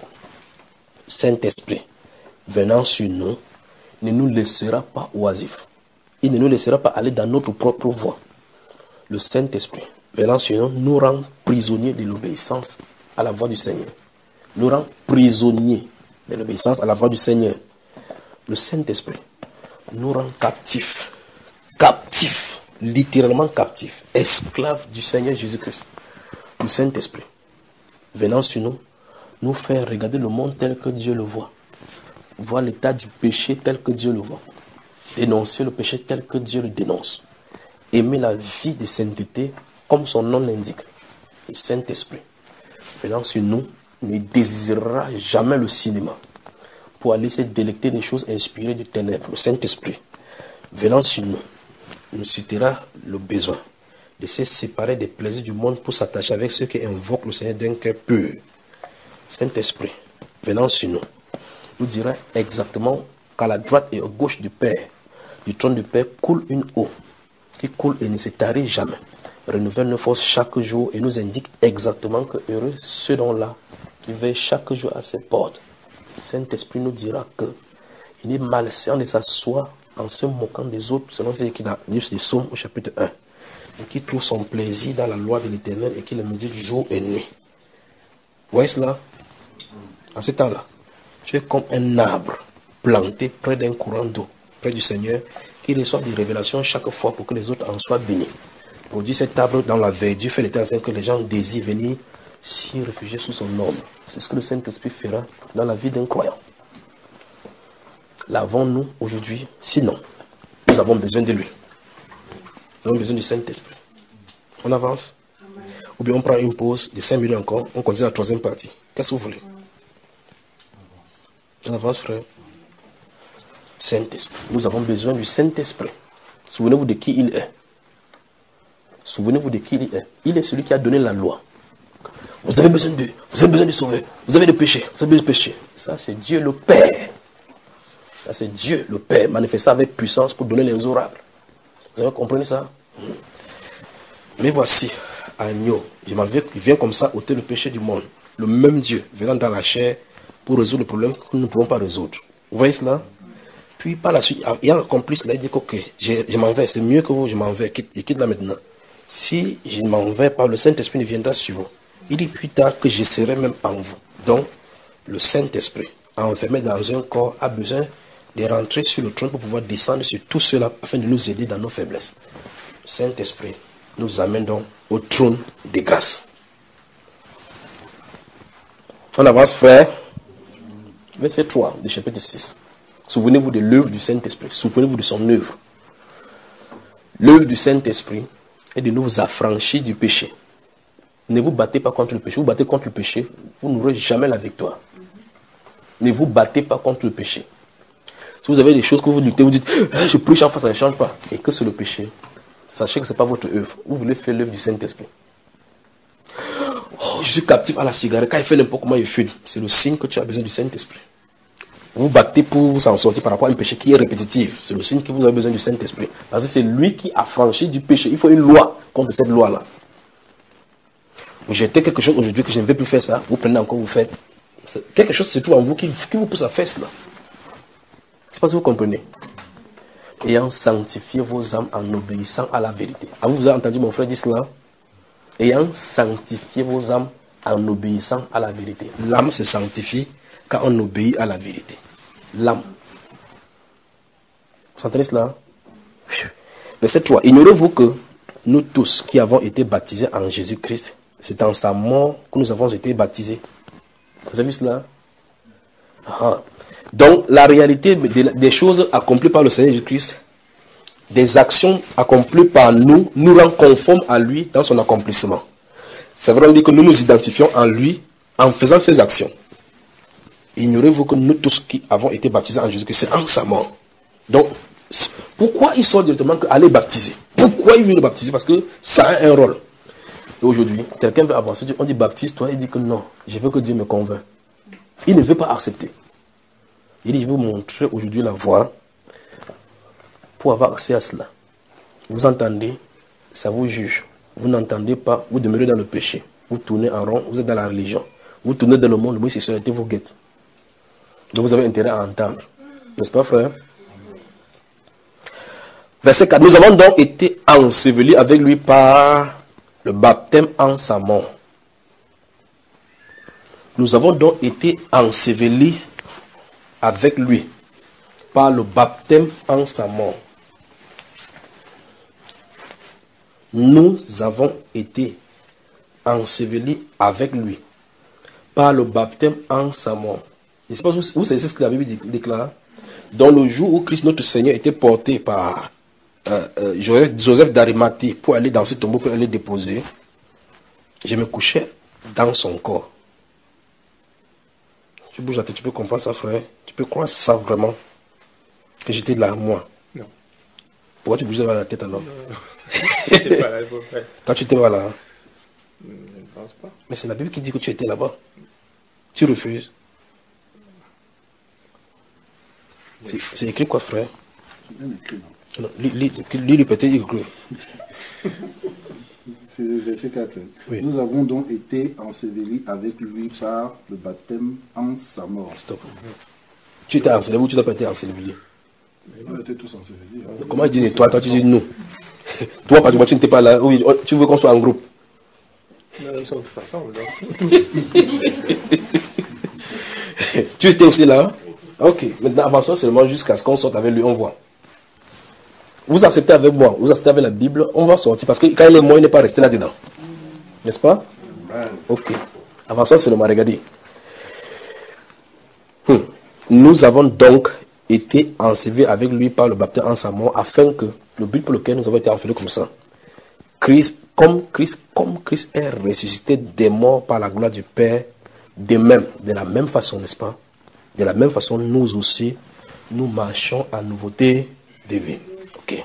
Le Saint-Esprit venant sur nous, ne nous laissera pas oisifs. Il ne nous laissera pas aller dans notre propre voie. Le Saint-Esprit venant sur nous, nous rend prisonniers de l'obéissance à la voix du Seigneur. Nous rend prisonniers de l'obéissance à la voix du Seigneur. Le Saint-Esprit nous rend captifs. Captifs. Littéralement captifs. Esclaves du Seigneur Jésus-Christ. Le Saint-Esprit venant sur nous, nous fait regarder le monde tel que Dieu le voit. Voir l'état du péché tel que Dieu le voit. Dénoncer le péché tel que Dieu le dénonce. Aimer la vie de sainteté comme son nom l'indique. Le Saint-Esprit venant sur nous ne désirera jamais le cinéma pour aller se délecter des choses inspirées du ténèbre. Le Saint-Esprit venant sur nous nous citera le besoin de se séparer des plaisirs du monde pour s'attacher avec ceux qui invoquent le Seigneur d'un cœur pur. Saint-Esprit venant sur nous nous dira exactement qu'à la droite et à gauche du Père, du trône du Père, coule une eau qui coule et ne se tarit jamais, renouvelle nos forces chaque jour et nous indique exactement que heureux ceux dont-là qui veillent chaque jour à ses portes. Le Saint-Esprit nous dira que il est malsain de s'asseoir en se moquant des autres, selon ce qu'il a dit dans les Psaumes au chapitre un, et qui trouve son plaisir dans la loi de l'Éternel et qui le médite jour et nuit. Vous voyez cela? En ce temps-là, tu es comme un arbre planté près d'un courant d'eau, près du Seigneur, qui reçoit des révélations chaque fois pour que les autres en soient bénis. Produit cet arbre dans la verdure, fait l'état que les gens désirent venir s'y réfugier sous son ombre. C'est ce que le Saint-Esprit fera dans la vie d'un croyant. L'avons-nous aujourd'hui? Sinon, nous avons besoin de lui. Nous avons besoin du Saint-Esprit. On avance? Ou bien on prend une pause de cinq minutes encore, on continue la troisième partie. Qu'est-ce que vous voulez? On avance, frère. Saint-Esprit. Nous avons besoin du Saint-Esprit. Souvenez-vous de qui il est. Souvenez-vous de qui il est. Il est celui qui a donné la loi. Vous avez besoin de, vous avez besoin de sauver. Vous avez de péché. Vous avez besoin de péché. Ça, c'est Dieu le Père. Ça, c'est Dieu le Père manifesté avec puissance pour donner les oracles. Vous avez compris ça? Mais voici, agneau. Il vient comme ça ôter le péché du monde. Le même Dieu venant dans la chair pour résoudre le problème que nous ne pouvons pas résoudre. Vous voyez cela? Puis par la suite, ayant accompli cela, il dit ok, je, je m'en vais, c'est mieux que vous, je m'en vais, quitte, quitte là maintenant. Si je ne m'en vais pas, le Saint-Esprit ne viendra sur vous. Il dit plus tard que je serai même en vous. Donc, le Saint-Esprit, enfermé dans un corps, a besoin de rentrer sur le trône pour pouvoir descendre sur tout cela afin de nous aider dans nos faiblesses. Le Saint-Esprit nous amène donc au trône des grâces. On avance, frère. Verset trois du chapitre six. Souvenez-vous de l'œuvre du Saint-Esprit. Souvenez-vous de son œuvre. L'œuvre du Saint-Esprit est de nous affranchir du péché. Ne vous battez pas contre le péché. Vous battez contre le péché, vous n'aurez jamais la victoire. Ne vous battez pas contre le péché. Si vous avez des choses que vous luttez, vous dites eh, je prie chaque fois, ça ne change pas. Et que c'est le péché. Sachez que ce n'est pas votre œuvre. Vous voulez faire l'œuvre du Saint-Esprit. Oh, je suis captif à la cigarette. Quand il fait n'importe comment, il fume. C'est le signe que tu as besoin du Saint-Esprit. Vous battez pour vous en sortir par rapport à un péché qui est répétitif. C'est le signe que vous avez besoin du Saint-Esprit. Parce que c'est lui qui a franchi du péché. Il faut une loi contre cette loi-là. Vous jetez quelque chose aujourd'hui que je ne vais plus faire ça. Vous prenez encore, vous faites. Quelque chose se trouve en vous qui, qui vous pousse à faire cela. C'est pas si vous comprenez. Ayant sanctifié vos âmes en obéissant à la vérité. Ah, vous, vous avez entendu mon frère dire cela? Ayant sanctifié vos âmes en obéissant à la vérité. L'âme se sanctifie quand on obéit à la vérité. L'âme. Vous entendez cela? Verset trois. Ignorez-vous que nous tous qui avons été baptisés en Jésus-Christ, c'est en sa mort que nous avons été baptisés. Vous avez vu cela? Ah. Donc, la réalité des choses accomplies par le Seigneur Jésus-Christ, des actions accomplies par nous, nous rend conformes à lui dans son accomplissement. C'est vrai dire que nous nous identifions en lui en faisant ces actions. Ignorez-vous que nous tous qui avons été baptisés en Jésus-Christ, c'est en sa mort. Donc, pourquoi il sort directement qu'aller baptiser? Pourquoi il veut le baptiser? Parce que ça a un rôle. Et aujourd'hui, quelqu'un veut avancer, on dit baptise-toi, il dit que non, je veux que Dieu me convainc. Il ne veut pas accepter. Il dit, je vais vous montrer aujourd'hui la voie pour avoir accès à cela. Vous entendez, ça vous juge. Vous n'entendez pas, vous demeurez dans le péché. Vous tournez en rond, vous êtes dans la religion. Vous tournez dans le monde, l'homosexualité vous guette. Donc vous avez intérêt à entendre. N'est-ce pas, frère? Verset quatre. Nous avons donc été ensevelis avec lui par le baptême en sa mort. Nous avons donc été ensevelis avec lui par le baptême en sa mort. Nous avons été ensevelis avec lui par le baptême en sa mort. Je ne sais pas où c'est ce que la Bible déclare. Dans le jour où Christ notre Seigneur était porté par euh, euh, Joseph, Joseph d'Arimathée pour aller dans ce tombeau, pour aller déposer, je me couchais dans son corps. Tu bouges la tête, tu peux comprendre ça, frère? Tu peux croire ça vraiment? Que j'étais là, moi? Non. Pourquoi tu bougeais la tête alors? J'étais pas là, il faut faire. Quand tu étais pas là? Je ne pense pas. Mais c'est la Bible qui dit que tu étais là-bas. Tu refuses. C'est, c'est écrit quoi, frère? C'est bien écrit, non? Non, lis, lis, lis, lis peut-être écrit. C'est le verset quatre. Oui. Nous avons donc été ensevelis avec lui par le baptême en sa mort. Stop. Tu étais enseveli ou tu n'as pas été enseveli? On était tous ensevelis. Hein. Comment il dit toi? Toi, tu dis nous. Toi, par exemple, tu n'étais pas là. Oui, tu veux qu'on soit en groupe. Non, nous sommes tous ensemble. Tu étais aussi là? Ok. Maintenant, avançons seulement jusqu'à ce qu'on sorte avec lui, on voit. Vous acceptez avec moi, vous acceptez avec la Bible, on va sortir. Parce que quand il est mort, il n'est pas resté là-dedans. N'est-ce pas? Ok. Avançons seulement, regardez. Hum. Nous avons donc été ensevelis avec lui par le baptême en sa mort, afin que le but pour lequel nous avons été enfermés comme ça, Christ, comme Christ, comme Christ est ressuscité des morts par la gloire du Père, de même, de la même façon, n'est-ce pas? De la même façon, nous aussi, nous marchons en nouveauté de vie. Ok.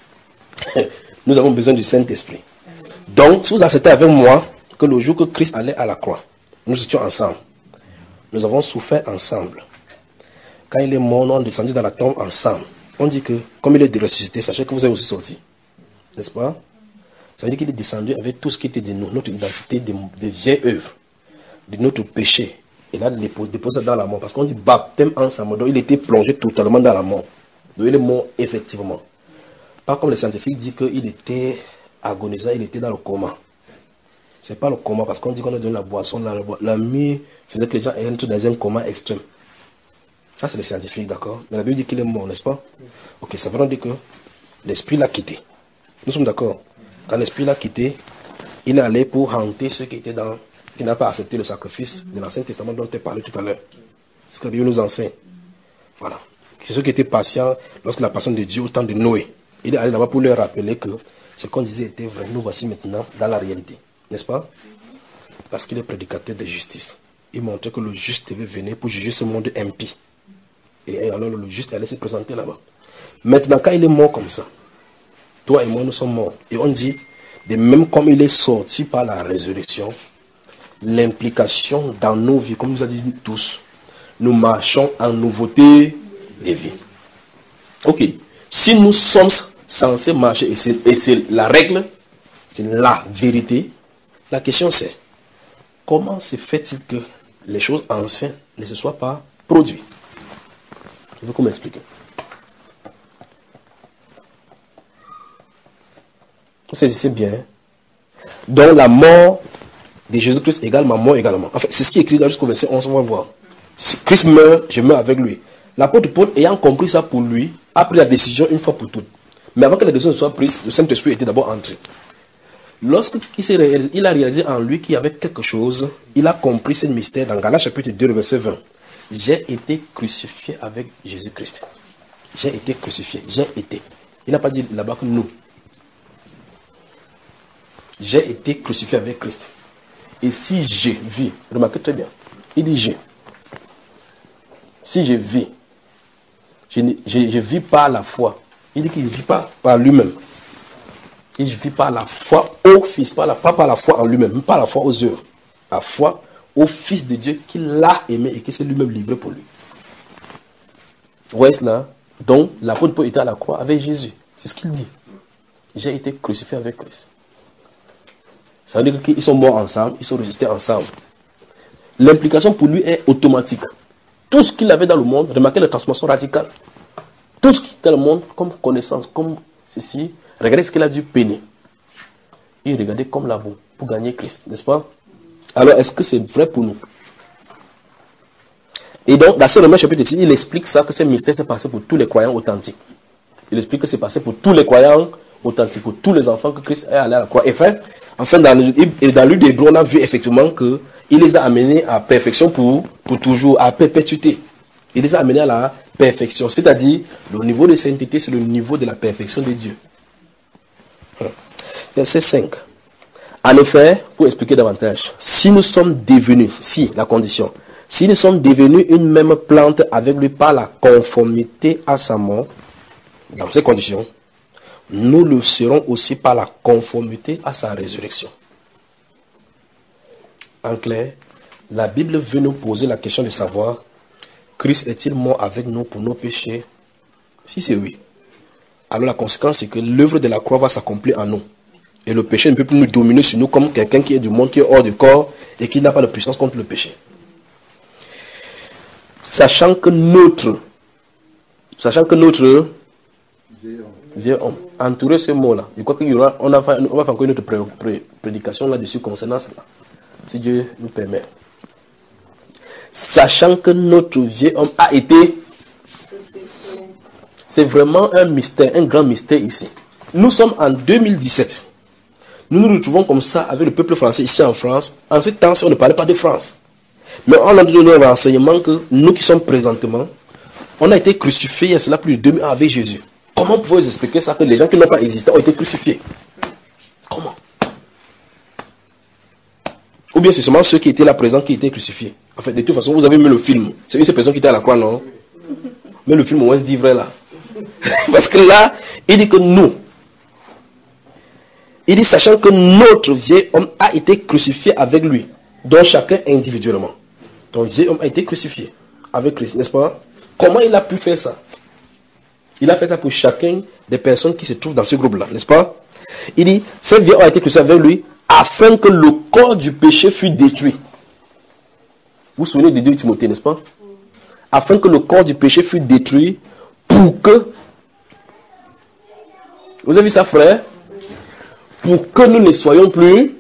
Nous avons besoin du Saint-Esprit. Donc, si vous acceptez avec moi que le jour que Christ allait à la croix, nous étions ensemble. Nous avons souffert ensemble. Quand il est mort, nous avons descendu dans la tombe ensemble. On dit que, comme il est ressuscité, sachez que vous êtes aussi sortis. N'est-ce pas? Ça veut dire qu'il est descendu avec tout ce qui était de nous, notre identité, des de vieilles œuvres, de notre péché. Et là, il dépose dans la mort. Parce qu'on dit baptême en sa mort. Donc, il était plongé totalement dans la mort. Donc, il est mort effectivement. Pas comme les scientifiques disent qu'il était agonisant, il était dans le coma. Ce n'est pas le coma, parce qu'on dit qu'on a donné la boisson, la, la nuit faisait que les gens entrent dans un coma extrême. Ça, c'est les scientifiques, d'accord? Mais la Bible dit qu'il est mort, n'est-ce pas? Ok, ça veut dire que l'esprit l'a quitté. Nous sommes d'accord? Quand l'esprit l'a quitté, il est allé pour hanter ceux qui étaient dans, qui n'ont pas accepté le sacrifice de l'Ancien Testament dont tu as parlé tout à l'heure. C'est ce que la Bible nous enseigne. Voilà. C'est ceux qui étaient patients lorsque la passion de Dieu au temps de Noé. Il est allé là-bas pour leur rappeler que ce qu'on disait était vrai. Nous voici maintenant dans la réalité. N'est-ce pas? Parce qu'il est prédicateur de justice. Il montrait que le juste devait venir pour juger ce monde impie. Et alors le juste allait se présenter là-bas. Maintenant, quand il est mort comme ça, toi et moi, nous sommes morts. Et on dit, de même comme il est sorti par la résurrection, l'implication dans nos vies, comme nous a dit tous, nous marchons en nouveauté de vie. Ok. Si nous sommes censés marcher, et c'est, et c'est la règle, c'est la vérité, la question c'est, comment se fait-il que les choses anciennes ne se soient pas produites? Je veux qu'on m'explique. Vous saisissez bien. Donc la mort de Jésus-Christ égale ma mort également. En fait, c'est ce qui est écrit là jusqu'au verset onze, on va voir. Si Christ meurt, je meurs avec lui. L'apôtre Paul, ayant compris ça pour lui, a pris la décision une fois pour toutes. Mais avant que la décision soit prise, le Saint-Esprit était d'abord entré. Lorsqu'il s'est réalisé, il a réalisé en lui qu'il y avait quelque chose, il a compris ce mystère dans Galates chapitre deux, verset vingt. J'ai été crucifié avec Jésus-Christ. J'ai été crucifié. J'ai été. Il n'a pas dit là-bas que nous. J'ai été crucifié avec Christ. Et si je vis, remarquez très bien, il dit je. Si je vis, je ne je, je vis pas la foi. Il dit qu'il ne vit pas par lui-même. Il vit par la foi au Fils, pas, la, pas par la foi en lui-même, pas la foi aux œuvres. La foi au Fils de Dieu qui l'a aimé et qui s'est lui-même livré pour lui. Vous voyez cela? Donc, l'apôtre Paul était à la croix avec Jésus. C'est ce qu'il dit. J'ai été crucifié avec Christ. Ça veut dire qu'ils sont morts ensemble, ils sont ressuscités ensemble. L'implication pour lui est automatique. Tout ce qu'il avait dans le monde, remarquez la transformation radicale. Tout ce qui est dans le monde, comme connaissance, comme ceci, regardez ce qu'il a dû peiner. Il regardait comme la boue pour gagner Christ, n'est-ce pas? Alors, est-ce que c'est vrai pour nous? Et donc, dans ce Romains chapitre six, il explique ça, que ce mystère s'est passé pour tous les croyants authentiques. Il explique que c'est passé pour tous les croyants authentiques, pour tous les enfants que Christ est allé à la croix. Et enfin, enfin dans le, et dans le d'Hébreux, on a vu effectivement qu'il les a amenés à perfection pour, pour toujours, à perpétuité. Il les a amenés à la perfection. C'est-à-dire, le niveau de sainteté, c'est le niveau de la perfection de Dieu. Verset cinq. En effet, pour expliquer davantage, si nous sommes devenus, si, la condition, si nous sommes devenus une même plante avec lui par la conformité à sa mort, dans ces conditions, nous le serons aussi par la conformité à sa résurrection. En clair, la Bible veut nous poser la question de savoir, Christ est-il mort avec nous pour nos péchés? Si c'est oui, alors la conséquence c'est que l'œuvre de la croix va s'accomplir en nous. Et le péché ne peut plus nous dominer sur nous comme quelqu'un qui est du monde, qui est hors du corps et qui n'a pas de puissance contre le péché. Sachant que notre, sachant que notre vieux homme, entouré ce mot-là, je crois qu'il y aura, on, a, on va faire encore une autre pré, pré, prédication là-dessus concernant cela, si Dieu nous permet. Sachant que notre vieux homme a été, c'est vraiment un mystère, un grand mystère ici. Nous sommes en deux mille dix-sept. Nous nous retrouvons comme ça avec le peuple français ici en France. En ce temps, on ne parlait pas de France. Mais on a donné un renseignement que nous qui sommes présentement, on a été crucifiés il y a cela plus de deux mille ans avec Jésus. Comment pouvez-vous expliquer ça que les gens qui n'ont pas existé ont été crucifiés? Comment? Ou bien c'est seulement ceux qui étaient là présents qui étaient crucifiés? En fait, de toute façon, vous avez mis le film. C'est une ces personnes qui étaient à la croix, non? Mais le film, au moins, se dit vrai là. Parce que là, il dit que nous, il dit, sachant que notre vieil homme a été crucifié avec lui, donc chacun individuellement. Ton vieil homme a été crucifié avec Christ, n'est-ce pas? Comment il a pu faire ça? Il a fait ça pour chacun des personnes qui se trouvent dans ce groupe-là, n'est-ce pas? Il dit, ce vieil homme a été crucifié avec lui, afin que le corps du péché fût détruit. Vous vous souvenez de deux Timothée, n'est-ce pas? Afin que le corps du péché fût détruit, pour que... Vous avez vu ça, frère? Pour que nous ne soyons plus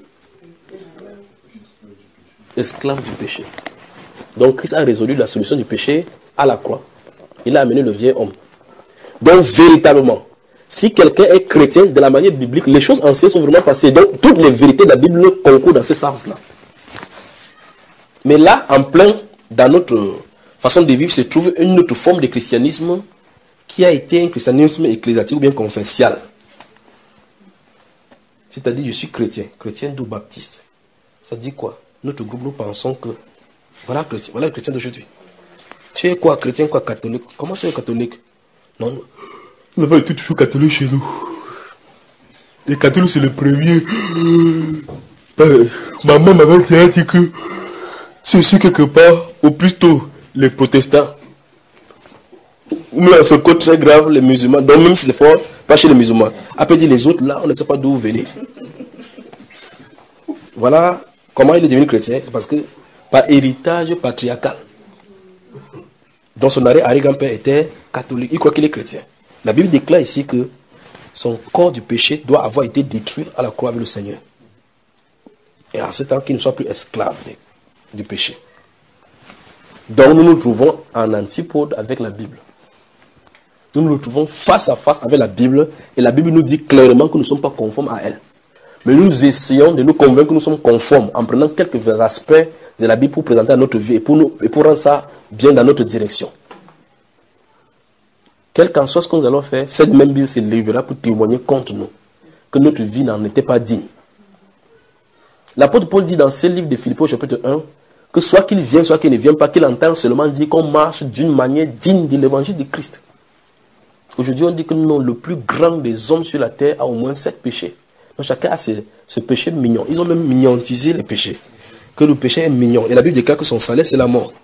esclaves du péché. Donc Christ a résolu la solution du péché à la croix. Il a amené le vieil homme. Donc véritablement, si quelqu'un est chrétien de la manière biblique, les choses anciennes sont vraiment passées. Donc toutes les vérités de la Bible concourent dans ce sens-là. Mais là, en plein, dans notre façon de vivre, se trouve une autre forme de christianisme qui a été un christianisme ecclésiastique ou bien confessial. C'est-à-dire, je suis chrétien, chrétien ou baptiste. Ça dit quoi? Notre groupe, nous pensons que, voilà, chrétien, voilà le chrétien d'aujourd'hui. Tu es quoi, chrétien, quoi, catholique? Comment c'est le catholique? Non, nous avons été toujours catholiques chez nous. Les catholiques, c'est le premier. Euh, ma mère m'avait dit que c'est aussi quelque part, ou plutôt les protestants. Ou même c'est encore très grave, les musulmans. Donc même si c'est fort, pas chez les musulmans. Après dire les autres, là, on ne sait pas d'où venir. Voilà comment il est devenu chrétien. C'est parce que par héritage patriarcal. Donc son arrière-grand-père était catholique. Il croit qu'il est chrétien. La Bible déclare ici que son corps du péché doit avoir été détruit à la croix avec le Seigneur. Et en ce temps qu'il ne soit plus esclave du péché. Donc nous nous trouvons en antipode avec la Bible. Nous nous retrouvons face à face avec la Bible et la Bible nous dit clairement que nous ne sommes pas conformes à elle. Mais nous essayons de nous convaincre que nous sommes conformes en prenant quelques aspects de la Bible pour présenter à notre vie et pour, nous, et pour rendre ça bien dans notre direction. Quel qu'en soit ce que nous allons faire, cette même Bible se lèvera pour témoigner contre nous que notre vie n'en était pas digne. L'apôtre Paul dit dans ce livre de Philippiens chapitre un que soit qu'il vienne, soit qu'il ne vienne pas, qu'il entende seulement dire qu'on marche d'une manière digne de l'évangile de Christ. Aujourd'hui, on dit que non, le plus grand des hommes sur la terre a au moins sept péchés. Donc chacun a ce, ce péché mignon. Ils ont même mignontisé les péchés. Que le péché est mignon. Et la Bible déclare que son salaire, c'est la mort.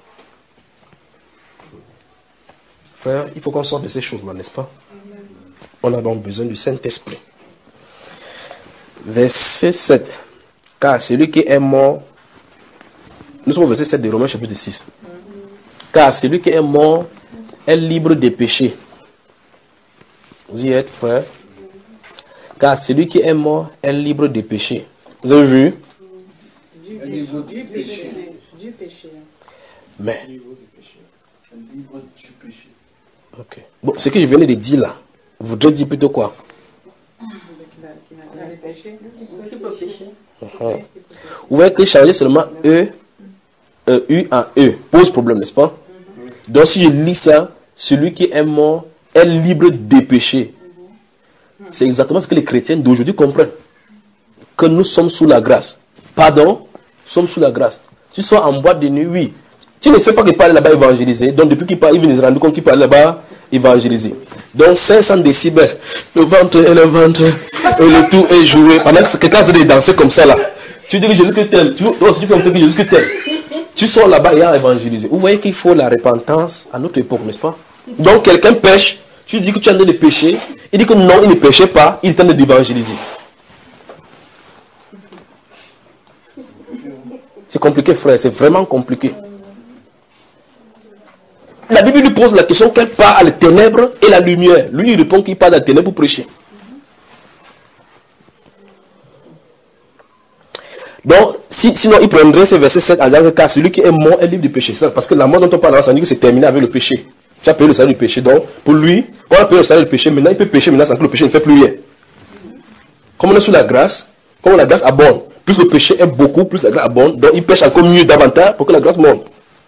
Frère, il faut qu'on sorte de ces choses-là, n'est-ce pas? On a donc besoin du Saint-Esprit. Verset sept. Car celui qui est mort, nous sommes au verset sept de Romains chapitre six. Car celui qui est mort est libre des péchés. Vous y êtes, frère? Car celui qui est mort est libre des péchés. Vous avez vu? Du péché. Du péché. Du péché. Mais. Libre du péché. Ok. Bon, ce que je venais de dire là, vous devez dire plutôt quoi? Uh-huh. Vous voyez que changer seulement E, E, U en E pose problème, n'est-ce pas? Donc si je lis ça, celui qui est mort est libre des péchés. C'est exactement ce que les chrétiens d'aujourd'hui comprennent. Que nous sommes sous la grâce. Pardon, nous sommes sous la grâce. Tu sois en boîte de nuit, oui. Tu ne sais pas qu'il parle là-bas évangéliser. Donc depuis qu'il parle, il vient se rendre compte qu'il parle là-bas évangéliser. Donc cinq cents décibels, le ventre et le ventre, et le tout est joué. Pendant que quelqu'un se dit danser comme ça là. Tu dis que Jésus Christ t'aime. Tu vois, si tu fais comme ça que Jésus Christ t'aime. Tu sors là-bas et à évangéliser. Vous voyez qu'il faut la repentance à notre époque, n'est-ce pas? Donc quelqu'un pêche, tu dis que tu es en train de pécher. Il dit que non, il ne péchait pas, il est en train d'évangéliser. C'est compliqué, frère, c'est vraiment compliqué. La Bible lui pose la question quelle part à la ténèbres et la lumière. Lui, il répond qu'il part de la ténèbre pour prêcher. Donc, si, sinon, il prendrait ce verset sept à dire que celui qui est mort est libre du péché. Parce que la mort dont on parle, ça dit que c'est terminé avec le péché. Tu as payé le salaire du péché. Donc, pour lui, quand on a payé le salaire du péché, maintenant, il peut pécher maintenant sans que le péché ne fait plus rien. Comme on est sous la grâce, comme la grâce abonde, plus le péché est beaucoup, plus la grâce abonde. Donc, il pêche encore mieux davantage pour que la grâce monte.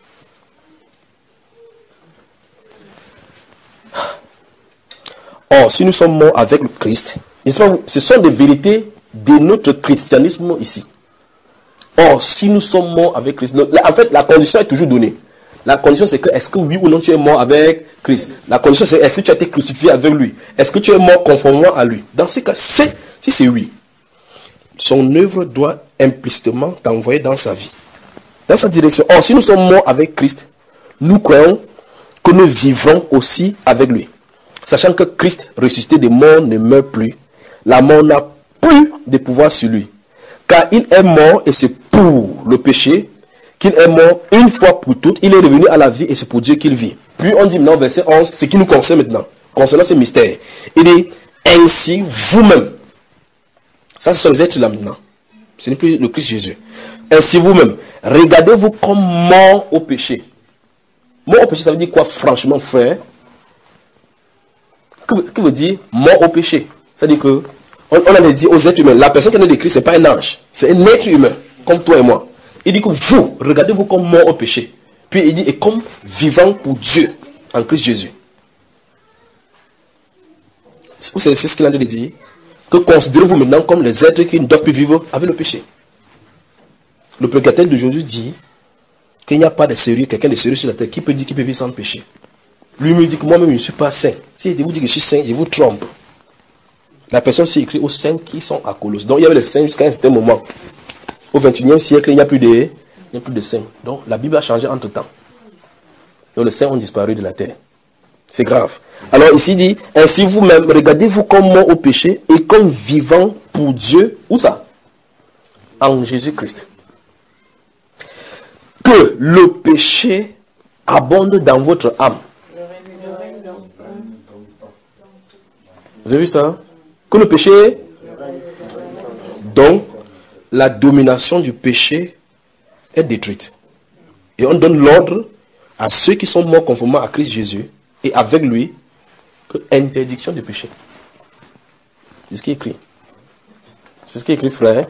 Or, si nous sommes morts avec le Christ, ce sont des vérités de notre christianisme ici. Or, si nous sommes morts avec Christ, en fait, la condition est toujours donnée. La condition, c'est que, est-ce que oui ou non tu es mort avec Christ? La condition, c'est est-ce que tu as été crucifié avec lui? Est-ce que tu es mort conformément à lui? Dans ce cas, c'est, si c'est oui, son œuvre doit implicitement t'envoyer dans sa vie, dans sa direction. Or, si nous sommes morts avec Christ, nous croyons que nous vivrons aussi avec lui. Sachant que Christ, ressuscité des morts, ne meurt plus, la mort n'a plus de pouvoir sur lui. Car il est mort et c'est pour le péché qu'il est mort une fois pour toutes. Il est revenu à la vie et c'est pour Dieu qu'il vit. Puis on dit maintenant, verset onze, ce qui nous concerne maintenant, concernant ce mystère. Il dit, ainsi vous-même. Ça, ce sont les êtres là maintenant. Ce n'est plus le Christ Jésus. Ainsi vous-même, regardez-vous comme mort au péché. Mort au péché, ça veut dire quoi, franchement, frère? Que, que veut dire mort au péché? C'est-à-dire que, on, on a dit aux êtres humains, la personne qui a décrit, ce n'est pas un ange, c'est un être humain, comme toi et moi. Il dit que vous, regardez-vous comme mort au péché. Puis il dit, et comme vivant pour Dieu, en Christ Jésus. C'est ce qu'il a dit. Que considérez-vous maintenant comme les êtres qui ne doivent plus vivre avec le péché. Le prédicateur d'aujourd'hui dit qu'il n'y a pas de sérieux, quelqu'un de sérieux sur la terre qui peut dire qu'il peut vivre sans péché. Lui me dit que moi-même je ne suis pas saint. Si je vous dis que je suis saint, je vous trompe. La personne s'est écrite aux saints qui sont à Colosse. Donc il y avait les saints jusqu'à un certain moment. Au vingt et unième siècle, il n'y a plus de, il n'y a plus de saints. Donc la Bible a changé entre temps. Donc les saints ont disparu de la terre. C'est grave. Alors ici il dit, ainsi vous-même, regardez-vous comme mort au péché et comme vivant pour Dieu. Où ça? En Jésus-Christ. Que le péché abonde dans votre âme. Vous avez vu ça? Que le péché, donc, la domination du péché est détruite. Et on donne l'ordre à ceux qui sont morts conformément à Christ Jésus et avec lui, que interdiction du péché. C'est ce qui est écrit. C'est ce qui est écrit, frère.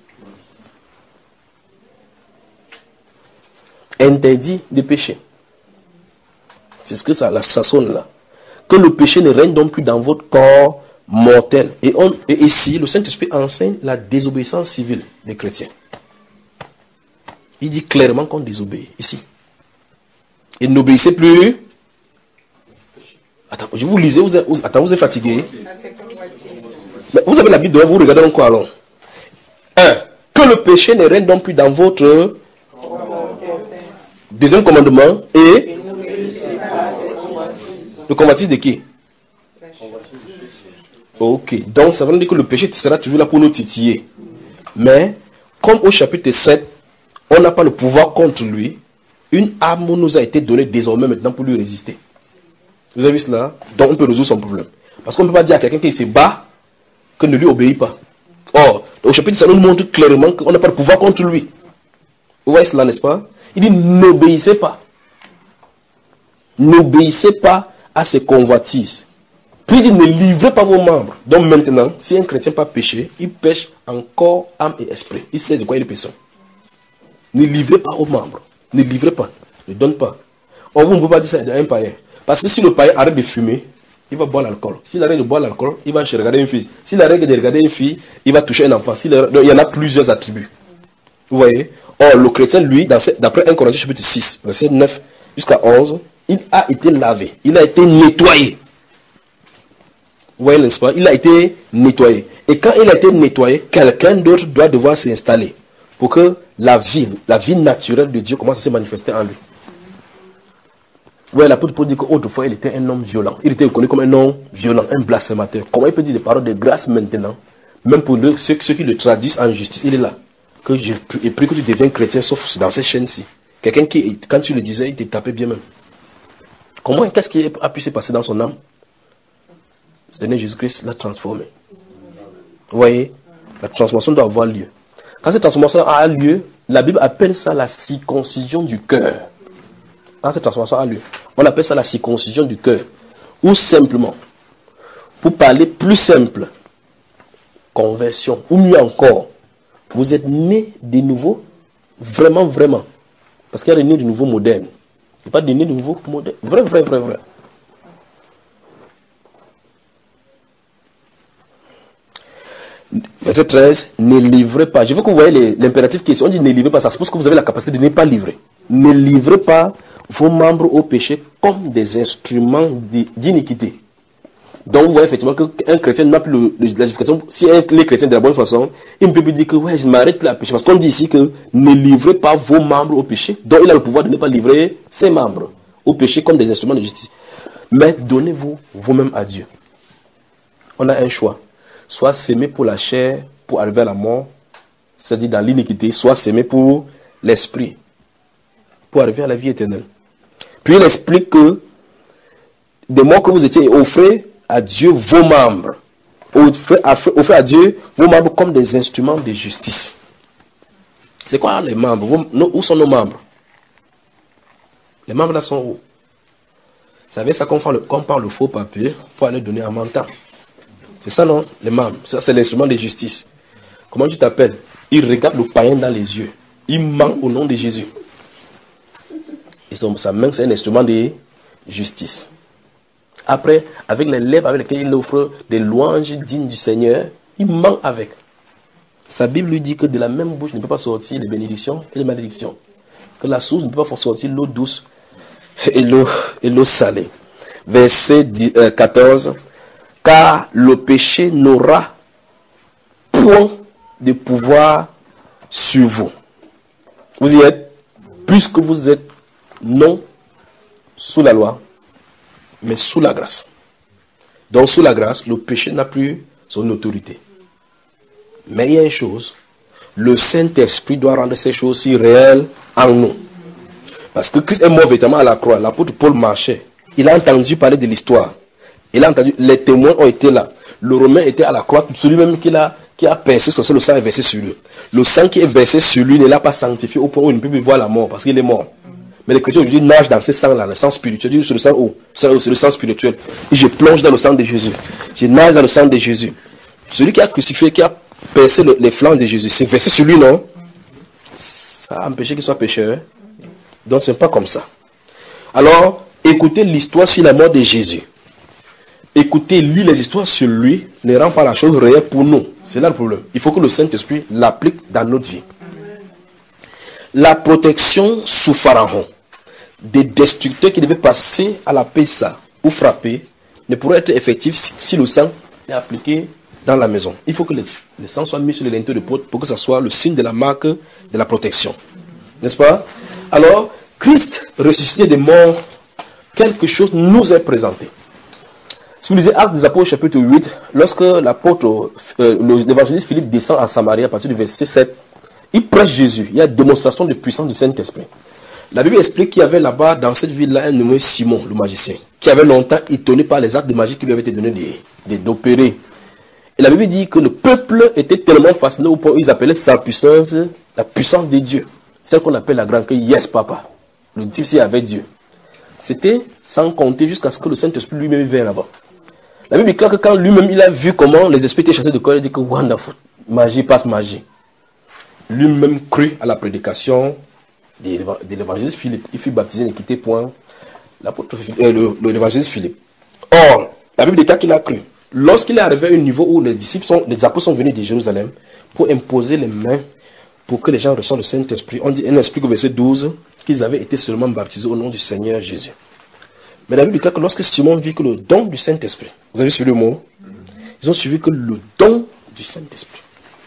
Interdit de pécher. C'est ce que ça, la, ça sonne là. Que le péché ne règne donc plus dans votre corps mortel. Et, on, et ici, le Saint-Esprit enseigne la désobéissance civile des chrétiens. Il dit clairement qu'on désobéit, ici. Et n'obéissez plus. Attends, je vous lisez, vous êtes, vous, attends, vous êtes fatigué. Mais vous avez la Bible devant vous, regardez donc quoi alors. Un, que le péché ne règne donc plus dans votre deuxième commandement et le convoitise de qui? Ok, donc ça veut dire que le péché sera toujours là pour nous titiller. Mais, comme au chapitre sept, on n'a pas le pouvoir contre lui, une arme nous a été donnée désormais maintenant pour lui résister. Vous avez vu cela? Donc on peut résoudre son problème. Parce qu'on ne peut pas dire à quelqu'un qui se bat que ne lui obéit pas. Or, au chapitre sept, ça nous montre clairement qu'on n'a pas le pouvoir contre lui. Vous voyez cela, n'est-ce pas? Il dit n'obéissez pas. N'obéissez pas à ses convoitises. Puis il dit ne livrez pas vos membres. Donc maintenant, si un chrétien n'a pas péché, il pêche en corps, âme et esprit. Il sait de quoi il est pécheur. Ne livrez pas aux membres. Ne livrez pas. Ne donne pas. Or, vous ne pouvez pas dire ça à un païen. Parce que si le païen arrête de fumer, il va boire l'alcool. S'il arrête de boire l'alcool, il va regarder une fille. S'il arrête de regarder une fille, il va toucher un enfant. Il y en a plusieurs attributs. Vous voyez? Or, le chrétien, lui, d'après un Corinthiens chapitre six, verset neuf jusqu'à onze, il a été lavé. Il a été nettoyé. Vous voyez, n'est-ce pas? Il a été nettoyé. Et quand il a été nettoyé, quelqu'un d'autre doit devoir s'installer pour que la vie, la vie naturelle de Dieu commence à se manifester en lui. Vous voyez, l'apôtre Paul dit qu'autrefois, il était un homme violent. Il était reconnu comme un homme violent, un blasphémateur. Comment il peut dire des paroles de grâce maintenant? Même pour le, ceux, ceux qui le traduisent en justice, il est là. Que j'ai pris que tu deviens chrétien, sauf dans ces chaînes-ci. Quelqu'un qui, quand tu le disais, il te tapait bien même. Comment, qu'est-ce qui a pu se passer dans son âme? Seigneur Jésus-Christ l'a transformé. Vous voyez, la transformation doit avoir lieu. Quand cette transformation a lieu, la Bible appelle ça la circoncision du cœur. Quand cette transformation a lieu, on appelle ça la circoncision du cœur. Ou simplement, pour parler plus simple, conversion. Ou mieux encore, vous êtes né de nouveau, vraiment, vraiment. Parce qu'il y a des nés de nouveau modernes. Il n'y a pas de nés de nouveau modernes. Vrai, vrai, vrai, vrai. Verset treize, ne livrez pas. Je veux que vous voyez l'impératif qui est ici. On dit ne livrez pas. Ça suppose que vous avez la capacité de ne pas livrer. Ne livrez pas vos membres au péché comme des instruments d'iniquité. Donc vous voyez effectivement qu'un chrétien n'a plus le, le, la justification. Si un les chrétien de la bonne façon, il ne peut plus dire que ouais, je ne m'arrête plus à pécher. Parce qu'on dit ici que ne livrez pas vos membres au péché. Donc il a le pouvoir de ne pas livrer ses membres au péché comme des instruments de justice. Mais donnez-vous vous-même à Dieu. On a un choix. Soit s'aimer pour la chair, pour arriver à la mort, c'est-à-dire dans l'iniquité, soit s'aimer pour l'esprit, pour arriver à la vie éternelle. Puis il explique que, des mots que vous étiez, offrez à Dieu vos membres. Offrez à, offrez à Dieu vos membres comme des instruments de justice. C'est quoi les membres? Vos, où sont nos membres? Les membres là sont où? Vous savez, ça qu'on prend le faux papier pour aller donner un mentant. C'est ça, non? Les membres. Ça, c'est l'instrument de justice. Comment tu t'appelles? Il regarde le païen dans les yeux. Il ment au nom de Jésus. Et son, sa main, c'est un instrument de justice. Après, avec les lèvres avec lesquelles il offre des louanges dignes du Seigneur, il ment avec. Sa Bible lui dit que de la même bouche ne peut pas sortir les bénédictions et les malédictions. Que la source ne peut pas sortir l'eau douce et l'eau, et l'eau salée. Verset quatorze. Car le péché n'aura point de pouvoir sur vous. Vous y êtes, puisque vous êtes non sous la loi, mais sous la grâce. Donc sous la grâce, le péché n'a plus son autorité. Mais il y a une chose, le Saint-Esprit doit rendre ces choses-ci réelles en nous. Parce que Christ est mort véritablement à la croix. L'apôtre Paul marchait. Il a entendu parler de l'histoire. Il a entendu, les témoins ont été là. Le Romain était à la croix, celui-même qui a, qui a percé, c'est le sang est versé sur lui. Le sang qui est versé sur lui ne l'a pas sanctifié au point où il ne peut plus voir la mort, parce qu'il est mort. Mais les chrétiens aujourd'hui nagent dans ce sang-là, le sang spirituel. C'est le sang où? C'est le sang spirituel. Et je plonge dans le sang de Jésus. Je nage dans le sang de Jésus. Celui qui a crucifié, qui a percer le, les flancs de Jésus, c'est versé sur lui, non? Ça a empêché qu'il soit pécheur. Donc ce n'est pas comme ça. Alors, écoutez l'histoire sur la mort de Jésus. Écoutez, lire les histoires sur lui ne rend pas la chose réelle pour nous. C'est là le problème. Il faut que le Saint-Esprit l'applique dans notre vie. La protection sous Pharaon des destructeurs qui devaient passer à la Pessa ou frapper ne pourrait être effective si, si le sang est appliqué dans la maison. Il faut que le, le sang soit mis sur les linteaux de porte pour que ce soit le signe de la marque de la protection. N'est-ce pas? Alors, Christ ressuscité des morts, quelque chose nous est présenté. Si vous lisez Actes des Apôtres chapitre huit, lorsque l'apôtre, euh, l'évangéliste Philippe descend à Samarie à partir du verset sept, il prêche Jésus. Il y a une démonstration de puissance du Saint-Esprit. La Bible explique qu'il y avait là-bas, dans cette ville-là, un nommé Simon, le magicien, qui avait longtemps étonné par les actes de magie qui lui avaient été donnés d'opérer. Et la Bible dit que le peuple était tellement fasciné au point où ils appelaient sa puissance la puissance de Dieu. Celle qu'on appelle la grande que yes, papa. Le type avec Dieu. C'était sans compter jusqu'à ce que le Saint-Esprit lui-même vienne là-bas. La Bible dit que quand lui-même il a vu comment les esprits étaient chassés de corps, il dit que wonderful, magie passe magie. Lui-même crut à la prédication de l'évangéliste Philippe. Il fut baptisé et quitté point l'apôtre euh, l'évangéliste Philippe. Or, la Bible déclare qu'il a cru. Lorsqu'il est arrivé à un niveau où les disciples sont, les apôtres sont venus de Jérusalem pour imposer les mains pour que les gens reçoivent le Saint-Esprit, on dit, on explique au verset douze qu'ils avaient été seulement baptisés au nom du Seigneur Jésus. Mais la Bible déclare que lorsque Simon vit que le don du Saint-Esprit, vous avez suivi le mot? Ils ont suivi que le don du Saint-Esprit.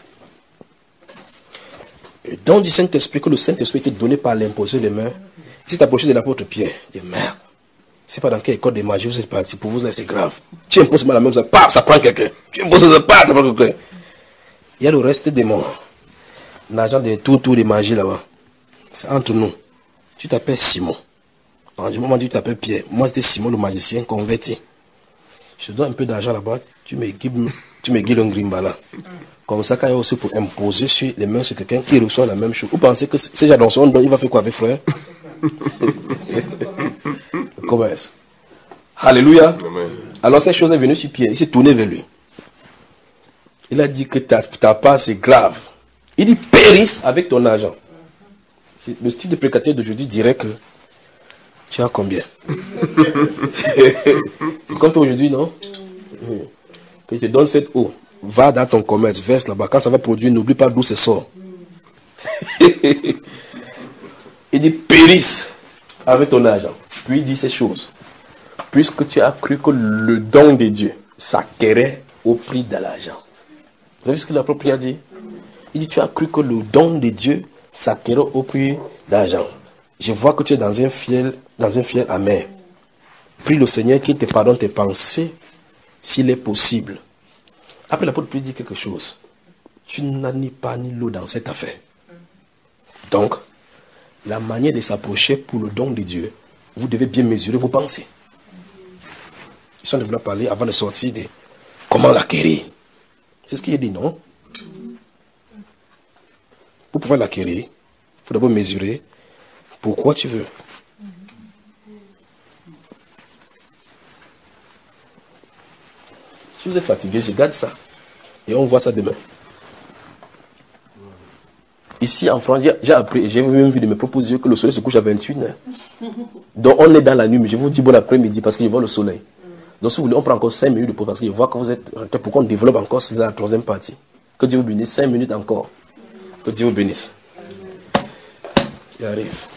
Le don du Saint-Esprit, que le Saint-Esprit était donné par l'imposer les mains. Il s'est approché de l'apôtre Pierre. Il dit, merde, c'est pas dans quelle école de magie vous êtes parti. Pour vous, c'est grave. Tu imposes mal la même, ça, paf, ça prend quelqu'un. Tu imposes ça, paf, ça prend quelqu'un. Il y a le reste des morts. L'agent de tout, tout de magie là-bas. C'est entre nous. Tu t'appelles Simon. En du moment où tu t'appelles Pierre. Moi, c'était Simon, le magicien converti. Je te donne un peu d'argent là-bas. Tu me guides, tu me guides un grimba là. Comme ça, quand il y a aussi pour imposer sur les mains sur quelqu'un qui reçoit la même chose. Vous pensez que c'est déjà dans son don, il va faire quoi avec frère? Le commerce. Alléluia. Amen. Alors cette chose est venue sur Pierre. Il s'est tourné vers lui. Il a dit que ta, ta part c'est grave. Il dit périsse avec ton argent. C'est le style de prédicateur d'aujourd'hui dirait que tu as combien? C'est comme toi aujourd'hui, non? Que je te donne cette eau. Va dans ton commerce, verse là-bas. Quand ça va produire, n'oublie pas d'où ça sort. Il dit périsse avec ton argent. Puis il dit ces choses. Puisque tu as cru que le don de Dieu s'acquérait au prix de l'argent. Vous avez vu ce que l'apôtre Pierre a dit? Il dit tu as cru que le don de Dieu s'acquérait au prix d'argent. Je vois que tu es dans un fiel, dans un fiel amer. Prie le Seigneur qu'il te pardonne tes pensées s'il est possible. Après l'apôtre Pierre dit quelque chose. Tu n'as ni pas ni l'eau dans cette affaire. Donc, la manière de s'approcher pour le don de Dieu, vous devez bien mesurer vos pensées. Ils sont devenus parler avant de sortir de comment l'acquérir. C'est ce qu'il a dit, non? Pour pouvoir l'acquérir, il faut d'abord mesurer pourquoi tu veux. Si vous êtes fatigué, je garde ça. Et on voit ça demain. Ici en France, j'ai appris, j'ai même vu de mes propres yeux que le soleil se couche à vingt-et-une heures. Donc on est dans la nuit, mais je vous dis bon après-midi parce que je vois le soleil. Donc si vous voulez, on prend encore cinq minutes de pause parce que je vois que vous êtes pour qu'on développe encore, c'est dans la troisième partie. Que Dieu vous bénisse, cinq minutes encore. Que Dieu vous bénisse. Il arrive.